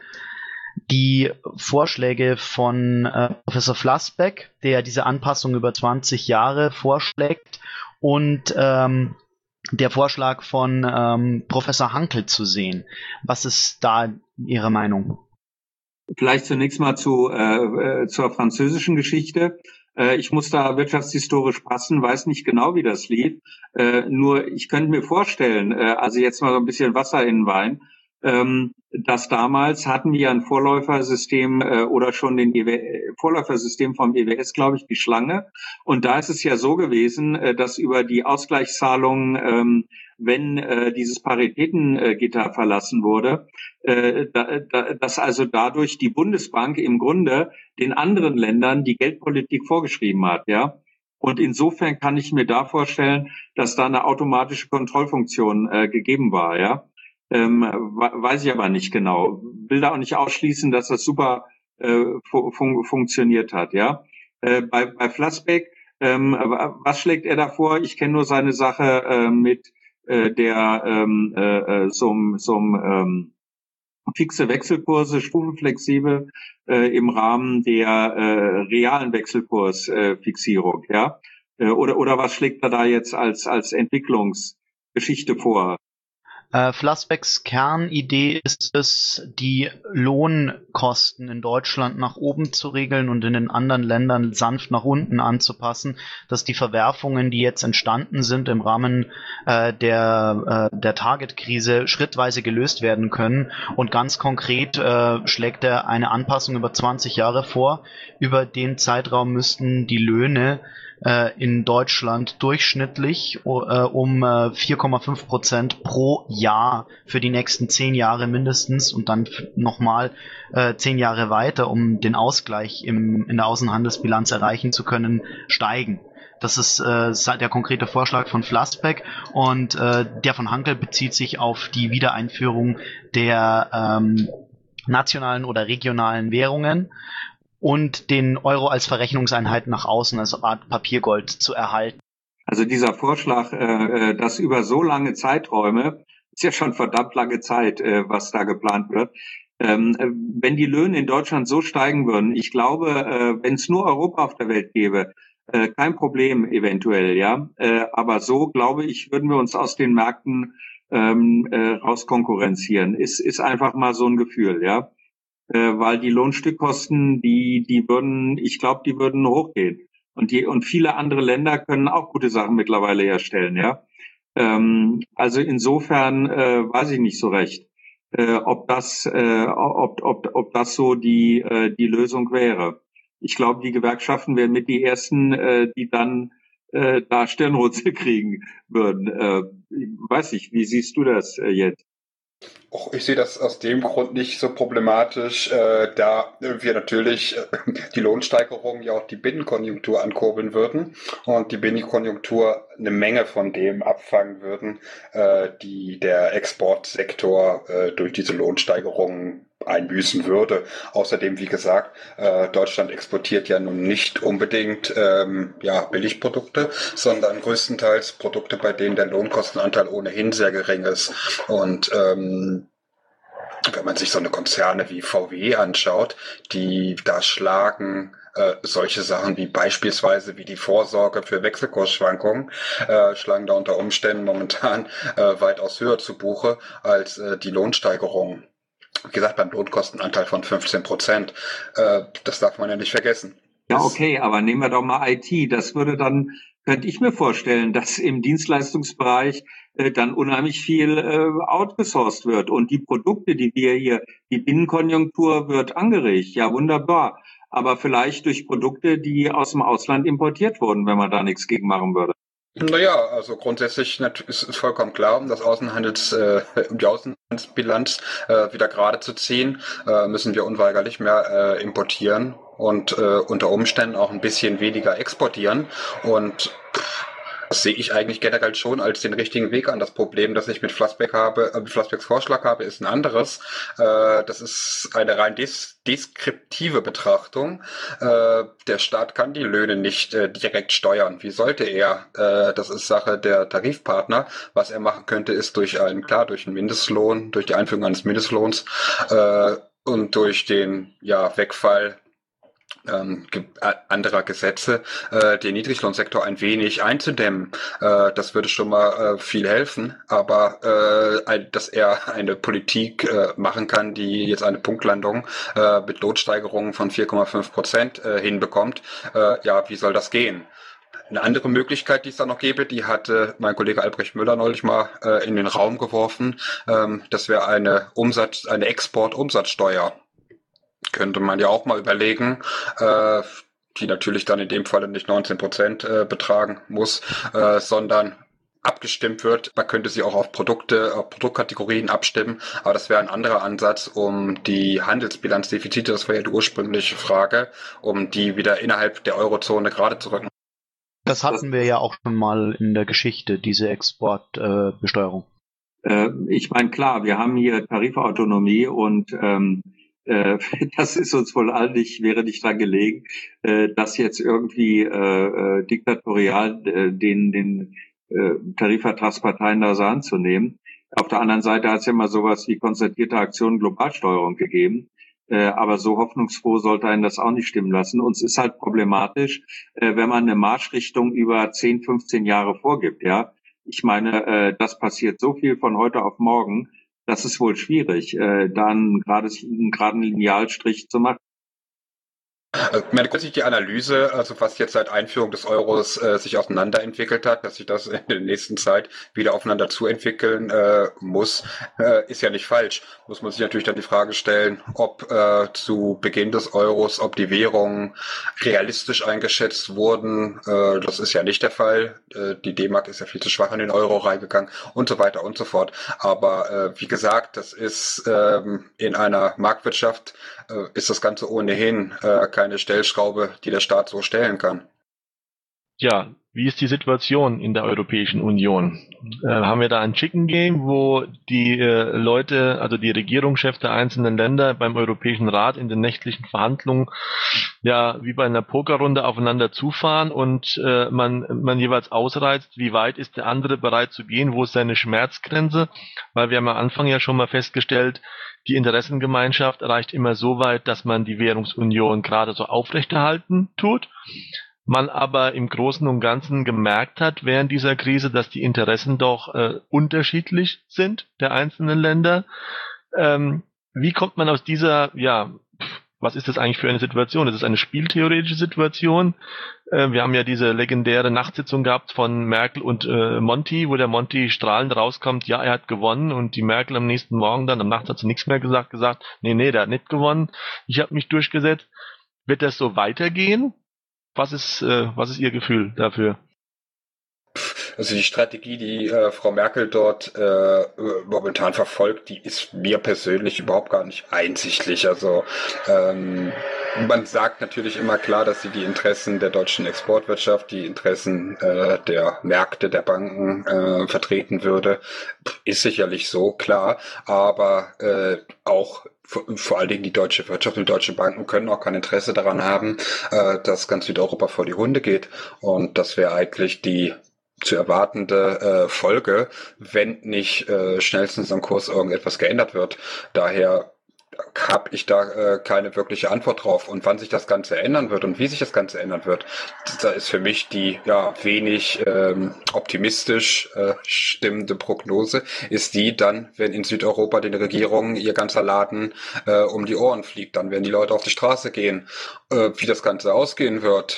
H: die Vorschläge von äh, Professor Flassbeck, der diese Anpassung über zwanzig Jahre vorschlägt, und ähm, der Vorschlag von ähm, Professor Hankel zu sehen. Was ist da Ihre Meinung?
B: Vielleicht zunächst mal zu äh, zur französischen Geschichte. Äh, ich muss da wirtschaftshistorisch passen, weiß nicht genau, wie das lief. Äh, nur ich könnte mir vorstellen, äh, also jetzt mal so ein bisschen Wasser in den Wein, ähm, dass damals hatten wir ein Vorläufersystem äh, oder schon den E W, Vorläufersystem vom E W S, glaube ich, die Schlange. Und da ist es ja so gewesen, äh, dass über die Ausgleichszahlungen, ähm, wenn äh, dieses Paritätengitter äh, verlassen wurde, äh, da, da, dass also dadurch die Bundesbank im Grunde den anderen Ländern die Geldpolitik vorgeschrieben hat, ja. Und insofern kann ich mir da vorstellen, dass da eine automatische Kontrollfunktion äh, gegeben war, ja. Ähm, weiß ich aber nicht genau. Will da auch nicht ausschließen, dass das super äh, fun- funktioniert hat, ja. Äh, bei, bei Flassbeck, ähm, was schlägt er da vor? Ich kenne nur seine Sache äh, mit äh, der ähm, äh, so so ähm, fixe Wechselkurse, stufenflexibel äh, im Rahmen der äh, realen Wechselkursfixierung, äh, ja. Äh, oder oder was schlägt er da jetzt als als Entwicklungsgeschichte vor?
H: Äh, Flassbecks Kernidee ist es, die Lohnkosten in Deutschland nach oben zu regeln und in den anderen Ländern sanft nach unten anzupassen, dass die Verwerfungen, die jetzt entstanden sind im Rahmen äh, der, äh, der Target-Krise, schrittweise gelöst werden können. Und ganz konkret äh, schlägt er eine Anpassung über zwanzig Jahre vor. Über den Zeitraum müssten die Löhne in Deutschland durchschnittlich äh, um äh, vier Komma fünf Prozent pro Jahr für die nächsten zehn Jahre mindestens und dann nochmal äh, zehn Jahre weiter, um den Ausgleich im, in der Außenhandelsbilanz erreichen zu können, steigen. Das ist äh, der konkrete Vorschlag von Flassbeck, und äh, der von Hankel bezieht sich auf die Wiedereinführung der ähm, nationalen oder regionalen Währungen und den Euro als Verrechnungseinheit nach außen, als Art Papiergold zu erhalten.
B: Also dieser Vorschlag, äh, dass über so lange Zeiträume, ist ja schon verdammt lange Zeit, äh, was da geplant wird, ähm, wenn die Löhne in Deutschland so steigen würden, ich glaube, äh, wenn es nur Europa auf der Welt gäbe, äh, kein Problem eventuell, ja, äh, aber so, glaube ich, würden wir uns aus den Märkten ähm, äh, rauskonkurrenzieren. Ist, ist einfach mal so ein Gefühl, ja. Weil die Lohnstückkosten, die, die würden, ich glaube, die würden hochgehen. Und die, und viele andere Länder können auch gute Sachen mittlerweile herstellen, ja. Ähm, also insofern, äh, weiß ich nicht so recht, äh, ob das, äh, ob, ob, ob das so die, äh, die Lösung wäre. Ich glaube, die Gewerkschaften wären mit die ersten, äh, die dann, äh, da Stirnrunzel kriegen würden. Äh, weiß ich, wie siehst du das äh, jetzt?
C: Och, ich sehe das aus dem Grund nicht so problematisch, äh, da wir natürlich äh, die Lohnsteigerung ja auch die Binnenkonjunktur ankurbeln würden und die Binnenkonjunktur eine Menge von dem abfangen würden, äh, die der Exportsektor äh, durch diese Lohnsteigerungen einbüßen würde. Außerdem, wie gesagt, äh, Deutschland exportiert ja nun nicht unbedingt ähm, ja, Billigprodukte, sondern größtenteils Produkte, bei denen der Lohnkostenanteil ohnehin sehr gering ist. Und ähm, wenn man sich so eine Konzerne wie V W anschaut, die da schlagen äh, solche Sachen wie beispielsweise wie die Vorsorge für Wechselkursschwankungen, äh, schlagen da unter Umständen momentan äh, weitaus höher zu Buche als äh, die Lohnsteigerungen. Wie gesagt, beim Lohnkostenanteil von fünfzehn Prozent. Äh, das darf man ja nicht vergessen.
B: Ja, okay, aber nehmen wir doch mal I T. Das würde dann, könnte ich mir vorstellen, dass im Dienstleistungsbereich äh, dann unheimlich viel äh, outgesourced wird. Und die Produkte, die wir hier, die Binnenkonjunktur wird angeregt. Ja, wunderbar. Aber vielleicht durch Produkte, die aus dem Ausland importiert wurden, wenn man da nichts gegen machen würde.
C: Naja, also grundsätzlich ist es vollkommen klar, um das Außenhandels, äh, um die Außenhandelsbilanz äh, wieder gerade zu ziehen, äh, müssen wir unweigerlich mehr äh, importieren und äh, unter Umständen auch ein bisschen weniger exportieren. Und das sehe ich eigentlich generell schon als den richtigen Weg an. Das Problem, das ich mit Flassbeck habe, äh, mit Flassbecks Vorschlag habe, ist ein anderes. Äh, das ist eine rein des deskriptive Betrachtung. Äh, der Staat kann die Löhne nicht äh, direkt steuern. Wie sollte er? Äh, das ist Sache der Tarifpartner. Was er machen könnte, ist durch einen, klar, durch einen Mindestlohn, durch die Einführung eines Mindestlohns äh, und durch den ja, Wegfall Ähm, anderer Gesetze, äh, den Niedriglohnsektor ein wenig einzudämmen. Äh, das würde schon mal äh, viel helfen, aber äh, dass er eine Politik äh, machen kann, die jetzt eine Punktlandung äh, mit Lohnsteigerungen von vier Komma fünf Prozent äh, hinbekommt, äh, ja, wie soll das gehen? Eine andere Möglichkeit, die es da noch gäbe, die hatte mein Kollege Albrecht Müller neulich mal äh, in den Raum geworfen. Ähm, das wäre eine Umsatz, eine Export-Umsatzsteuer. Könnte man ja auch mal überlegen, äh, die natürlich dann in dem Falle nicht neunzehn Prozent äh, betragen muss, äh, sondern abgestimmt wird. Man könnte sie auch auf Produkte, auf Produktkategorien abstimmen, aber das wäre ein anderer Ansatz, um die Handelsbilanzdefizite, das war ja die ursprüngliche Frage, um die wieder innerhalb der Eurozone gerade zu rücken.
H: Das hatten wir ja auch schon mal in der Geschichte, diese Exportbesteuerung.
B: Äh, äh, ich meine, klar, wir haben hier Tarifautonomie und ähm, das ist uns wohl allen nicht, wäre nicht dran gelegen, das jetzt irgendwie äh, diktatorial äh, den, den äh, Tarifvertragsparteien da so anzunehmen. Auf der anderen Seite hat es ja immer sowas wie konzertierte Aktionen Globalsteuerung gegeben. Äh, aber so hoffnungsfroh sollte einen das auch nicht stimmen lassen. Uns ist halt problematisch, äh, wenn man eine Marschrichtung über zehn, fünfzehn Jahre vorgibt. Ja, ich meine, äh, das passiert so viel von heute auf morgen. Das ist wohl schwierig, äh, dann gerade einen geraden Linealstrich zu machen.
C: Also, ich meine, die Analyse, also was jetzt seit Einführung des Euros äh, sich auseinanderentwickelt hat, dass sich das in der nächsten Zeit wieder aufeinander zuentwickeln äh, muss, äh, ist ja nicht falsch. Muss man sich natürlich dann die Frage stellen, ob äh, zu Beginn des Euros, ob die Währungen realistisch eingeschätzt wurden. Äh, das ist ja nicht der Fall. Äh, die D-Mark ist ja viel zu schwach in den Euro reingegangen und so weiter und so fort. Aber äh, wie gesagt, das ist ähm, in einer Marktwirtschaft äh, ist das Ganze ohnehin äh, keine Stellschraube, die der Staat so stellen kann.
A: Ja, wie ist die Situation in der Europäischen Union? Äh, haben wir da ein Chicken Game, wo die äh, Leute, also die Regierungschefs der einzelnen Länder beim Europäischen Rat in den nächtlichen Verhandlungen ja wie bei einer Pokerrunde aufeinander zufahren und äh, man, man jeweils ausreizt, wie weit ist der andere bereit zu gehen, wo ist seine Schmerzgrenze? Weil wir haben am Anfang ja schon mal festgestellt, die Interessengemeinschaft reicht immer so weit, dass man die Währungsunion gerade so aufrechterhalten tut. Man aber im Großen und Ganzen gemerkt hat während dieser Krise, dass die Interessen doch äh, unterschiedlich sind der einzelnen Länder. Ähm, wie kommt man aus dieser, ja, was ist das eigentlich für eine Situation? Ist es eine spieltheoretische Situation? Äh, wir haben ja diese legendäre Nachtsitzung gehabt von Merkel und äh, Monti, wo der Monti strahlend rauskommt, ja, er hat gewonnen, und die Merkel am nächsten Morgen dann, am Nacht hat sie nichts mehr gesagt, gesagt, nee, nee, der hat nicht gewonnen, ich habe mich durchgesetzt. Wird das so weitergehen? Was ist, äh, was ist Ihr Gefühl dafür?
C: Also die Strategie, die äh, Frau Merkel dort äh, momentan verfolgt, die ist mir persönlich überhaupt gar nicht einsichtlich. Also ähm, man sagt natürlich immer klar, dass sie die Interessen der deutschen Exportwirtschaft, die Interessen äh, der Märkte, der Banken äh, vertreten würde. Ist sicherlich so, klar, aber äh, auch vor, vor allen Dingen die deutsche Wirtschaft und die deutschen Banken können auch kein Interesse daran haben, äh, dass ganz Südeuropa vor die Hunde geht. Und das wäre eigentlich die zu erwartende äh, Folge, wenn nicht äh, schnellstens am Kurs irgendetwas geändert wird. Daher habe ich da äh, keine wirkliche Antwort drauf. Und wann sich das Ganze ändern wird und wie sich das Ganze ändern wird, da ist für mich die ja wenig ähm, optimistisch äh, stimmende Prognose, ist die dann, wenn in Südeuropa den Regierungen ihr ganzer Laden äh, um die Ohren fliegt. Dann werden die Leute auf die Straße gehen. Äh, wie das Ganze ausgehen wird,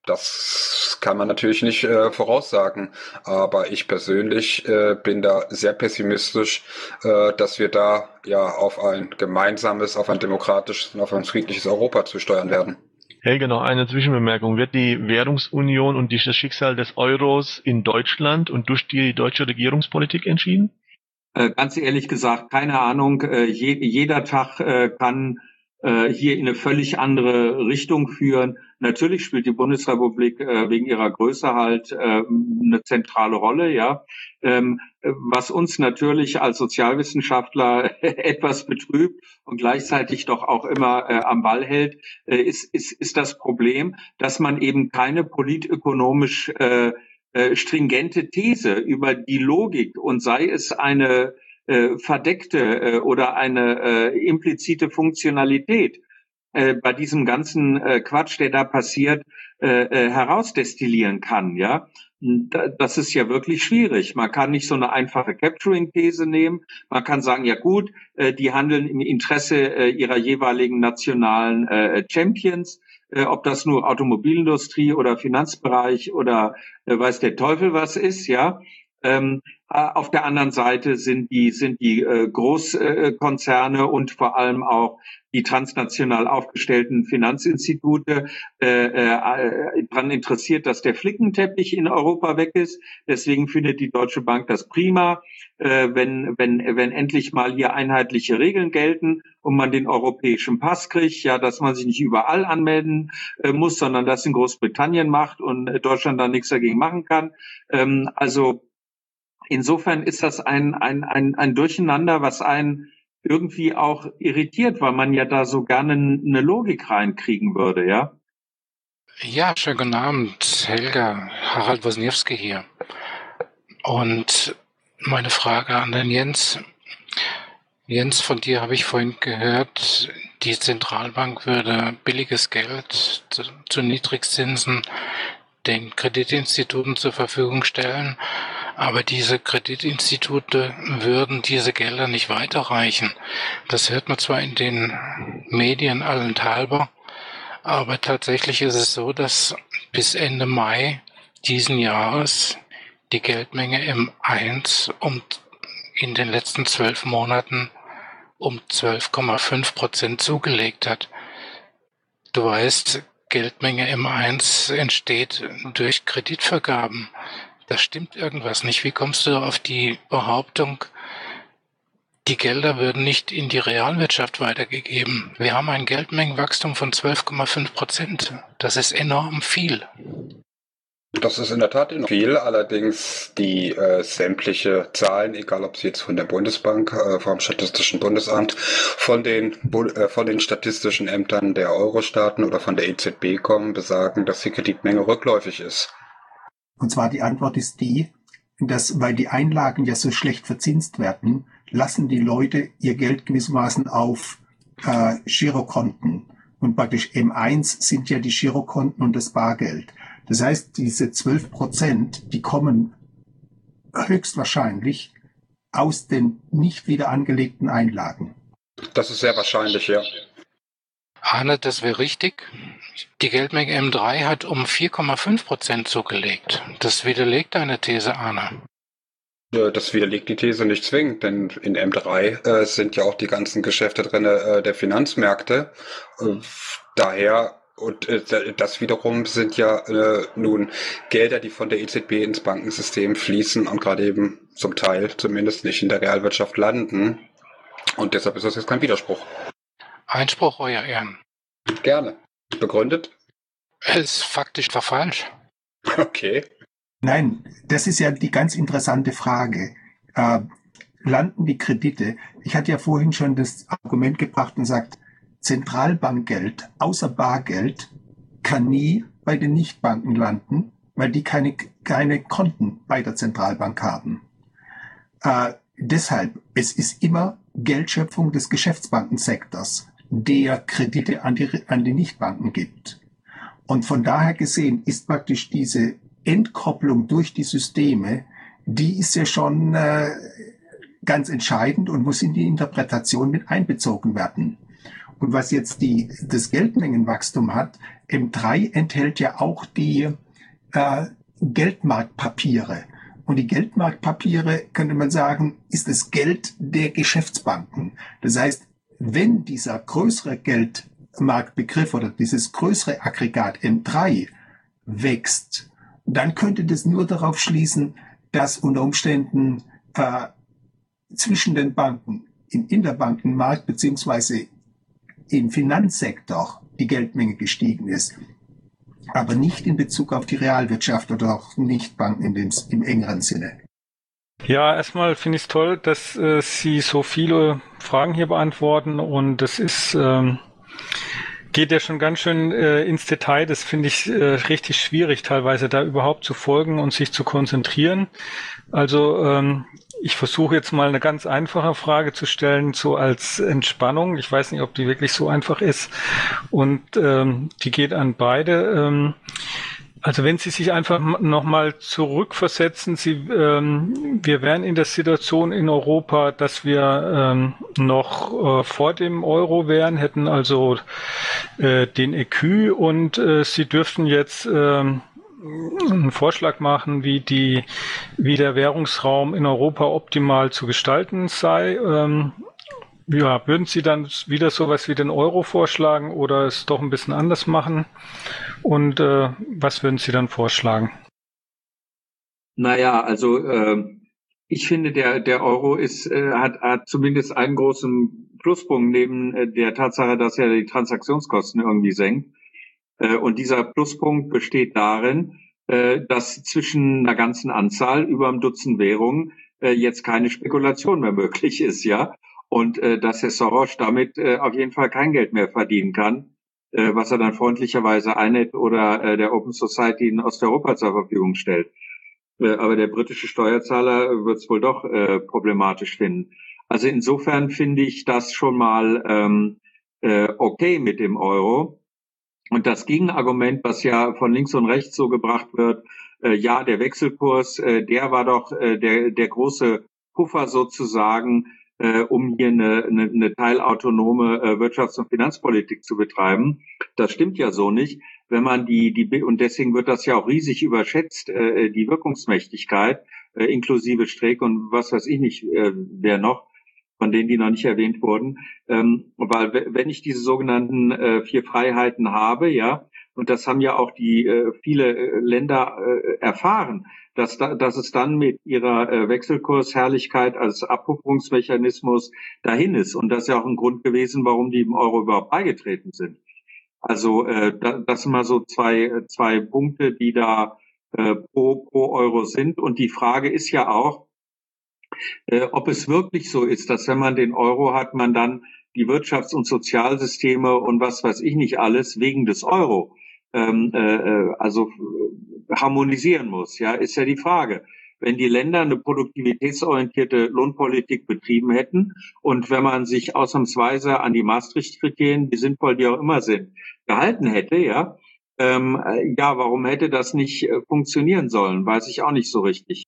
C: das kann man natürlich nicht äh, voraussagen. Aber ich persönlich äh, bin da sehr pessimistisch, äh, dass wir da ja auf ein gemeinsames, auf ein demokratisches und auf ein friedliches Europa zusteuern werden.
A: Helge, noch eine Zwischenbemerkung. Wird die Währungsunion und das Schicksal des Euros in Deutschland und durch die deutsche Regierungspolitik entschieden?
B: Äh, ganz ehrlich gesagt, keine Ahnung. Äh, je, jeder Tag äh, kann äh, hier in eine völlig andere Richtung führen. Natürlich spielt die Bundesrepublik äh, wegen ihrer Größe halt äh, eine zentrale Rolle, ja. Ähm, was uns natürlich als Sozialwissenschaftler etwas betrübt und gleichzeitig doch auch immer äh, am Ball hält, äh, ist, ist, ist das Problem, dass man eben keine politökonomisch äh, äh, stringente These über die Logik und sei es eine äh, verdeckte äh, oder eine äh, implizite Funktionalität äh, bei diesem ganzen äh, Quatsch, der da passiert, äh, äh, herausdestillieren kann, ja. Das ist ja wirklich schwierig. Man kann nicht so eine einfache Capturing-These nehmen. Man kann sagen, ja gut, äh, die handeln im Interesse äh, ihrer jeweiligen nationalen äh, Champions. Äh, ob das nur Automobilindustrie oder Finanzbereich oder äh, weiß der Teufel was ist, ja. Ähm, äh, auf der anderen Seite sind die sind die äh, Großkonzerne äh, und vor allem auch die transnational aufgestellten Finanzinstitute äh, äh, daran interessiert, dass der Flickenteppich in Europa weg ist. Deswegen findet die Deutsche Bank das prima, äh, wenn wenn wenn endlich mal hier einheitliche Regeln gelten und man den europäischen Pass kriegt, ja, dass man sich nicht überall anmelden äh, muss, sondern das in Großbritannien macht und äh, Deutschland da nichts dagegen machen kann. Ähm, also insofern ist das ein, ein, ein, ein Durcheinander, was einen irgendwie auch irritiert, weil man ja da so gerne eine Logik reinkriegen würde, ja?
I: Ja, schönen guten Abend, Helga, Harald Wosniewski hier. Und meine Frage an den Jens. Jens, von dir habe ich vorhin gehört, die Zentralbank würde billiges Geld zu, zu Niedrigzinsen den Kreditinstituten zur Verfügung stellen. Aber diese Kreditinstitute würden diese Gelder nicht weiterreichen. Das hört man zwar in den Medien allenthalber, aber tatsächlich ist es so, dass bis Ende Mai diesen Jahres die Geldmenge M eins um in den letzten zwölf Monaten um zwölf Komma fünf Prozent zugelegt hat. Du weißt, Geldmenge M eins entsteht durch Kreditvergaben. Da stimmt irgendwas nicht. Wie kommst du auf die Behauptung, die Gelder würden nicht in die Realwirtschaft weitergegeben? Wir haben ein Geldmengenwachstum von zwölf Komma fünf Prozent. Das ist enorm viel.
C: Das ist in der Tat enorm viel. Allerdings die äh, sämtliche Zahlen, egal ob sie jetzt von der Bundesbank, äh, vom Statistischen Bundesamt, von den, äh, von den statistischen Ämtern der Euro-Staaten oder von der E Z B kommen, besagen, dass die Kreditmenge rückläufig ist.
D: Und zwar die Antwort ist die, dass, weil die Einlagen ja so schlecht verzinst werden, lassen die Leute ihr Geld gewissermaßen auf äh, Girokonten. Und praktisch M eins sind ja die Girokonten und das Bargeld. Das heißt, diese zwölf Prozent, die kommen höchstwahrscheinlich aus den nicht wieder angelegten Einlagen.
C: Das ist sehr wahrscheinlich, ja.
I: Arne, das wäre richtig. Die Geldmenge M drei hat um vier Komma fünf Prozent zugelegt. Das widerlegt deine These, Arne.
C: Das widerlegt die These nicht zwingend, denn in M drei äh, sind ja auch die ganzen Geschäfte drin äh, der Finanzmärkte. Äh, daher, und äh, das wiederum sind ja äh, nun Gelder, die von der E Z B ins Bankensystem fließen und gerade eben zum Teil zumindest nicht in der Realwirtschaft landen. Und deshalb ist das jetzt kein Widerspruch.
I: Einspruch, Euer Ehren.
C: Gerne. Begründet?
I: Es ist faktisch falsch.
C: Okay.
D: Nein, das ist ja die ganz interessante Frage. Äh, landen die Kredite? Ich hatte ja vorhin schon das Argument gebracht und sagt, Zentralbankgeld außer Bargeld kann nie bei den Nichtbanken landen, weil die keine, keine Konten bei der Zentralbank haben. Äh, deshalb, es ist immer Geldschöpfung des Geschäftsbankensektors, der Kredite an die, an die Nichtbanken gibt. Und von daher gesehen ist praktisch diese Entkopplung durch die Systeme, die ist ja schon äh, ganz entscheidend und muss in die Interpretation mit einbezogen werden. Und was jetzt die, das Geldmengenwachstum hat, M drei enthält ja auch die äh, Geldmarktpapiere. Und die Geldmarktpapiere, könnte man sagen, ist das Geld der Geschäftsbanken. Das heißt, wenn dieser größere Geldmarktbegriff oder dieses größere Aggregat M drei wächst, dann könnte das nur darauf schließen, dass unter Umständen äh, zwischen den Banken im Interbankenmarkt beziehungsweise im Finanzsektor die Geldmenge gestiegen ist, aber nicht in Bezug auf die Realwirtschaft oder auch Nichtbanken in dem, im engeren Sinne.
J: Ja, erstmal finde ich es toll, dass äh, Sie so viele Fragen hier beantworten und das ist ähm, geht ja schon ganz schön äh, ins Detail. Das finde ich äh, richtig schwierig, teilweise da überhaupt zu folgen und sich zu konzentrieren. Also ähm, ich versuche jetzt mal eine ganz einfache Frage zu stellen, so als Entspannung. Ich weiß nicht, ob die wirklich so einfach ist. Und ähm, die geht an beide. Ähm, also wenn Sie sich einfach nochmal zurückversetzen, Sie, ähm, wir wären in der Situation in Europa, dass wir ähm, noch äh, vor dem Euro wären, hätten also äh, den E Q und äh, Sie dürften jetzt ähm, einen Vorschlag machen, wie die, wie der Währungsraum in Europa optimal zu gestalten sei. Ähm, ja, würden Sie dann wieder sowas wie den Euro vorschlagen oder es doch ein bisschen anders machen? Und äh, was würden Sie dann vorschlagen?
B: Naja, also äh, ich finde, der der Euro ist äh, hat hat zumindest einen großen Pluspunkt neben äh, der Tatsache, dass er die Transaktionskosten irgendwie senkt. Äh, und dieser Pluspunkt besteht darin, äh, dass zwischen einer ganzen Anzahl über ein Dutzend Währungen äh, jetzt keine Spekulation mehr möglich ist, ja. Und äh, dass Herr Soros damit äh, auf jeden Fall kein Geld mehr verdienen kann, äh, was er dann freundlicherweise I N E T oder äh, der Open Society in Osteuropa zur Verfügung stellt. Äh, aber der britische Steuerzahler wird es wohl doch äh, problematisch finden. Also insofern finde ich das schon mal ähm, äh, okay mit dem Euro. Und das Gegenargument, was ja von links und rechts so gebracht wird, äh, ja, der Wechselkurs, äh, der war doch äh, der, der große Puffer sozusagen, äh, um hier eine, eine, eine teilautonome äh, Wirtschafts- und Finanzpolitik zu betreiben. Das stimmt ja so nicht. Wenn man die, die und deswegen wird das ja auch riesig überschätzt, äh, die Wirkungsmächtigkeit, äh, inklusive Streeck und was weiß ich nicht, äh, wer noch, von denen, die noch nicht erwähnt wurden, ähm, weil wenn ich diese sogenannten äh, vier Freiheiten habe, ja, und das haben ja auch die äh, viele äh, Länder äh, erfahren, dass da, dass es dann mit ihrer äh, Wechselkursherrlichkeit als Abpufferungsmechanismus dahin ist, und das ist ja auch ein Grund gewesen, warum die im Euro überhaupt beigetreten sind. Also äh, da, das sind mal so zwei zwei Punkte, die da äh, pro pro Euro sind, und die Frage ist ja auch, Äh, ob es wirklich so ist, dass wenn man den Euro hat, man dann die Wirtschafts- und Sozialsysteme und was weiß ich nicht alles wegen des Euro ähm, äh, also äh, harmonisieren muss, ja, ist ja die Frage. Wenn die Länder eine produktivitätsorientierte Lohnpolitik betrieben hätten und wenn man sich ausnahmsweise an die Maastricht-Kriterien, wie sinnvoll die auch immer sind, gehalten hätte, ja, ähm, äh, ja, warum hätte das nicht äh, funktionieren sollen? Weiß ich auch nicht so richtig.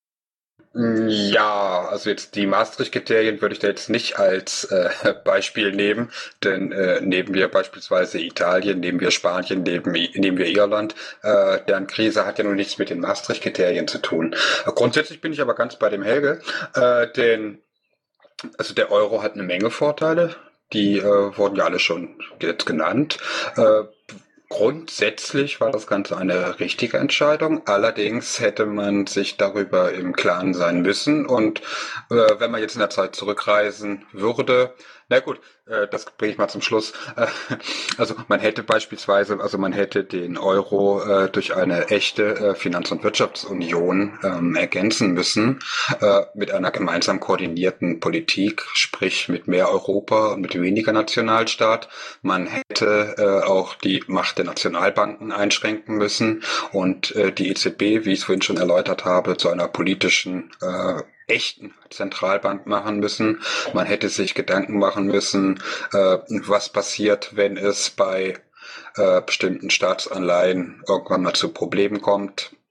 C: Ja, also jetzt die Maastricht-Kriterien würde ich da jetzt nicht als äh, Beispiel nehmen, denn äh, nehmen wir beispielsweise Italien, nehmen wir Spanien, nehmen, nehmen wir Irland, äh, deren Krise hat ja nun nichts mit den Maastricht-Kriterien zu tun. Äh, grundsätzlich bin ich aber ganz bei dem Helge, äh, denn also der Euro hat eine Menge Vorteile, die äh, wurden ja alle schon jetzt genannt. Äh, Grundsätzlich war das Ganze eine richtige Entscheidung. Allerdings hätte man sich darüber im Klaren sein müssen. Und äh, wenn man jetzt in der Zeit zurückreisen würde, na gut, äh, das bringe ich mal zum Schluss. Äh, also man hätte beispielsweise, also man hätte den Euro äh, durch eine echte äh, Finanz- und Wirtschaftsunion ähm, ergänzen müssen, äh, mit einer gemeinsam koordinierten Politik, sprich mit mehr Europa und mit weniger Nationalstaat. Man hätte äh, auch die Macht der Nationalbanken einschränken müssen und äh, die E Z B, wie ich es vorhin schon erläutert habe, zu einer politischen äh, echten Zentralbank machen müssen. Man hätte sich Gedanken machen müssen, äh, was passiert, wenn es bei äh, bestimmten Staatsanleihen irgendwann mal zu Problemen kommt.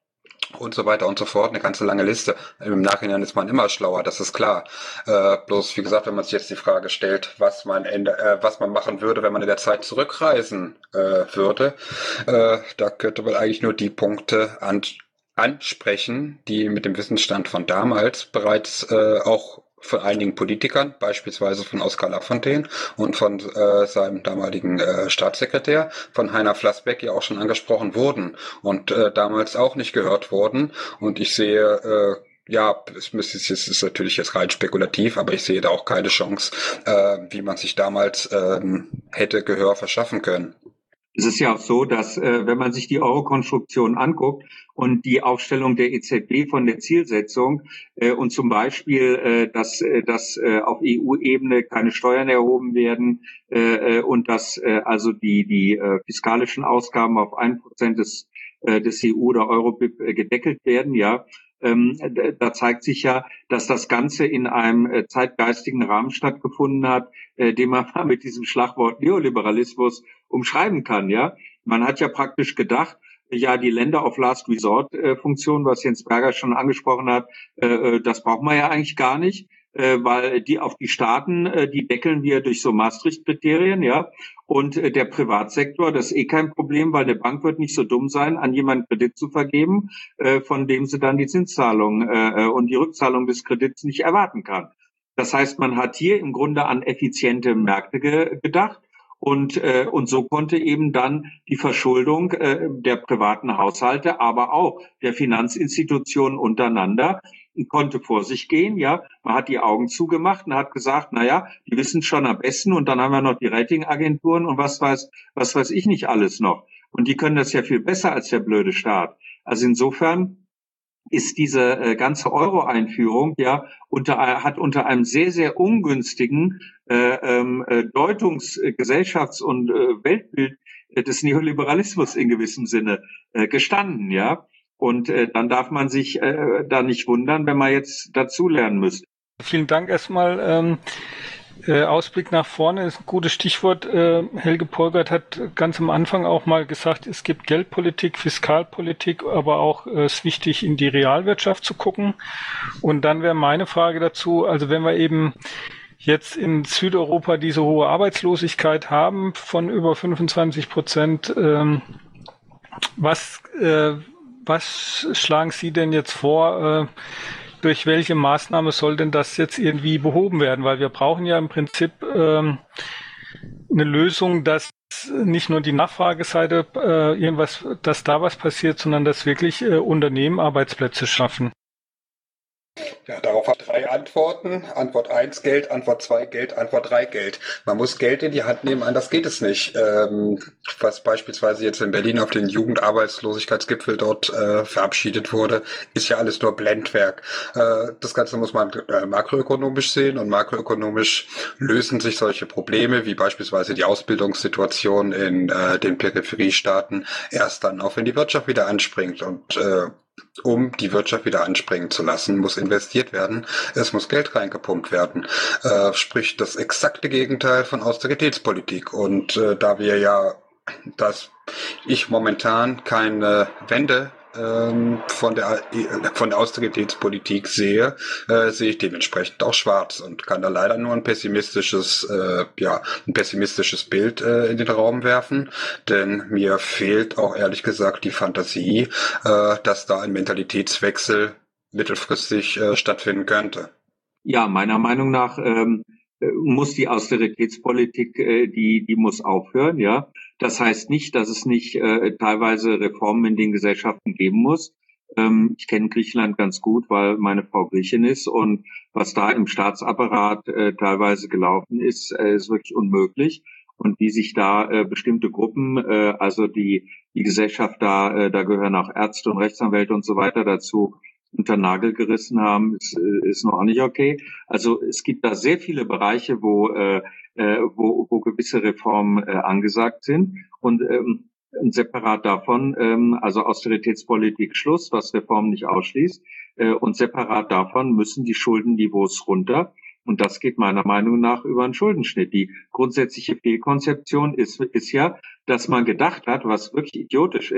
C: und so weiter und so fort, eine ganze lange Liste. Im Nachhinein ist man immer schlauer, das ist klar. Äh, bloß, wie gesagt, wenn man sich jetzt die Frage stellt, was man änder, äh, was man machen würde, wenn man in der Zeit zurückreisen äh, würde, äh, da könnte man eigentlich nur die Punkte an, ansprechen, die mit dem Wissensstand von damals bereits äh, auch von einigen Politikern, beispielsweise von Oskar Lafontaine und von äh, seinem damaligen äh, Staatssekretär, von Heiner Flassbeck, ja auch schon angesprochen wurden und äh, damals auch nicht gehört wurden. Und ich sehe, äh, ja, es müsste es ist natürlich jetzt rein spekulativ, aber ich sehe da auch keine Chance, äh, wie man sich damals ähm, hätte Gehör verschaffen können.
B: Es ist ja auch so, dass äh, wenn man sich die Euro-Konstruktion anguckt und die Aufstellung der E Z B von der Zielsetzung äh, und zum Beispiel, äh, dass, äh, dass äh, auf E U-Ebene keine Steuern erhoben werden äh, und dass äh, also die, die äh, fiskalischen Ausgaben auf ein Prozent des, äh, des E U- oder Euro-B I P äh, gedeckelt werden, ja, Ähm, da zeigt sich ja, dass das Ganze in einem äh, zeitgeistigen Rahmen stattgefunden hat, äh, den man mal mit diesem Schlagwort Neoliberalismus umschreiben kann. Ja, man hat ja praktisch gedacht, ja, die Länder of Last Resort äh, Funktion, was Jens Berger schon angesprochen hat, äh, das braucht man ja eigentlich gar nicht, äh, weil die auf die Staaten, äh, die deckeln wir durch so Maastricht-Kriterien, ja. Und äh, der Privatsektor, das ist eh kein Problem, weil eine Bank wird nicht so dumm sein, an jemanden Kredit zu vergeben, äh, von dem sie dann die Zinszahlung äh, und die Rückzahlung des Kredits nicht erwarten kann. Das heißt, man hat hier im Grunde an effiziente Märkte ge- gedacht. Und, äh, und so konnte eben dann die Verschuldung äh, der privaten Haushalte, aber auch der Finanzinstitutionen untereinander, konnte vor sich gehen. Ja, man hat die Augen zugemacht und hat gesagt, na ja, die wissen schon am besten. Und dann haben wir noch die Ratingagenturen und was weiß, was weiß ich nicht alles noch. Und die können das ja viel besser als der blöde Staat. Also insofern ist diese äh, ganze Euro-Einführung ja unter hat unter einem sehr sehr ungünstigen äh, äh, Deutungs-, Gesellschafts- und äh, Weltbild äh, des Neoliberalismus in gewissem Sinne äh, gestanden, ja. Und äh, dann darf man sich äh, da nicht wundern, wenn man jetzt dazulernen müsste.
J: Vielen Dank erstmal. Ähm Äh, Ausblick nach vorne ist ein gutes Stichwort. Äh, Helge Polgert hat ganz am Anfang auch mal gesagt, es gibt Geldpolitik, Fiskalpolitik, aber auch äh, es ist wichtig, in die Realwirtschaft zu gucken. Und dann wäre meine Frage dazu, also wenn wir eben jetzt in Südeuropa diese hohe Arbeitslosigkeit haben von über fünfundzwanzig Prozent, ähm, was, äh, was schlagen Sie denn jetzt vor, äh, durch welche Maßnahme soll denn das jetzt irgendwie behoben werden? Weil wir brauchen ja im Prinzip ähm, eine Lösung, dass nicht nur die Nachfrageseite äh, irgendwas, dass da was passiert, sondern dass wirklich äh, Unternehmen Arbeitsplätze schaffen.
C: Ja, darauf hat drei Antworten. Antwort eins Geld, Antwort zwei Geld, Antwort drei Geld. Man muss Geld in die Hand nehmen, anders geht es nicht. Ähm, was beispielsweise jetzt in Berlin auf den Jugendarbeitslosigkeitsgipfel dort äh, verabschiedet wurde, ist ja alles nur Blendwerk. Äh, das Ganze muss man äh, makroökonomisch sehen und makroökonomisch lösen sich solche Probleme wie beispielsweise die Ausbildungssituation in äh, den Peripheriestaaten erst dann auch, wenn die Wirtschaft wieder anspringt. Und äh, um die Wirtschaft wieder anspringen zu lassen, muss investiert werden, es muss Geld reingepumpt werden. Äh, sprich das exakte Gegenteil von Austeritätspolitik. Und äh, da wir ja, dass ich momentan keine Wende ähm, von der von der Austeritätspolitik sehe, äh, sehe ich dementsprechend auch schwarz und kann da leider nur ein pessimistisches, äh, ja, ein pessimistisches Bild äh, in den Raum werfen, denn mir fehlt auch ehrlich gesagt die Fantasie, äh, dass da ein Mentalitätswechsel mittelfristig äh, stattfinden könnte.
B: Ja, meiner Meinung nach ähm, muss die Austeritätspolitik, äh, die die muss aufhören, ja. Das heißt nicht, dass es nicht äh, teilweise Reformen in den Gesellschaften geben muss. Ähm, ich kenne Griechenland ganz gut, weil meine Frau Griechin ist und was da im Staatsapparat äh, teilweise gelaufen ist, äh, ist wirklich unmöglich. Und wie sich da äh, bestimmte Gruppen, äh, also die die Gesellschaft da, äh, da gehören auch Ärzte und Rechtsanwälte und so weiter dazu, unter Nagel gerissen haben, ist, ist noch nicht okay. Also es gibt da sehr viele Bereiche, wo äh, wo, wo gewisse Reformen äh, angesagt sind und ähm, separat davon, ähm, also Austeritätspolitik Schluss, was Reformen nicht ausschließt, äh, und separat davon müssen die Schuldenniveaus runter. Und das geht meiner Meinung nach über einen Schuldenschnitt. Die grundsätzliche Fehlkonzeption ist, ist ja, dass man gedacht hat, was wirklich idiotisch ist,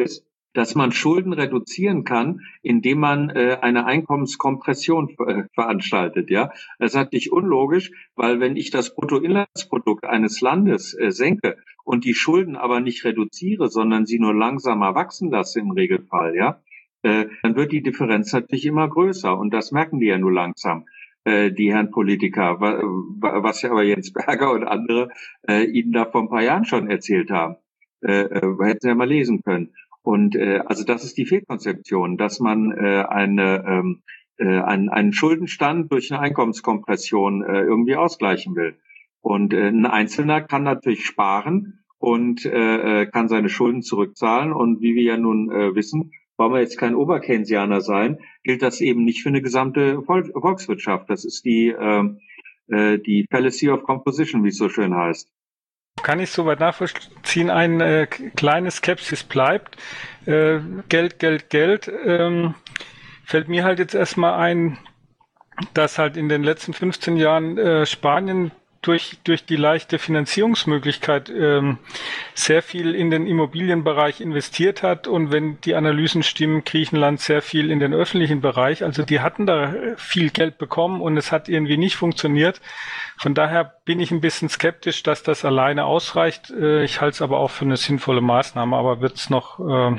B: dass man Schulden reduzieren kann, indem man äh, eine Einkommenskompression äh, veranstaltet. Ja, das ist natürlich unlogisch, weil wenn ich das Bruttoinlandsprodukt eines Landes äh, senke und die Schulden aber nicht reduziere, sondern sie nur langsamer wachsen lasse im Regelfall, ja, äh, dann wird die Differenz natürlich immer größer und das merken die ja nur langsam, äh, die Herren Politiker, wa- was ja aber Jens Berger und andere äh, ihnen da vor ein paar Jahren schon erzählt haben. Äh, äh, hätten sie ja mal lesen können. Und äh, also das ist die Fehlkonzeption, dass man äh, eine, ähm, äh, einen, einen Schuldenstand durch eine Einkommenskompression äh, irgendwie ausgleichen will. Und äh, ein Einzelner kann natürlich sparen und äh, kann seine Schulden zurückzahlen. Und wie wir ja nun äh, wissen, wollen wir jetzt kein Oberkeynesianer sein, gilt das eben nicht für eine gesamte Vol- Volkswirtschaft. Das ist die, äh, äh, die Fallacy of Composition, wie es so schön heißt.
J: Kann ich soweit nachvollziehen, ein äh, kleine Skepsis bleibt. Äh, Geld, Geld, Geld. Ähm, fällt mir halt jetzt erstmal ein, dass halt in den letzten fünfzehn Jahren äh, Spanien durch durch die leichte Finanzierungsmöglichkeit ähm, sehr viel in den Immobilienbereich investiert hat und wenn die Analysen stimmen, Griechenland sehr viel in den öffentlichen Bereich. Also die hatten da viel Geld bekommen und es hat irgendwie nicht funktioniert. Von daher bin ich ein bisschen skeptisch, dass das alleine ausreicht. Äh, ich halte es aber auch für eine sinnvolle Maßnahme, aber wird es noch äh,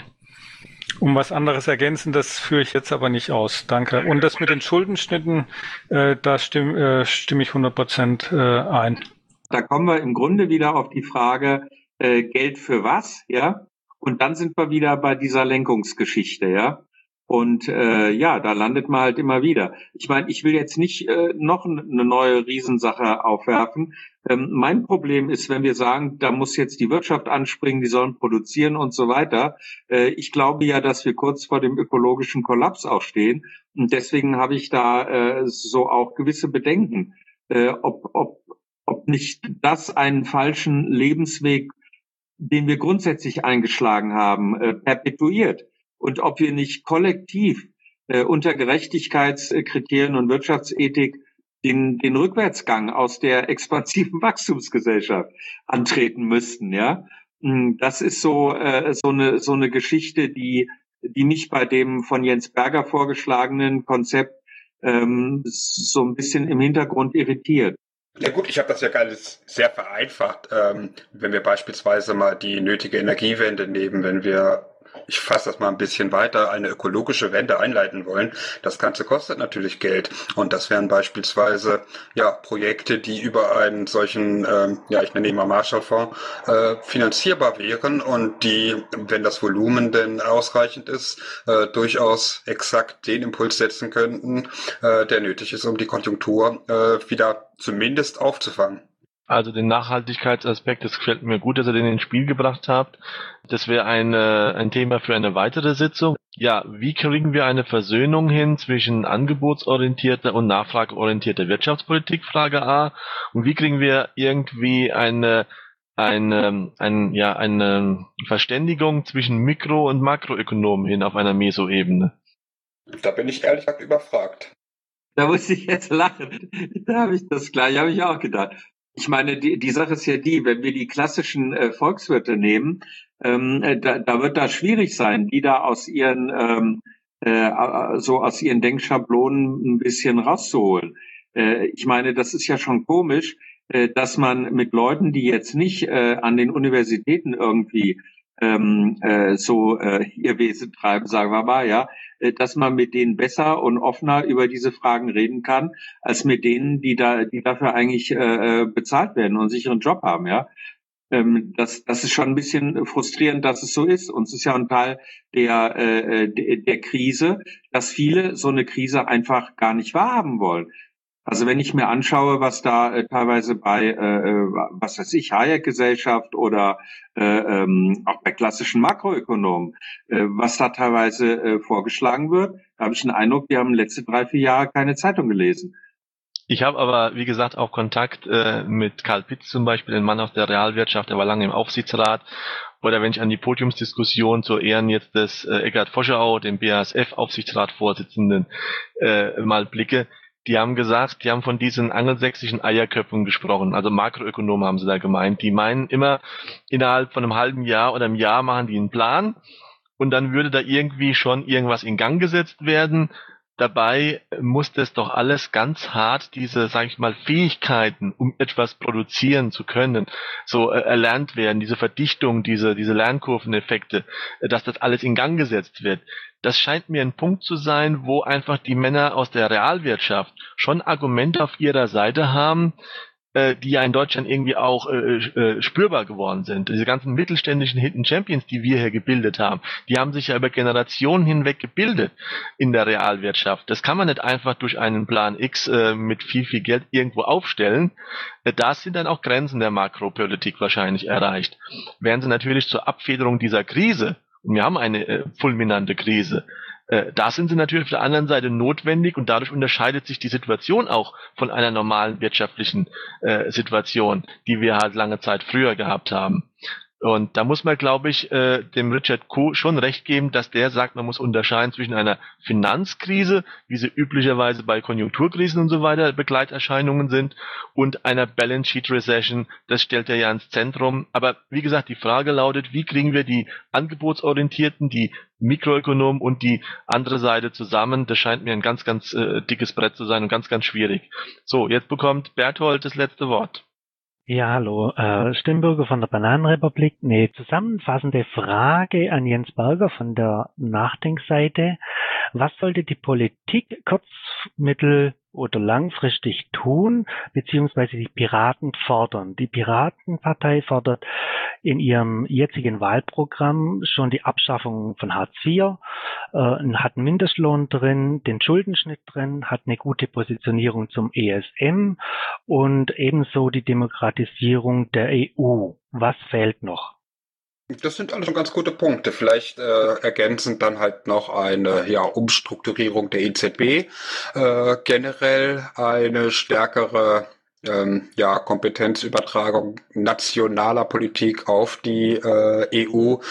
J: um was anderes ergänzen, das führe ich jetzt aber nicht aus. Danke. Und das mit den Schuldenschnitten, äh, da stimme, äh, stimme ich hundert Prozent äh, ein.
B: Da kommen wir im Grunde wieder auf die Frage, äh, Geld für was, ja? Und dann sind wir wieder bei dieser Lenkungsgeschichte, ja? Und äh, ja, da landet man halt immer wieder. Ich meine, ich will jetzt nicht äh, noch eine neue Riesensache aufwerfen. Ähm, mein Problem ist, wenn wir sagen, da muss jetzt die Wirtschaft anspringen, die sollen produzieren und so weiter. Äh, ich glaube ja, dass wir kurz vor dem ökologischen Kollaps auch stehen. Und deswegen habe ich da äh, so auch gewisse Bedenken, äh, ob, ob, ob nicht das einen falschen Lebensweg, den wir grundsätzlich eingeschlagen haben, äh, perpetuiert. Und ob wir nicht kollektiv äh, unter Gerechtigkeitskriterien und Wirtschaftsethik den, den Rückwärtsgang aus der expansiven Wachstumsgesellschaft antreten müssten, ja. Das ist so, äh, so eine, so eine Geschichte, die, die mich bei dem von Jens Berger vorgeschlagenen Konzept ähm, so ein bisschen im Hintergrund irritiert.
C: Ja gut, ich habe das ja alles sehr vereinfacht. Ähm, wenn wir beispielsweise mal die nötige Energiewende nehmen, wenn wir, ich fasse das mal ein bisschen weiter, eine ökologische Wende einleiten wollen, das Ganze kostet natürlich Geld. Und das wären beispielsweise ja Projekte, die über einen solchen, ähm, ja ich nenne ihn mal Marshallfonds, äh, finanzierbar wären und die, wenn das Volumen denn ausreichend ist, äh, durchaus exakt den Impuls setzen könnten, äh, der nötig ist, um die Konjunktur äh, wieder zumindest aufzufangen.
A: Also den Nachhaltigkeitsaspekt, das gefällt mir gut, dass ihr den ins Spiel gebracht habt. Das wäre ein, ein Thema für eine weitere Sitzung. Ja, wie kriegen wir eine Versöhnung hin zwischen angebotsorientierter und nachfrageorientierter Wirtschaftspolitik, Frage A. Und wie kriegen wir irgendwie eine, eine, ein, ja, eine Verständigung zwischen Mikro- und Makroökonomen hin auf einer Meso-Ebene?
C: Da bin ich ehrlich gesagt überfragt.
B: Da muss ich jetzt lachen. Da habe ich das gleich, habe ich auch gedacht. Ich meine, die, die Sache ist ja die, wenn wir die klassischen äh, Volkswirte nehmen, ähm, da, da wird das schwierig sein, die da aus ihren ähm, äh, so aus ihren Denkschablonen ein bisschen rauszuholen. Äh, ich meine, das ist ja schon komisch, äh, dass man mit Leuten, die jetzt nicht äh, an den Universitäten irgendwie ähm, äh, so äh, ihr Wesen treiben, sagen wir mal, ja, äh, dass man mit denen besser und offener über diese Fragen reden kann, als mit denen, die da, die dafür eigentlich äh, bezahlt werden und sich ihren Job haben, ja. Ähm, das, das ist schon ein bisschen frustrierend, dass es so ist. Und es ist ja ein Teil der, äh, der, der Krise, dass viele so eine Krise einfach gar nicht wahrhaben wollen. Also wenn ich mir anschaue, was da äh, teilweise bei, äh, was weiß ich, Hayek-Gesellschaft oder äh, ähm, auch bei klassischen Makroökonomen, äh, was da teilweise äh, vorgeschlagen wird, da habe ich den Eindruck, die haben letzte drei, vier Jahre keine Zeitung gelesen.
A: Ich habe aber, wie gesagt, auch Kontakt äh, mit Karl Pitz zum Beispiel, den Mann aus der Realwirtschaft, der war lange im Aufsichtsrat. Oder wenn ich an die Podiumsdiskussion zu Ehren jetzt des äh, Eckart Foscherau, dem B A S F-Aufsichtsratsvorsitzenden, äh, mal blicke, die haben gesagt, die haben von diesen angelsächsischen Eierköpfen gesprochen, also Makroökonomen haben sie da gemeint, die meinen immer, innerhalb von einem halben Jahr oder einem Jahr machen die einen Plan und dann würde da irgendwie schon irgendwas in Gang gesetzt werden. Dabei muss das doch alles ganz hart, diese, sage ich mal, Fähigkeiten, um etwas produzieren zu können, so äh, erlernt werden, diese Verdichtung, diese, diese Lernkurveneffekte, äh, dass das alles in Gang gesetzt wird. Das scheint mir ein Punkt zu sein, wo einfach die Männer aus der Realwirtschaft schon Argumente auf ihrer Seite haben, äh, die ja in Deutschland irgendwie auch äh, äh, spürbar geworden sind. Diese ganzen mittelständischen Hidden Champions, die wir hier gebildet haben, die haben sich ja über Generationen hinweg gebildet in der Realwirtschaft. Das kann man nicht einfach durch einen Plan X äh, mit viel, viel Geld irgendwo aufstellen. Äh, da sind dann auch Grenzen der Makropolitik wahrscheinlich erreicht. Während sie natürlich zur Abfederung dieser Krise, und wir haben eine äh, fulminante Krise, Äh, da sind sie natürlich auf der anderen Seite notwendig und dadurch unterscheidet sich die Situation auch von einer normalen wirtschaftlichen äh, Situation, die wir halt lange Zeit früher gehabt haben. Und da muss man, glaube ich, äh, dem Richard Kuh schon recht geben, dass der sagt, man muss unterscheiden zwischen einer Finanzkrise, wie sie üblicherweise bei Konjunkturkrisen und so weiter Begleiterscheinungen sind, und einer Balance Sheet Recession. Das stellt er ja ins Zentrum. Aber wie gesagt, die Frage lautet, wie kriegen wir die angebotsorientierten, die Mikroökonomen und die andere Seite zusammen? Das scheint mir ein ganz, ganz äh, dickes Brett zu sein und ganz, ganz schwierig. So, jetzt bekommt Berthold das letzte Wort.
K: Ja, hallo, äh, Stimmbürger von der Bananenrepublik. Eine zusammenfassende Frage an Jens Berger von der Nachdenkseite. Was sollte die Politik kurz-, mittel- oder langfristig tun, beziehungsweise die Piraten fordern? Die Piratenpartei fordert in ihrem jetzigen Wahlprogramm schon die Abschaffung von Hartz vier, äh, hat einen Mindestlohn drin, den Schuldenschnitt drin, hat eine gute Positionierung zum E S M und ebenso die Demokratisierung der E U. Was fehlt noch?
C: Das sind alles schon ganz gute Punkte. Vielleicht äh, ergänzend dann halt noch eine ja, Umstrukturierung der E Z B, äh, generell eine stärkere ähm, ja, Kompetenzübertragung nationaler Politik auf die äh, E U,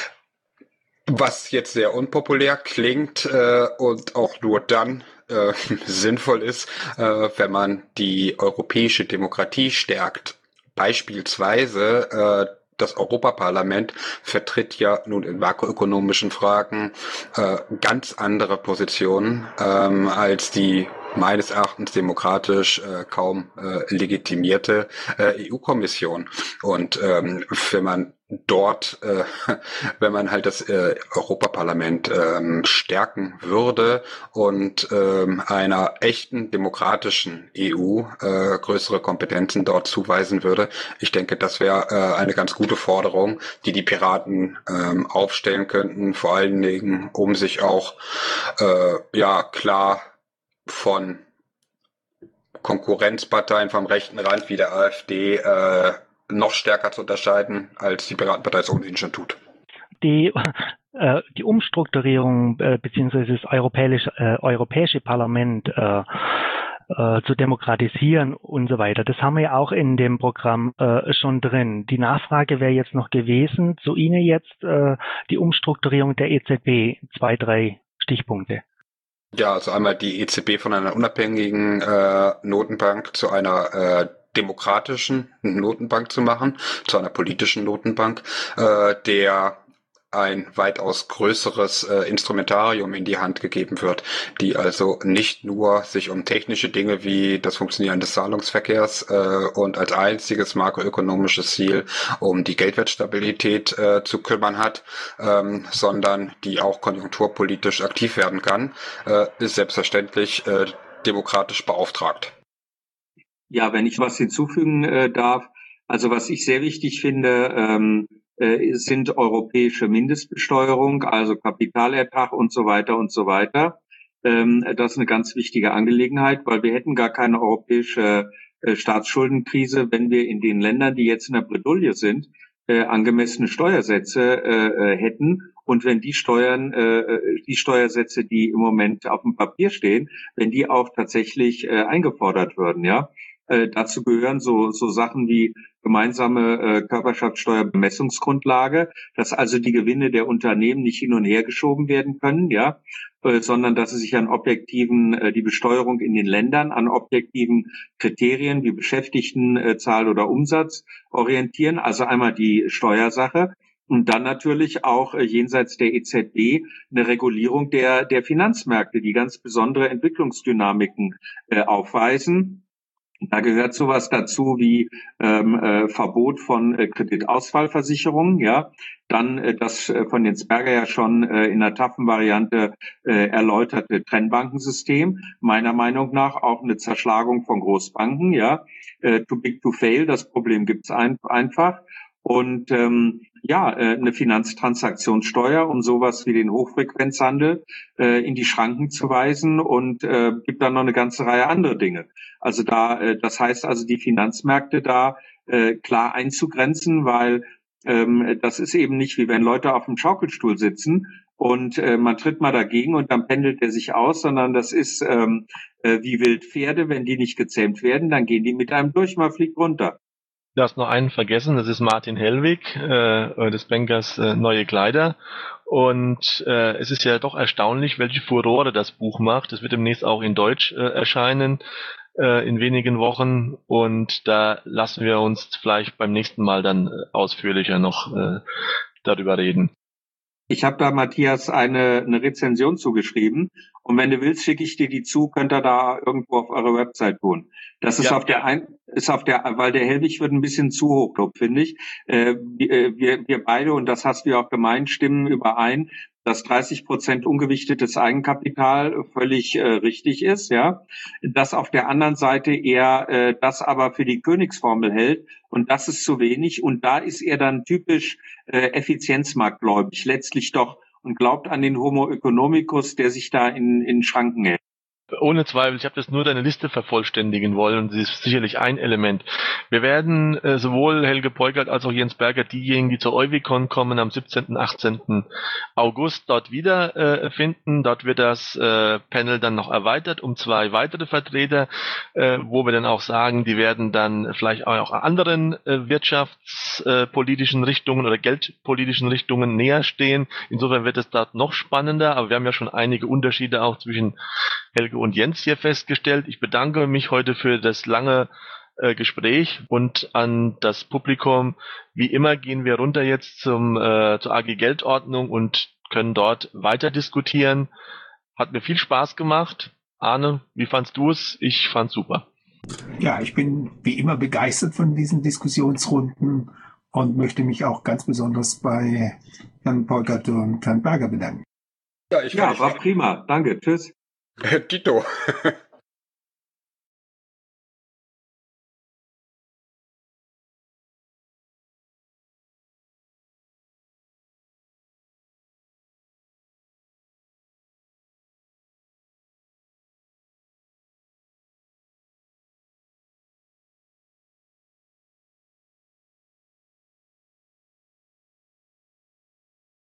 C: was jetzt sehr unpopulär klingt äh, und auch nur dann äh, sinnvoll ist, äh, wenn man die europäische Demokratie stärkt. Beispielsweise äh, das Europaparlament vertritt ja nun in makroökonomischen Fragen äh, ganz andere Positionen ähm, als die meines Erachtens demokratisch äh, kaum äh, legitimierte äh, E U-Kommission. Und ähm, wenn man dort, äh, wenn man halt das äh, Europaparlament ähm, stärken würde und ähm, einer echten demokratischen E U äh, größere Kompetenzen dort zuweisen würde, ich denke, das wäre äh, eine ganz gute Forderung, die die Piraten ähm, aufstellen könnten, vor allen Dingen, um sich auch äh, ja klar von Konkurrenzparteien vom rechten Rand wie der AfD äh, noch stärker zu unterscheiden, als die Piratenpartei es ohnehin schon tut.
K: Die, äh, die Umstrukturierung äh, beziehungsweise das europäische, äh, europäische Parlament äh, äh, zu demokratisieren und so weiter, das haben wir ja auch in dem Programm äh, schon drin. Die Nachfrage wäre jetzt noch gewesen, zu Ihnen jetzt äh, die Umstrukturierung der E Z B, zwei, drei Stichpunkte.
C: Ja, also einmal die E Z B von einer unabhängigen äh, Notenbank zu einer äh, demokratischen Notenbank zu machen, zu einer politischen Notenbank, äh, der ein weitaus größeres äh, Instrumentarium in die Hand gegeben wird, die also nicht nur sich um technische Dinge wie das Funktionieren des Zahlungsverkehrs äh, und als einziges makroökonomisches Ziel um die Geldwertstabilität äh, zu kümmern hat, ähm, sondern die auch konjunkturpolitisch aktiv werden kann, äh, ist selbstverständlich äh, demokratisch beauftragt.
B: Ja, wenn ich was hinzufügen äh, darf, also was ich sehr wichtig finde, ähm, äh, sind europäische Mindestbesteuerung, also Kapitalertrag und so weiter und so weiter. Ähm, das ist eine ganz wichtige Angelegenheit, weil wir hätten gar keine europäische äh, Staatsschuldenkrise, wenn wir in den Ländern, die jetzt in der Bredouille sind, äh, angemessene Steuersätze äh, hätten. Und wenn die Steuern, äh, die Steuersätze, die im Moment auf dem Papier stehen, wenn die auch tatsächlich äh, eingefordert würden, ja. Äh, dazu gehören so so Sachen wie gemeinsame äh, Körperschaftssteuerbemessungsgrundlage, dass also die Gewinne der Unternehmen nicht hin und her geschoben werden können, ja, äh, sondern dass sie sich an objektiven, äh, die Besteuerung in den Ländern an objektiven Kriterien wie Beschäftigtenzahl oder Umsatz orientieren. Also einmal die Steuersache. Und dann natürlich auch äh, jenseits der E Z B eine Regulierung der, der Finanzmärkte, die ganz besondere Entwicklungsdynamiken äh, aufweisen. Da gehört sowas dazu wie ähm, äh, Verbot von äh, Kreditausfallversicherungen, ja, dann äh, das äh, von Jens Berger ja schon äh, in der taffen Variante äh, erläuterte Trennbankensystem, meiner Meinung nach auch eine Zerschlagung von Großbanken, ja, äh, too big to fail, das Problem gibt's ein, einfach. Und ähm, ja, äh, eine Finanztransaktionssteuer, um sowas wie den Hochfrequenzhandel äh, in die Schranken zu weisen, und äh, gibt dann noch eine ganze Reihe andere Dinge. Also da, äh, das heißt also, die Finanzmärkte da äh, klar einzugrenzen, weil ähm, das ist eben nicht wie wenn Leute auf dem Schaukelstuhl sitzen und äh, man tritt mal dagegen und dann pendelt er sich aus, sondern das ist ähm, äh, wie Wildpferde, wenn die nicht gezähmt werden, dann gehen die mit einem durch, mal fliegt runter.
A: Du hast noch einen vergessen, das ist Martin Hellwig, äh, des Bankers äh, Neue Kleider. Und äh, es ist ja doch erstaunlich, welche Furore das Buch macht. Es wird demnächst auch in Deutsch äh, erscheinen, äh, in wenigen Wochen. Und da lassen wir uns vielleicht beim nächsten Mal dann äh, ausführlicher noch äh, darüber reden.
B: Ich habe da, Matthias, eine, eine Rezension zugeschrieben. Und wenn du willst, schicke ich dir die zu, könnt ihr da irgendwo auf eurer Website tun. Das ist ja auf der ein, ist auf der, weil der Hellwig wird ein bisschen zu hoch, glaub, finde ich. Äh, wir, wir beide, und das hast du ja auch gemeint, stimmen überein, dass dreißig Prozent ungewichtetes Eigenkapital völlig äh, richtig ist, ja. Dass auf der anderen Seite er äh, das aber für die Königsformel hält, und das ist zu wenig. Und da ist er dann typisch äh, effizienzmarktgläubig, letztlich doch, und glaubt an den Homo economicus, der sich da in, in Schranken hält.
A: Ohne Zweifel, ich habe das nur deine Liste vervollständigen wollen, und das ist sicherlich ein Element. Wir werden äh, sowohl Helge Peukert als auch Jens Berger, diejenigen, die zur EuwiCon kommen, am siebzehnten, achtzehnten August dort wieder äh, finden. Dort wird das äh, Panel dann noch erweitert um zwei weitere Vertreter, äh, wo wir dann auch sagen, die werden dann vielleicht auch anderen äh, wirtschaftspolitischen äh, Richtungen oder geldpolitischen Richtungen näher stehen. Insofern wird es dort noch spannender, aber wir haben ja schon einige Unterschiede auch zwischen Helge und Jens hier festgestellt. Ich bedanke mich heute für das lange äh, Gespräch, und an das Publikum. Wie immer gehen wir runter jetzt zum äh, zur A G Geldordnung und können dort weiter diskutieren. Hat mir viel Spaß gemacht. Arne, wie fandst du es? Ich fand's super.
D: Ja, ich bin wie immer begeistert von diesen Diskussionsrunden und möchte mich auch ganz besonders bei Herrn Peukert und Herrn Berger bedanken.
B: Ja, ich ja war prima. Danke. Tschüss.
C: Tito.